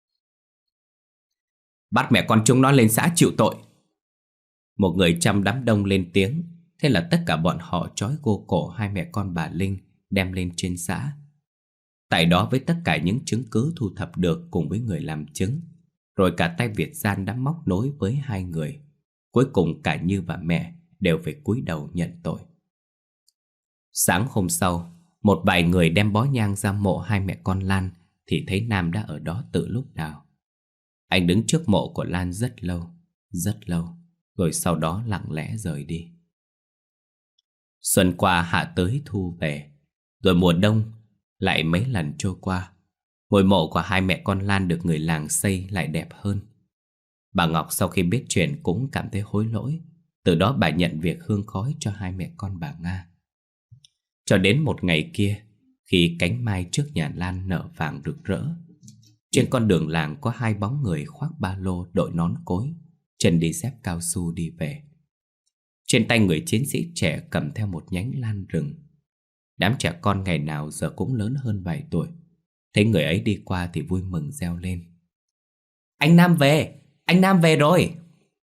Bắt mẹ con chúng nó lên xã chịu tội. Một người trong đám đông lên tiếng. Thế là tất cả bọn họ trói gô cổ hai mẹ con bà Linh đem lên trên xã. Tại đó với tất cả những chứng cứ thu thập được cùng với người làm chứng, rồi cả tay Việt gian đã móc nối với hai người. Cuối cùng cả Như và mẹ đều phải cúi đầu nhận tội. Sáng hôm sau, một vài người đem bó nhang ra mộ hai mẹ con Lan thì thấy Nam đã ở đó từ lúc nào. Anh đứng trước mộ của Lan rất lâu, rất lâu, rồi sau đó lặng lẽ rời đi. Xuân qua hạ tới thu về, rồi mùa đông lại mấy lần trôi qua. Ngôi mộ của hai mẹ con Lan được người làng xây lại đẹp hơn. Bà Ngọc sau khi biết chuyện cũng cảm thấy hối lỗi. Từ đó bà nhận việc hương khói cho hai mẹ con bà Nga. Cho đến một ngày kia, khi cánh mai trước nhà Lan nở vàng rực rỡ, trên con đường làng có hai bóng người khoác ba lô, đội nón cối, chân đi dép cao su đi về. Trên tay người chiến sĩ trẻ cầm theo một nhánh lan rừng. Đám trẻ con ngày nào giờ cũng lớn hơn vài tuổi. Thấy người ấy đi qua thì vui mừng reo lên: Anh Nam về! Anh Nam về rồi!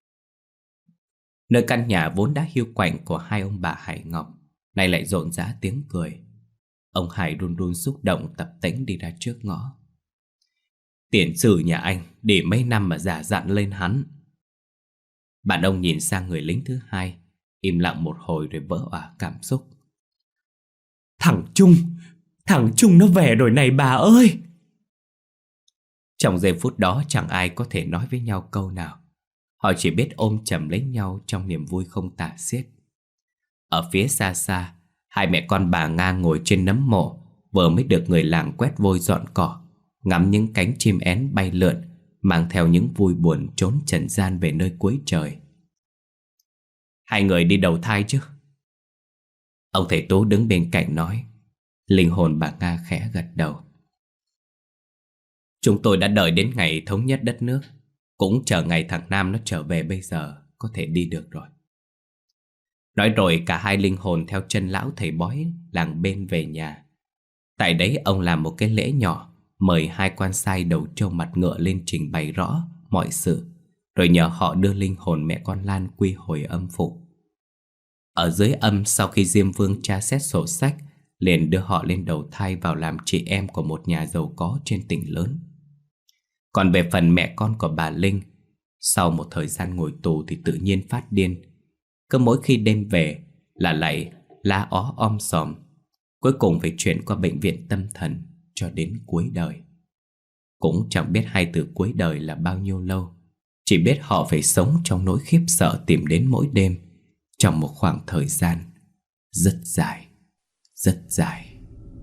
Nơi căn nhà vốn đã hiu quạnh của hai ông bà Hải Ngọc nay lại rộn rã tiếng cười. Ông Hải run run xúc động tập tễnh đi ra trước ngõ. Tiền sử nhà anh để mấy năm mà giả dặn lên hắn. Bạn ông nhìn sang người lính thứ hai, im lặng một hồi rồi vỡ òa cảm xúc. Thằng Trung, thằng Trung nó về rồi này bà ơi! Trong giây phút đó chẳng ai có thể nói với nhau câu nào. Họ chỉ biết ôm chầm lấy nhau trong niềm vui không tả xiết. Ở phía xa xa, hai mẹ con bà Nga ngồi trên nấm mộ, vừa mới được người làng quét vôi dọn cỏ, ngắm những cánh chim én bay lượn, mang theo những vui buồn trốn trần gian về nơi cuối trời. Hai người đi đầu thai chứ? Ông thầy Tú đứng bên cạnh nói. Linh hồn bà Nga khẽ gật đầu. Chúng tôi đã đợi đến ngày thống nhất đất nước, cũng chờ ngày thằng Nam nó trở về, bây giờ có thể đi được rồi. Nói rồi cả hai linh hồn theo chân lão thầy bói làng bên về nhà. Tại đấy ông làm một cái lễ nhỏ, mời hai quan sai đầu trâu mặt ngựa lên trình bày rõ mọi sự, rồi nhờ họ đưa linh hồn mẹ con Lan quy hồi âm phủ. Ở dưới âm, sau khi Diêm Vương tra xét sổ sách, liền đưa họ lên đầu thai vào làm chị em của một nhà giàu có trên tỉnh lớn. Còn về phần mẹ con của bà Linh, sau một thời gian ngồi tù thì tự nhiên phát điên. Cứ mỗi khi đêm về là lại la ó om sòm, cuối cùng phải chuyển qua bệnh viện tâm thần cho đến cuối đời. Cũng chẳng biết hai từ cuối đời là bao nhiêu lâu, chỉ biết họ phải sống trong nỗi khiếp sợ tìm đến mỗi đêm, trong một khoảng thời gian rất dài, rất dài.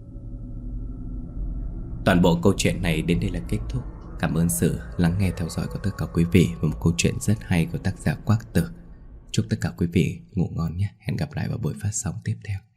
Toàn bộ câu chuyện này đến đây là kết thúc. Cảm ơn sự lắng nghe theo dõi của tất cả quý vị và một câu chuyện rất hay của tác giả Quác Tử. Chúc tất cả quý vị ngủ ngon nhé. Hẹn gặp lại vào buổi phát sóng tiếp theo.